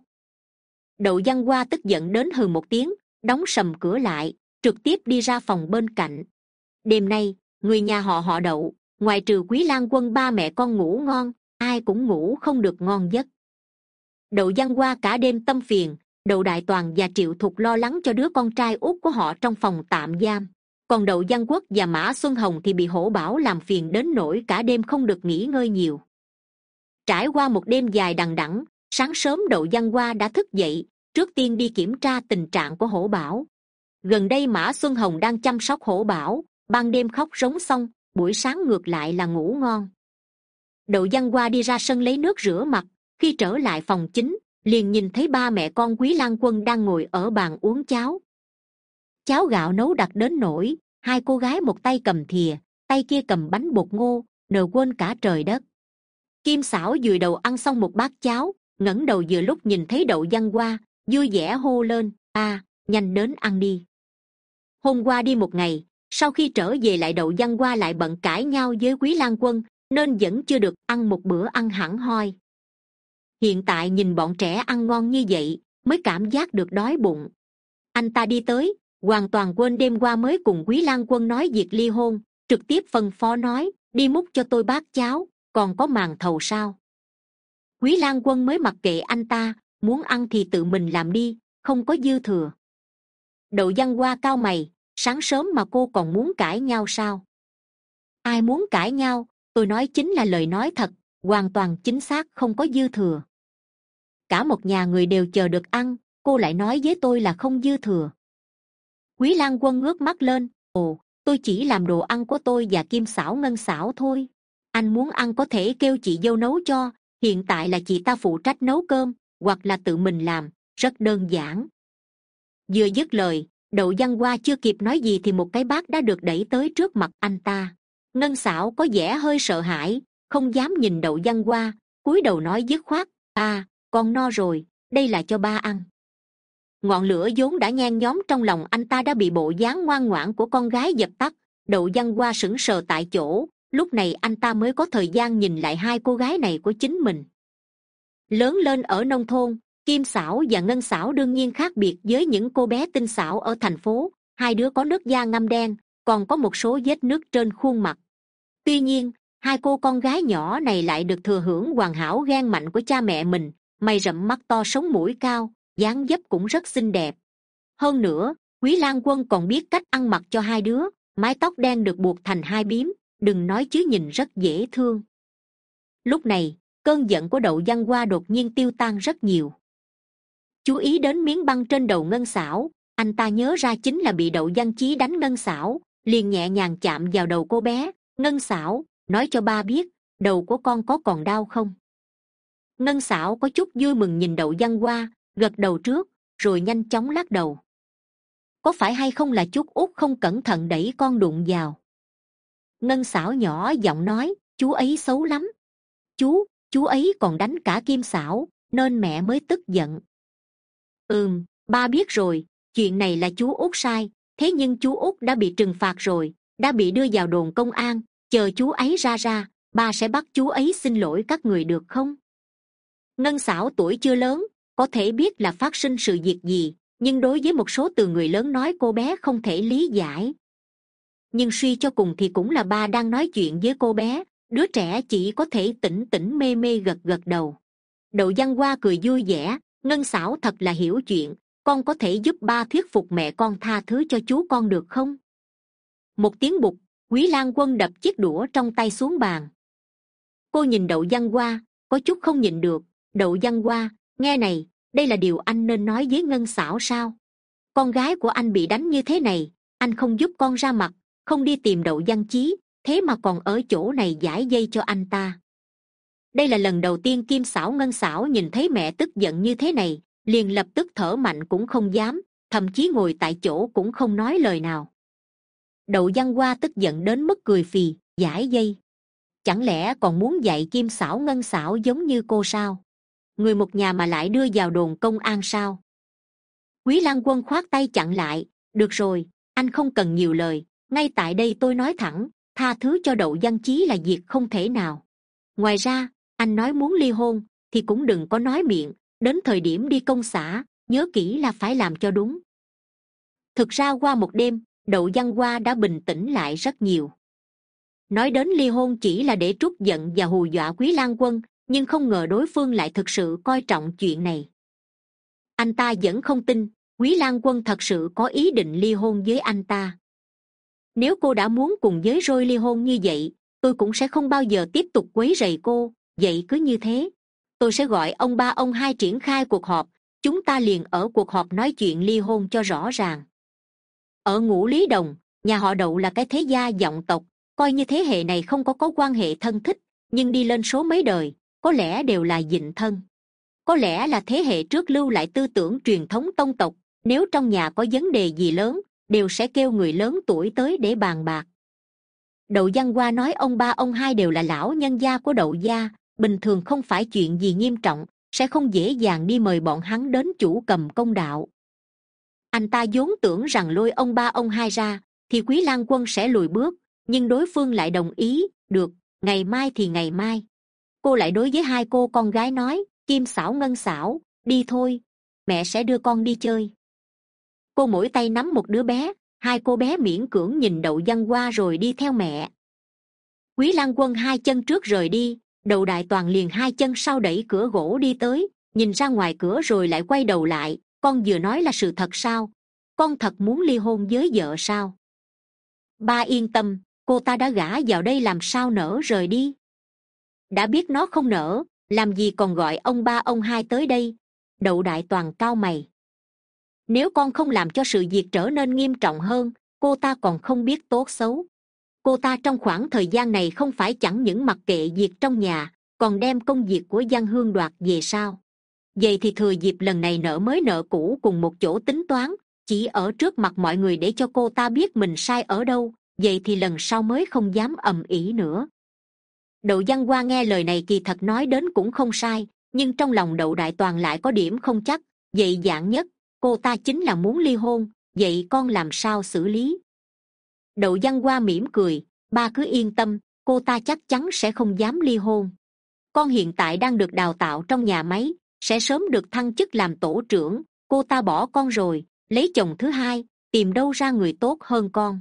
Đậu Văn Hoa tức giận đến hừ một tiếng, đóng sầm cửa lại, trực tiếp đi ra phòng bên cạnh. Đêm nay, người nhà họ họ Đậu, ngoài trừ Quý Lang Quân ba mẹ con ngủ ngon, ai cũng ngủ không được ngon giấc. Đậu Văn Hoa cả đêm tâm phiền, Đậu Đại Toàn và Triệu Thục lo lắng cho đứa con trai út của họ trong phòng tạm giam, còn Đậu Văn Quốc và Mã Xuân Hồng thì bị Hổ Bảo làm phiền đến nỗi cả đêm không được nghỉ ngơi nhiều. Trải qua một đêm dài đằng đẵng, sáng sớm Đậu Văn Hoa đã thức dậy, trước tiên đi kiểm tra tình trạng của Hổ Bảo. Gần đây Mã Xuân Hồng đang chăm sóc Hổ Bảo, ban đêm khóc rống xong, buổi sáng ngược lại là ngủ ngon. Đậu Văn Hoa đi ra sân lấy nước rửa mặt, khi trở lại phòng chính, liền nhìn thấy ba mẹ con Quý Lang Quân đang ngồi ở bàn uống cháo. Cháo gạo nấu đặc đến nỗi hai cô gái một tay cầm thìa, tay kia cầm bánh bột ngô, nờ quên cả trời đất. Kim Xảo dùi đầu ăn xong một bát cháo, ngẩng đầu vừa lúc nhìn thấy Đậu Văn Hoa, vui vẻ hô lên: a, nhanh đến ăn đi. Hôm qua đi một ngày, sau khi trở về lại Đậu Văn Hoa lại bận cãi nhau với Quý Lang Quân, nên vẫn chưa được ăn một bữa ăn hẳn hoi. Hiện tại nhìn bọn trẻ ăn ngon như vậy, mới cảm giác được đói bụng. Anh ta đi tới, hoàn toàn quên đêm qua mới cùng Quý Lang Quân nói việc ly hôn, trực tiếp phân phó nói: đi múc cho tôi bát cháo, còn có màn thầu sao? Quý Lang Quân mới mặc kệ anh ta, muốn ăn thì tự mình làm đi, không có dư thừa. Đậu Văn Hoa cau mày, sáng sớm mà cô còn muốn cãi nhau sao? Ai muốn cãi nhau, tôi nói chính là lời nói thật, hoàn toàn chính xác, không có dư thừa. Cả một nhà người đều chờ được ăn, cô lại nói với tôi là không dư thừa. Quý Lan Quân ngước mắt lên, ồ, tôi chỉ làm đồ ăn của tôi và Kim Xảo Ngân Xảo thôi. Anh muốn ăn có thể kêu chị dâu nấu cho, hiện tại là chị ta phụ trách nấu cơm, hoặc là tự mình làm, rất đơn giản. Vừa dứt lời, Đậu Văn Hoa chưa kịp nói gì thì một cái bát đã được đẩy tới trước mặt anh ta. Ngân Xảo có vẻ hơi sợ hãi, không dám nhìn Đậu Văn Hoa, cúi đầu nói dứt khoát, à, con no rồi, đây là cho ba ăn. Ngọn lửa vốn đã nhen nhóm trong lòng anh ta đã bị bộ dáng ngoan ngoãn của con gái dập tắt. Đậu Văn Hoa sững sờ tại chỗ, lúc này anh ta mới có thời gian nhìn lại hai cô gái này của chính mình. Lớn lên ở nông thôn, Kim Xảo và Ngân Xảo đương nhiên khác biệt với những cô bé tinh xảo ở thành phố. Hai đứa có nước da ngăm đen, còn có một số vết nứt trên khuôn mặt. Tuy nhiên, hai cô con gái nhỏ này lại được thừa hưởng hoàn hảo gen mạnh của cha mẹ mình, mày rậm mắt to sống mũi cao, dáng dấp cũng rất xinh đẹp. Hơn nữa, Quý Lan Quân còn biết cách ăn mặc cho hai đứa, mái tóc đen được buộc thành hai bím, đừng nói chứ nhìn rất dễ thương. Lúc này, cơn giận của Đậu Văn Hoa đột nhiên tiêu tan rất nhiều. Chú ý đến miếng băng trên đầu Ngân Xảo, anh ta nhớ ra chính là bị Đậu Văn Chí đánh Ngân Xảo, liền nhẹ nhàng chạm vào đầu cô bé. Ngân Xảo, nói cho ba biết, đầu của con có còn đau không? Ngân Xảo có chút vui mừng nhìn Đậu Văn Hoa, gật đầu trước, rồi nhanh chóng lắc đầu. Có phải hay không là Trúc Út không cẩn thận đẩy con đụng vào? Ngân Xảo nhỏ giọng nói, chú ấy xấu lắm. Chú, chú ấy còn đánh cả Kim Xảo, nên mẹ mới tức giận. Ừm, ba biết rồi, chuyện này là chú Út sai, thế nhưng chú Út đã bị trừng phạt rồi, đã bị đưa vào đồn công an, chờ chú ấy ra ra, ba sẽ bắt chú ấy xin lỗi các người được không? Ngân Xảo tuổi chưa lớn, có thể biết là phát sinh sự việc gì, nhưng đối với một số từ người lớn nói cô bé không thể lý giải. Nhưng suy cho cùng thì cũng là ba đang nói chuyện với cô bé, đứa trẻ chỉ có thể tỉnh tỉnh mê mê gật gật đầu. Đậu Văn Hoa cười vui vẻ, Ngân Xảo thật là hiểu chuyện, con có thể giúp ba thuyết phục mẹ con tha thứ cho chú con được không? Một tiếng bụt, Quý Lan Quân đập chiếc đũa trong tay xuống bàn. Cô nhìn Đậu Văn Hoa, có chút không nhịn được. Đậu Văn Hoa, nghe này, đây là điều anh nên nói với Ngân Xảo sao? Con gái của anh bị đánh như thế này, anh không giúp con ra mặt, không đi tìm Đậu Văn Chí, thế mà còn ở chỗ này giải dây cho anh ta. Đây là lần đầu tiên Kim Xảo Ngân Xảo nhìn thấy mẹ tức giận như thế này, liền lập tức thở mạnh cũng không dám, thậm chí ngồi tại chỗ cũng không nói lời nào. Đậu Văn Hoa tức giận đến mức cười phì, giải dây. Chẳng lẽ còn muốn dạy Kim Xảo Ngân Xảo giống như cô sao? Người một nhà mà lại đưa vào đồn công an sao? Quý Lan Quân khoát tay chặn lại, được rồi, anh không cần nhiều lời, ngay tại đây tôi nói thẳng, tha thứ cho Đậu Văn Chí là việc không thể nào. Ngoài ra, anh nói muốn ly hôn, thì cũng đừng có nói miệng, đến thời điểm đi công xã, nhớ kỹ là phải làm cho đúng. Thực ra qua một đêm, Đậu Văn Hoa đã bình tĩnh lại rất nhiều. Nói đến ly hôn chỉ là để trút giận và hù dọa Quý Lan Quân, nhưng không ngờ đối phương lại thực sự coi trọng chuyện này. Anh ta vẫn không tin Quý Lan Quân thật sự có ý định ly hôn với anh ta. Nếu cô đã muốn cùng với Rôi ly hôn như vậy, tôi cũng sẽ không bao giờ tiếp tục quấy rầy cô. Vậy cứ như thế, tôi sẽ gọi ông ba ông hai triển khai cuộc họp, chúng ta liền ở cuộc họp nói chuyện ly hôn cho rõ ràng. Ở Ngũ Lý Đồng, nhà họ Đậu là cái thế gia vọng tộc, coi như thế hệ này không có có quan hệ thân thích, nhưng đi lên số mấy đời, có lẽ đều là dịnh thân. Có lẽ là thế hệ trước lưu lại tư tưởng truyền thống tông tộc, nếu trong nhà có vấn đề gì lớn, đều sẽ kêu người lớn tuổi tới để bàn bạc. Đậu Văn Hoa nói ông ba ông hai đều là lão nhân gia của Đậu gia, bình thường không phải chuyện gì nghiêm trọng, sẽ không dễ dàng đi mời bọn hắn đến chủ cầm công đạo. Anh ta vốn tưởng rằng lôi ông ba ông hai ra, thì Quý Lan Quân sẽ lùi bước, nhưng đối phương lại đồng ý, được, ngày mai thì ngày mai. Cô lại đối với hai cô con gái nói, Kim Xảo Ngân Xảo, đi thôi, mẹ sẽ đưa con đi chơi. Cô mỗi tay nắm một đứa bé, hai cô bé miễn cưỡng nhìn Đậu Văn Hoa rồi đi theo mẹ. Quý Lan Quân hai chân trước rời đi, Đậu Đại Toàn liền hai chân sau đẩy cửa gỗ đi tới, nhìn ra ngoài cửa rồi lại quay đầu lại, con vừa nói là sự thật sao? con thật muốn ly hôn với vợ sao? Ba yên tâm, cô ta đã gả vào đây làm sao nỡ rời đi. Đã biết nó không nỡ, làm gì còn gọi ông ba ông hai tới đây. Đậu Đại Toàn cau mày. Nếu con không làm cho sự việc trở nên nghiêm trọng hơn, cô ta còn không biết tốt xấu. Cô ta trong khoảng thời gian này không phải chẳng những mặc kệ việc trong nhà, còn đem công việc của Giang Hương đoạt về sao? Vậy thì thừa dịp lần này nợ mới nợ cũ cùng một chỗ tính toán, chỉ ở trước mặt mọi người để cho cô ta biết mình sai ở đâu, vậy thì lần sau mới không dám ầm ĩ nữa. Đậu Văn Hoa nghe lời này kỳ thật nói đến cũng không sai, nhưng trong lòng Đậu Đại Toàn lại có điểm không chắc. Vậy dạng nhất, cô ta chính là muốn ly hôn, vậy con làm sao xử lý? Đậu Văn Hoa mỉm cười, ba cứ yên tâm, cô ta chắc chắn sẽ không dám ly hôn. Con hiện tại đang được đào tạo trong nhà máy, sẽ sớm được thăng chức làm tổ trưởng. Cô ta bỏ con rồi, lấy chồng thứ hai, tìm đâu ra người tốt hơn con?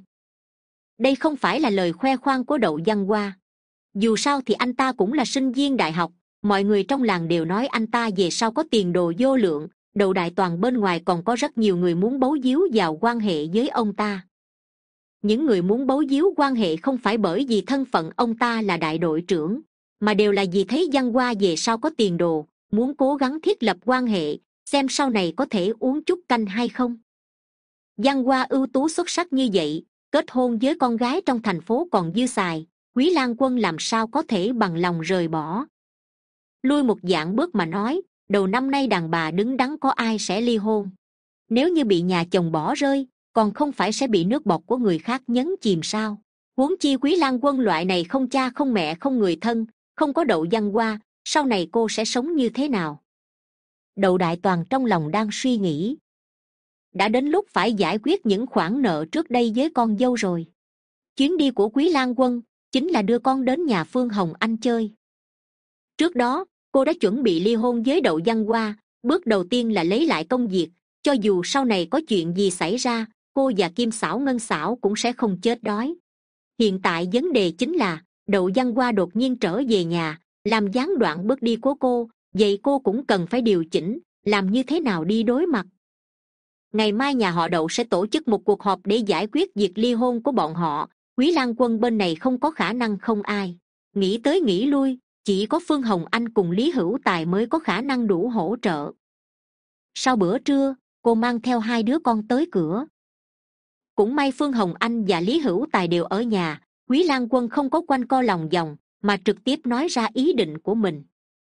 Đây không phải là lời khoe khoang của Đậu Văn Hoa. Dù sao thì anh ta cũng là sinh viên đại học, mọi người trong làng đều nói anh ta về sau có tiền đồ vô lượng. Đậu Đại Toàn bên ngoài còn có rất nhiều người muốn bấu víu vào quan hệ với ông ta. Những người muốn bấu víu quan hệ không phải bởi vì thân phận ông ta là đại đội trưởng, mà đều là vì thấy Văn Hoa về sau có tiền đồ, muốn cố gắng thiết lập quan hệ, xem sau này có thể uống chút canh hay không. Văn Hoa ưu tú xuất sắc như vậy, kết hôn với con gái trong thành phố còn dư xài, Quý Lang Quân làm sao có thể bằng lòng rời bỏ. Lui một dạng bước mà nói, đầu năm nay đàn bà đứng đắn có ai sẽ ly hôn? Nếu như bị nhà chồng bỏ rơi, còn không phải sẽ bị nước bọt của người khác nhấn chìm sao? Huống chi Quý Lang Quân loại này không cha không mẹ không người thân, không có Đậu Văn Hoa, sau này cô sẽ sống như thế nào? Đậu Đại Toàn trong lòng đang suy nghĩ. Đã đến lúc phải giải quyết những khoản nợ trước đây với con dâu rồi. Chuyến đi của Quý Lang Quân chính là đưa con đến nhà Phương Hồng Anh chơi. Trước đó, cô đã chuẩn bị ly hôn với Đậu Văn Hoa, bước đầu tiên là lấy lại công việc, cho dù sau này có chuyện gì xảy ra, cô và Kim Xảo Ngân Xảo cũng sẽ không chết đói. Hiện tại vấn đề chính là, Đậu Văn Hoa đột nhiên trở về nhà, làm gián đoạn bước đi của cô, vậy cô cũng cần phải điều chỉnh, làm như thế nào đi đối mặt. Ngày mai nhà họ Đậu sẽ tổ chức một cuộc họp để giải quyết việc ly hôn của bọn họ. Quý Lang Quân bên này không có khả năng không ai. Nghĩ tới nghĩ lui, chỉ có Phương Hồng Anh cùng Lý Hữu Tài mới có khả năng đủ hỗ trợ. Sau bữa trưa, cô mang theo hai đứa con tới cửa. Cũng may Phương Hồng Anh và Lý Hữu Tài đều ở nhà, Quý Lang Quân không có quanh co lòng vòng, mà trực tiếp nói ra ý định của mình.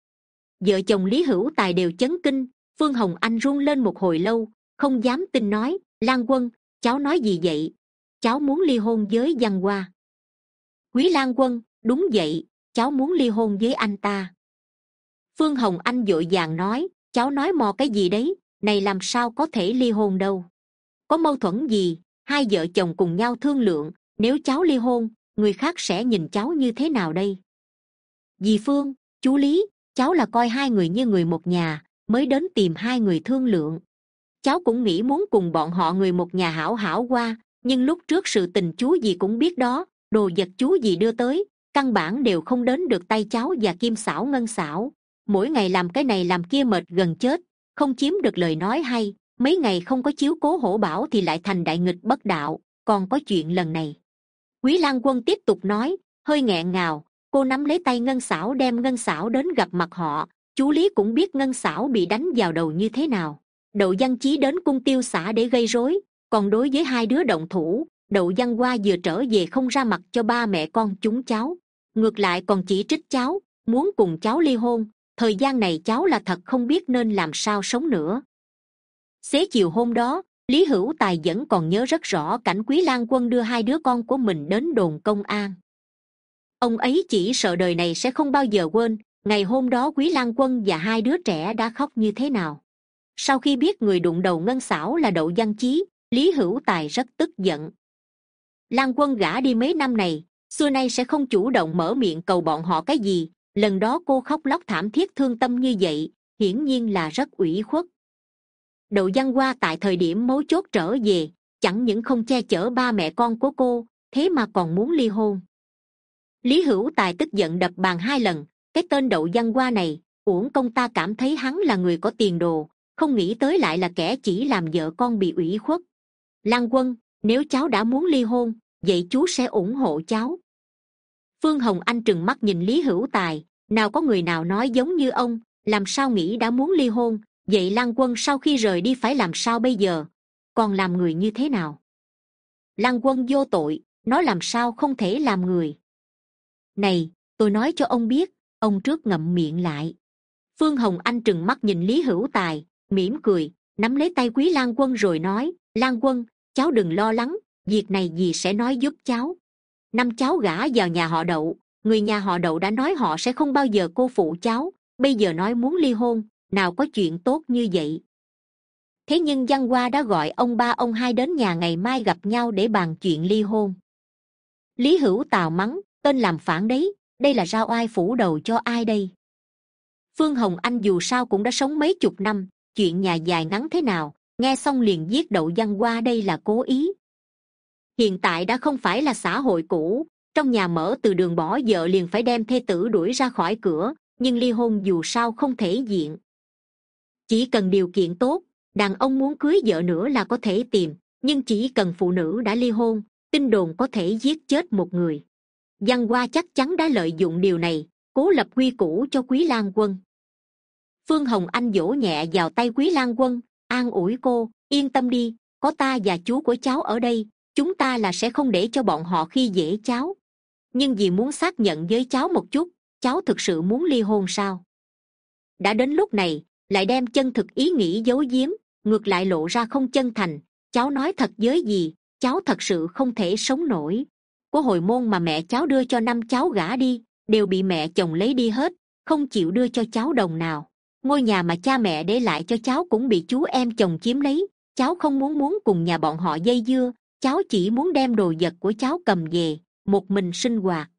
Vợ chồng Lý Hữu Tài đều chấn kinh, Phương Hồng Anh run lên một hồi lâu, không dám tin nói, Lang Quân, cháu nói gì vậy? Cháu muốn ly hôn với Văn Hoa. Quý Lang Quân, đúng vậy, cháu muốn ly hôn với anh ta. Phương Hồng Anh vội vàng nói, cháu nói mò cái gì đấy, này làm sao có thể ly hôn đâu. Có mâu thuẫn gì, hai vợ chồng cùng nhau thương lượng, nếu cháu ly hôn, người khác sẽ nhìn cháu như thế nào đây? Dì Phương, chú Lý, cháu là coi hai người như người một nhà, mới đến tìm hai người thương lượng. Cháu cũng nghĩ muốn cùng bọn họ người một nhà hảo hảo qua, nhưng lúc trước sự tình chú dì cũng biết đó, đồ vật chú dì đưa tới, căn bản đều không đến được tay cháu và Kim Xảo Ngân Xảo. Mỗi ngày làm cái này làm kia mệt gần chết, không chiếm được lời nói hay, mấy ngày không có chiếu cố hổ bảo thì lại thành đại nghịch bất đạo. Còn có chuyện lần này. Quý Lang Quân tiếp tục nói, hơi nghẹn ngào, cô nắm lấy tay Ngân Xảo đem Ngân Xảo đến gặp mặt họ. Chú Lý cũng biết Ngân Xảo bị đánh vào đầu như thế nào. Đậu Văn Chí đến cung tiêu xã để gây rối, còn đối với hai đứa động thủ, Đậu Văn Hoa vừa trở về không ra mặt cho ba mẹ con chúng cháu, ngược lại còn chỉ trích cháu, muốn cùng cháu ly hôn. Thời gian này cháu là thật không biết nên làm sao sống nữa. Xế chiều hôm đó, Lý Hữu Tài vẫn còn nhớ rất rõ cảnh Quý Lang Quân đưa hai đứa con của mình đến đồn công an. Ông ấy chỉ sợ đời này sẽ không bao giờ quên ngày hôm đó Quý Lang Quân và hai đứa trẻ đã khóc như thế nào. Sau khi biết người đụng đầu Ngân Xảo là Đậu Văn Chí, Lý Hữu Tài rất tức giận. Lang Quân gả đi mấy năm này, xưa nay sẽ không chủ động mở miệng cầu bọn họ cái gì. Lần đó cô khóc lóc thảm thiết thương tâm như vậy, hiển nhiên là rất ủy khuất. Đậu Văn Hoa tại thời điểm mấu chốt trở về, chẳng những không che chở ba mẹ con của cô, thế mà còn muốn ly hôn. Lý Hữu Tài tức giận đập bàn hai lần, cái tên Đậu Văn Hoa này, uổng công ta cảm thấy hắn là người có tiền đồ, không nghĩ tới lại là kẻ chỉ làm vợ con bị ủy khuất. Lan Quân, nếu cháu đã muốn ly hôn vậy chú sẽ ủng hộ cháu. Phương Hồng Anh trừng mắt nhìn Lý Hữu Tài, nào có người nào nói giống như ông, làm sao nghĩ đã muốn ly hôn, vậy Lan Quân sau khi rời đi phải làm sao bây giờ, còn làm người như thế nào? Lan Quân vô tội, nó làm sao không thể làm người. Này, tôi nói cho ông biết. Ông trước ngậm miệng lại. Phương Hồng Anh trừng mắt nhìn Lý Hữu Tài, mỉm cười, nắm lấy tay Quý Lan Quân rồi nói, Lan Quân, cháu đừng lo lắng, việc này dì sẽ nói giúp cháu. Năm cháu gả vào nhà họ Đậu, người nhà họ Đậu đã nói họ sẽ không bao giờ cô phụ cháu, bây giờ nói muốn ly hôn, nào có chuyện tốt như vậy. Thế nhưng Văn Hoa đã gọi ông ba ông hai đến nhà ngày mai gặp nhau để bàn chuyện ly hôn. Lý Hữu Tào mắng, tên làm phản đấy, đây là ra oai phủ đầu cho ai đây? Phương Hồng Anh dù sao cũng đã sống mấy chục năm, chuyện nhà dài ngắn thế nào, nghe xong liền giết Đậu Văn Hoa đây là cố ý. Hiện tại đã không phải là xã hội cũ, trong nhà mở từ đường bỏ vợ liền phải đem thê tử đuổi ra khỏi cửa, nhưng ly hôn dù sao không thể diện. Chỉ cần điều kiện tốt, đàn ông muốn cưới vợ nữa là có thể tìm, nhưng chỉ cần phụ nữ đã ly hôn, tin đồn có thể giết chết một người. Văn Hoa chắc chắn đã lợi dụng điều này, cố lập quy củ cho Quý Lan Quân. Phương Hồng Anh vỗ nhẹ vào tay Quý Lan Quân, an ủi cô, yên tâm đi, có ta và chú của cháu ở đây, chúng ta là sẽ không để cho bọn họ khi dễ cháu. Nhưng vì muốn xác nhận với cháu một chút, cháu thực sự muốn ly hôn sao? Đã đến lúc này, lại đem chân thực ý nghĩ giấu giếm, ngược lại lộ ra không chân thành. Cháu nói thật với gì, cháu thật sự không thể sống nổi. Của hồi môn mà mẹ cháu đưa cho năm cháu gả đi, đều bị mẹ chồng lấy đi hết, không chịu đưa cho cháu đồng nào. Ngôi nhà mà cha mẹ để lại cho cháu cũng bị chú em chồng chiếm lấy. Cháu không muốn muốn cùng nhà bọn họ dây dưa, cháu chỉ muốn đem đồ vật của cháu cầm về, một mình sinh hoạt.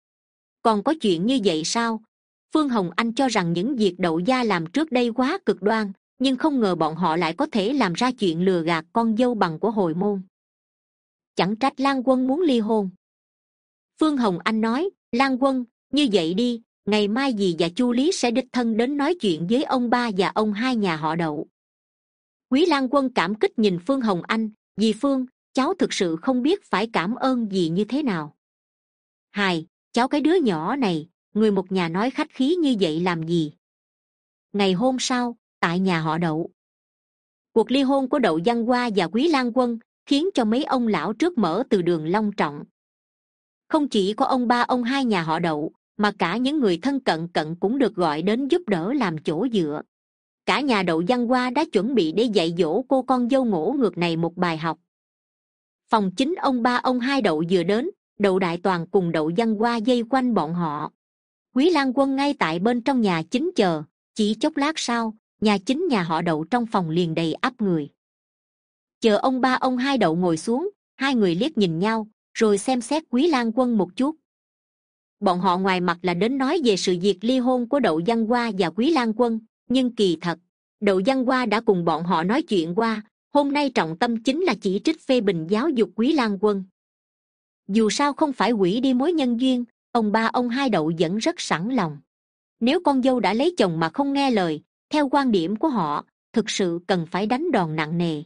Còn có chuyện như vậy sao? Phương Hồng Anh cho rằng những việc Đậu gia làm trước đây quá cực đoan, nhưng không ngờ bọn họ lại có thể làm ra chuyện lừa gạt con dâu bằng của hồi môn. Chẳng trách Lan Quân muốn ly hôn. Phương Hồng Anh nói, Lan Quân, như vậy đi, ngày mai dì và Chu Lý sẽ đích thân đến nói chuyện với ông ba và ông hai nhà họ Đậu. Quý Lan Quân cảm kích nhìn Phương Hồng Anh, dì Phương, cháu thực sự không biết phải cảm ơn dì như thế nào. Hài, cháu cái đứa nhỏ này, người một nhà nói khách khí như vậy làm gì? Ngày hôm sau, tại nhà họ Đậu, cuộc ly hôn của Đậu Văn Hoa và Quý Lan Quân khiến cho mấy ông lão trước mở từ đường long trọng. Không chỉ có ông ba ông hai nhà họ Đậu, mà cả những người thân cận cận cũng được gọi đến giúp đỡ làm chỗ dựa. Cả nhà Đậu Văn Hoa đã chuẩn bị để dạy dỗ cô con dâu ngỗ ngược này một bài học. Phòng chính ông ba ông hai Đậu vừa đến, Đậu Đại Toàn cùng Đậu Văn Hoa dây quanh bọn họ. Quý Lan Quân ngay tại bên trong nhà chính chờ, chỉ chốc lát sau, nhà chính nhà họ Đậu trong phòng liền đầy ắp người. Chờ ông ba ông hai Đậu ngồi xuống, hai người liếc nhìn nhau, rồi xem xét Quý Lan Quân một chút. Bọn họ ngoài mặt là đến nói về sự việc ly hôn của Đậu Văn Hoa và Quý Lan Quân, nhưng kỳ thật, Đậu Văn Hoa đã cùng bọn họ nói chuyện qua, hôm nay trọng tâm chính là chỉ trích phê bình giáo dục Quý Lan Quân. Dù sao không phải hủy đi mối nhân duyên, ông ba ông hai Đậu vẫn rất sẵn lòng. Nếu con dâu đã lấy chồng mà không nghe lời, theo quan điểm của họ, thực sự cần phải đánh đòn nặng nề.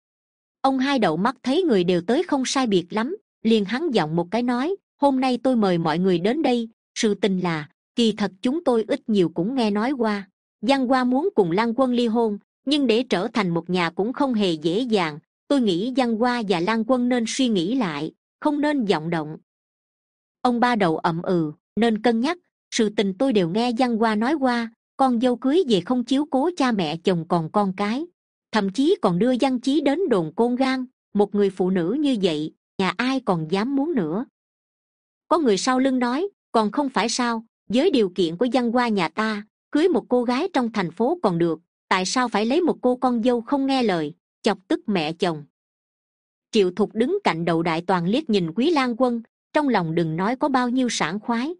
Ông hai Đậu mắt thấy người đều tới không sai biệt lắm, liền hắn giọng một cái nói, hôm nay tôi mời mọi người đến đây, sự tình là, kỳ thật chúng tôi ít nhiều cũng nghe nói qua. Văn Hoa muốn cùng Lan Quân ly hôn, nhưng để trở thành một nhà cũng không hề dễ dàng. Tôi nghĩ Văn Hoa và Lan Quân nên suy nghĩ lại, không nên vọng động. Ông ba Đậu ậm ừ, nên cân nhắc, sự tình tôi đều nghe Văn Hoa nói qua, con dâu cưới về không chiếu cố cha mẹ chồng còn con cái, thậm chí còn đưa Văn Chí đến đồn côn gan, một người phụ nữ như vậy, nhà ai còn dám muốn nữa. Có người sau lưng nói, còn không phải sao, với điều kiện của Văn Hoa nhà ta, cưới một cô gái trong thành phố còn được, tại sao phải lấy một cô con dâu không nghe lời, chọc tức mẹ chồng. Triệu Thục đứng cạnh Đậu Đại Toàn liếc nhìn Quý Lan Quân, trong lòng đừng nói có bao nhiêu sảng khoái.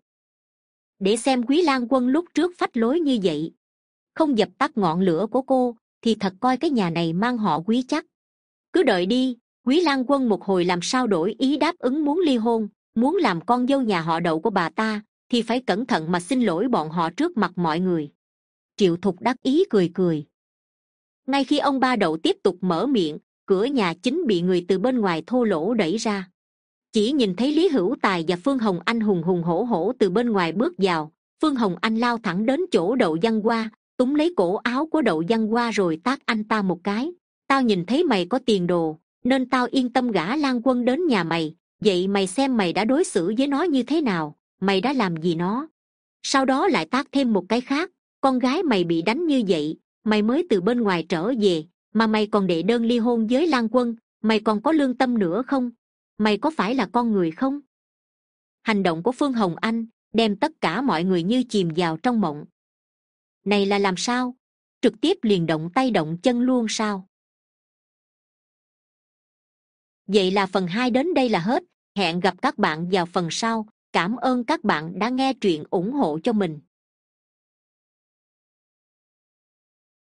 Để xem Quý Lan Quân lúc trước phách lối như vậy, không dập tắt ngọn lửa của cô, thì thật coi cái nhà này mang họ Quý chắc. Cứ đợi đi, Quý Lan Quân một hồi làm sao đổi ý đáp ứng muốn ly hôn, muốn làm con dâu nhà họ Đậu của bà ta, thì phải cẩn thận mà xin lỗi bọn họ trước mặt mọi người. Triệu Thục đắc ý cười cười. Ngay khi ông ba Đậu tiếp tục mở miệng, cửa nhà chính bị người từ bên ngoài thô lỗ đẩy ra. Chỉ nhìn thấy Lý Hữu Tài và Phương Hồng Anh hùng hùng hổ hổ từ bên ngoài bước vào. Phương Hồng Anh lao thẳng đến chỗ Đậu Văn Hoa, túm lấy cổ áo của Đậu Văn Hoa rồi tát anh ta một cái. Tao nhìn thấy mày có tiền đồ nên tao yên tâm gả Lan Quân đến nhà mày, vậy mày xem mày đã đối xử với nó như thế nào, mày đã làm gì nó. Sau đó lại tát thêm một cái khác. Con gái mày bị đánh như vậy, mày mới từ bên ngoài trở về mà mày còn đệ đơn ly hôn với Lan Quân, mày còn có lương tâm nữa không? Mày có phải là con người không? Hành động của Phương Hồng Anh đem tất cả mọi người như chìm vào trong mộng. Này là làm sao? Trực tiếp liền động tay động chân luôn sao? Vậy là phần hai đến đây là hết. Hẹn gặp các bạn vào phần sau. Cảm ơn các bạn đã nghe truyện ủng hộ cho mình.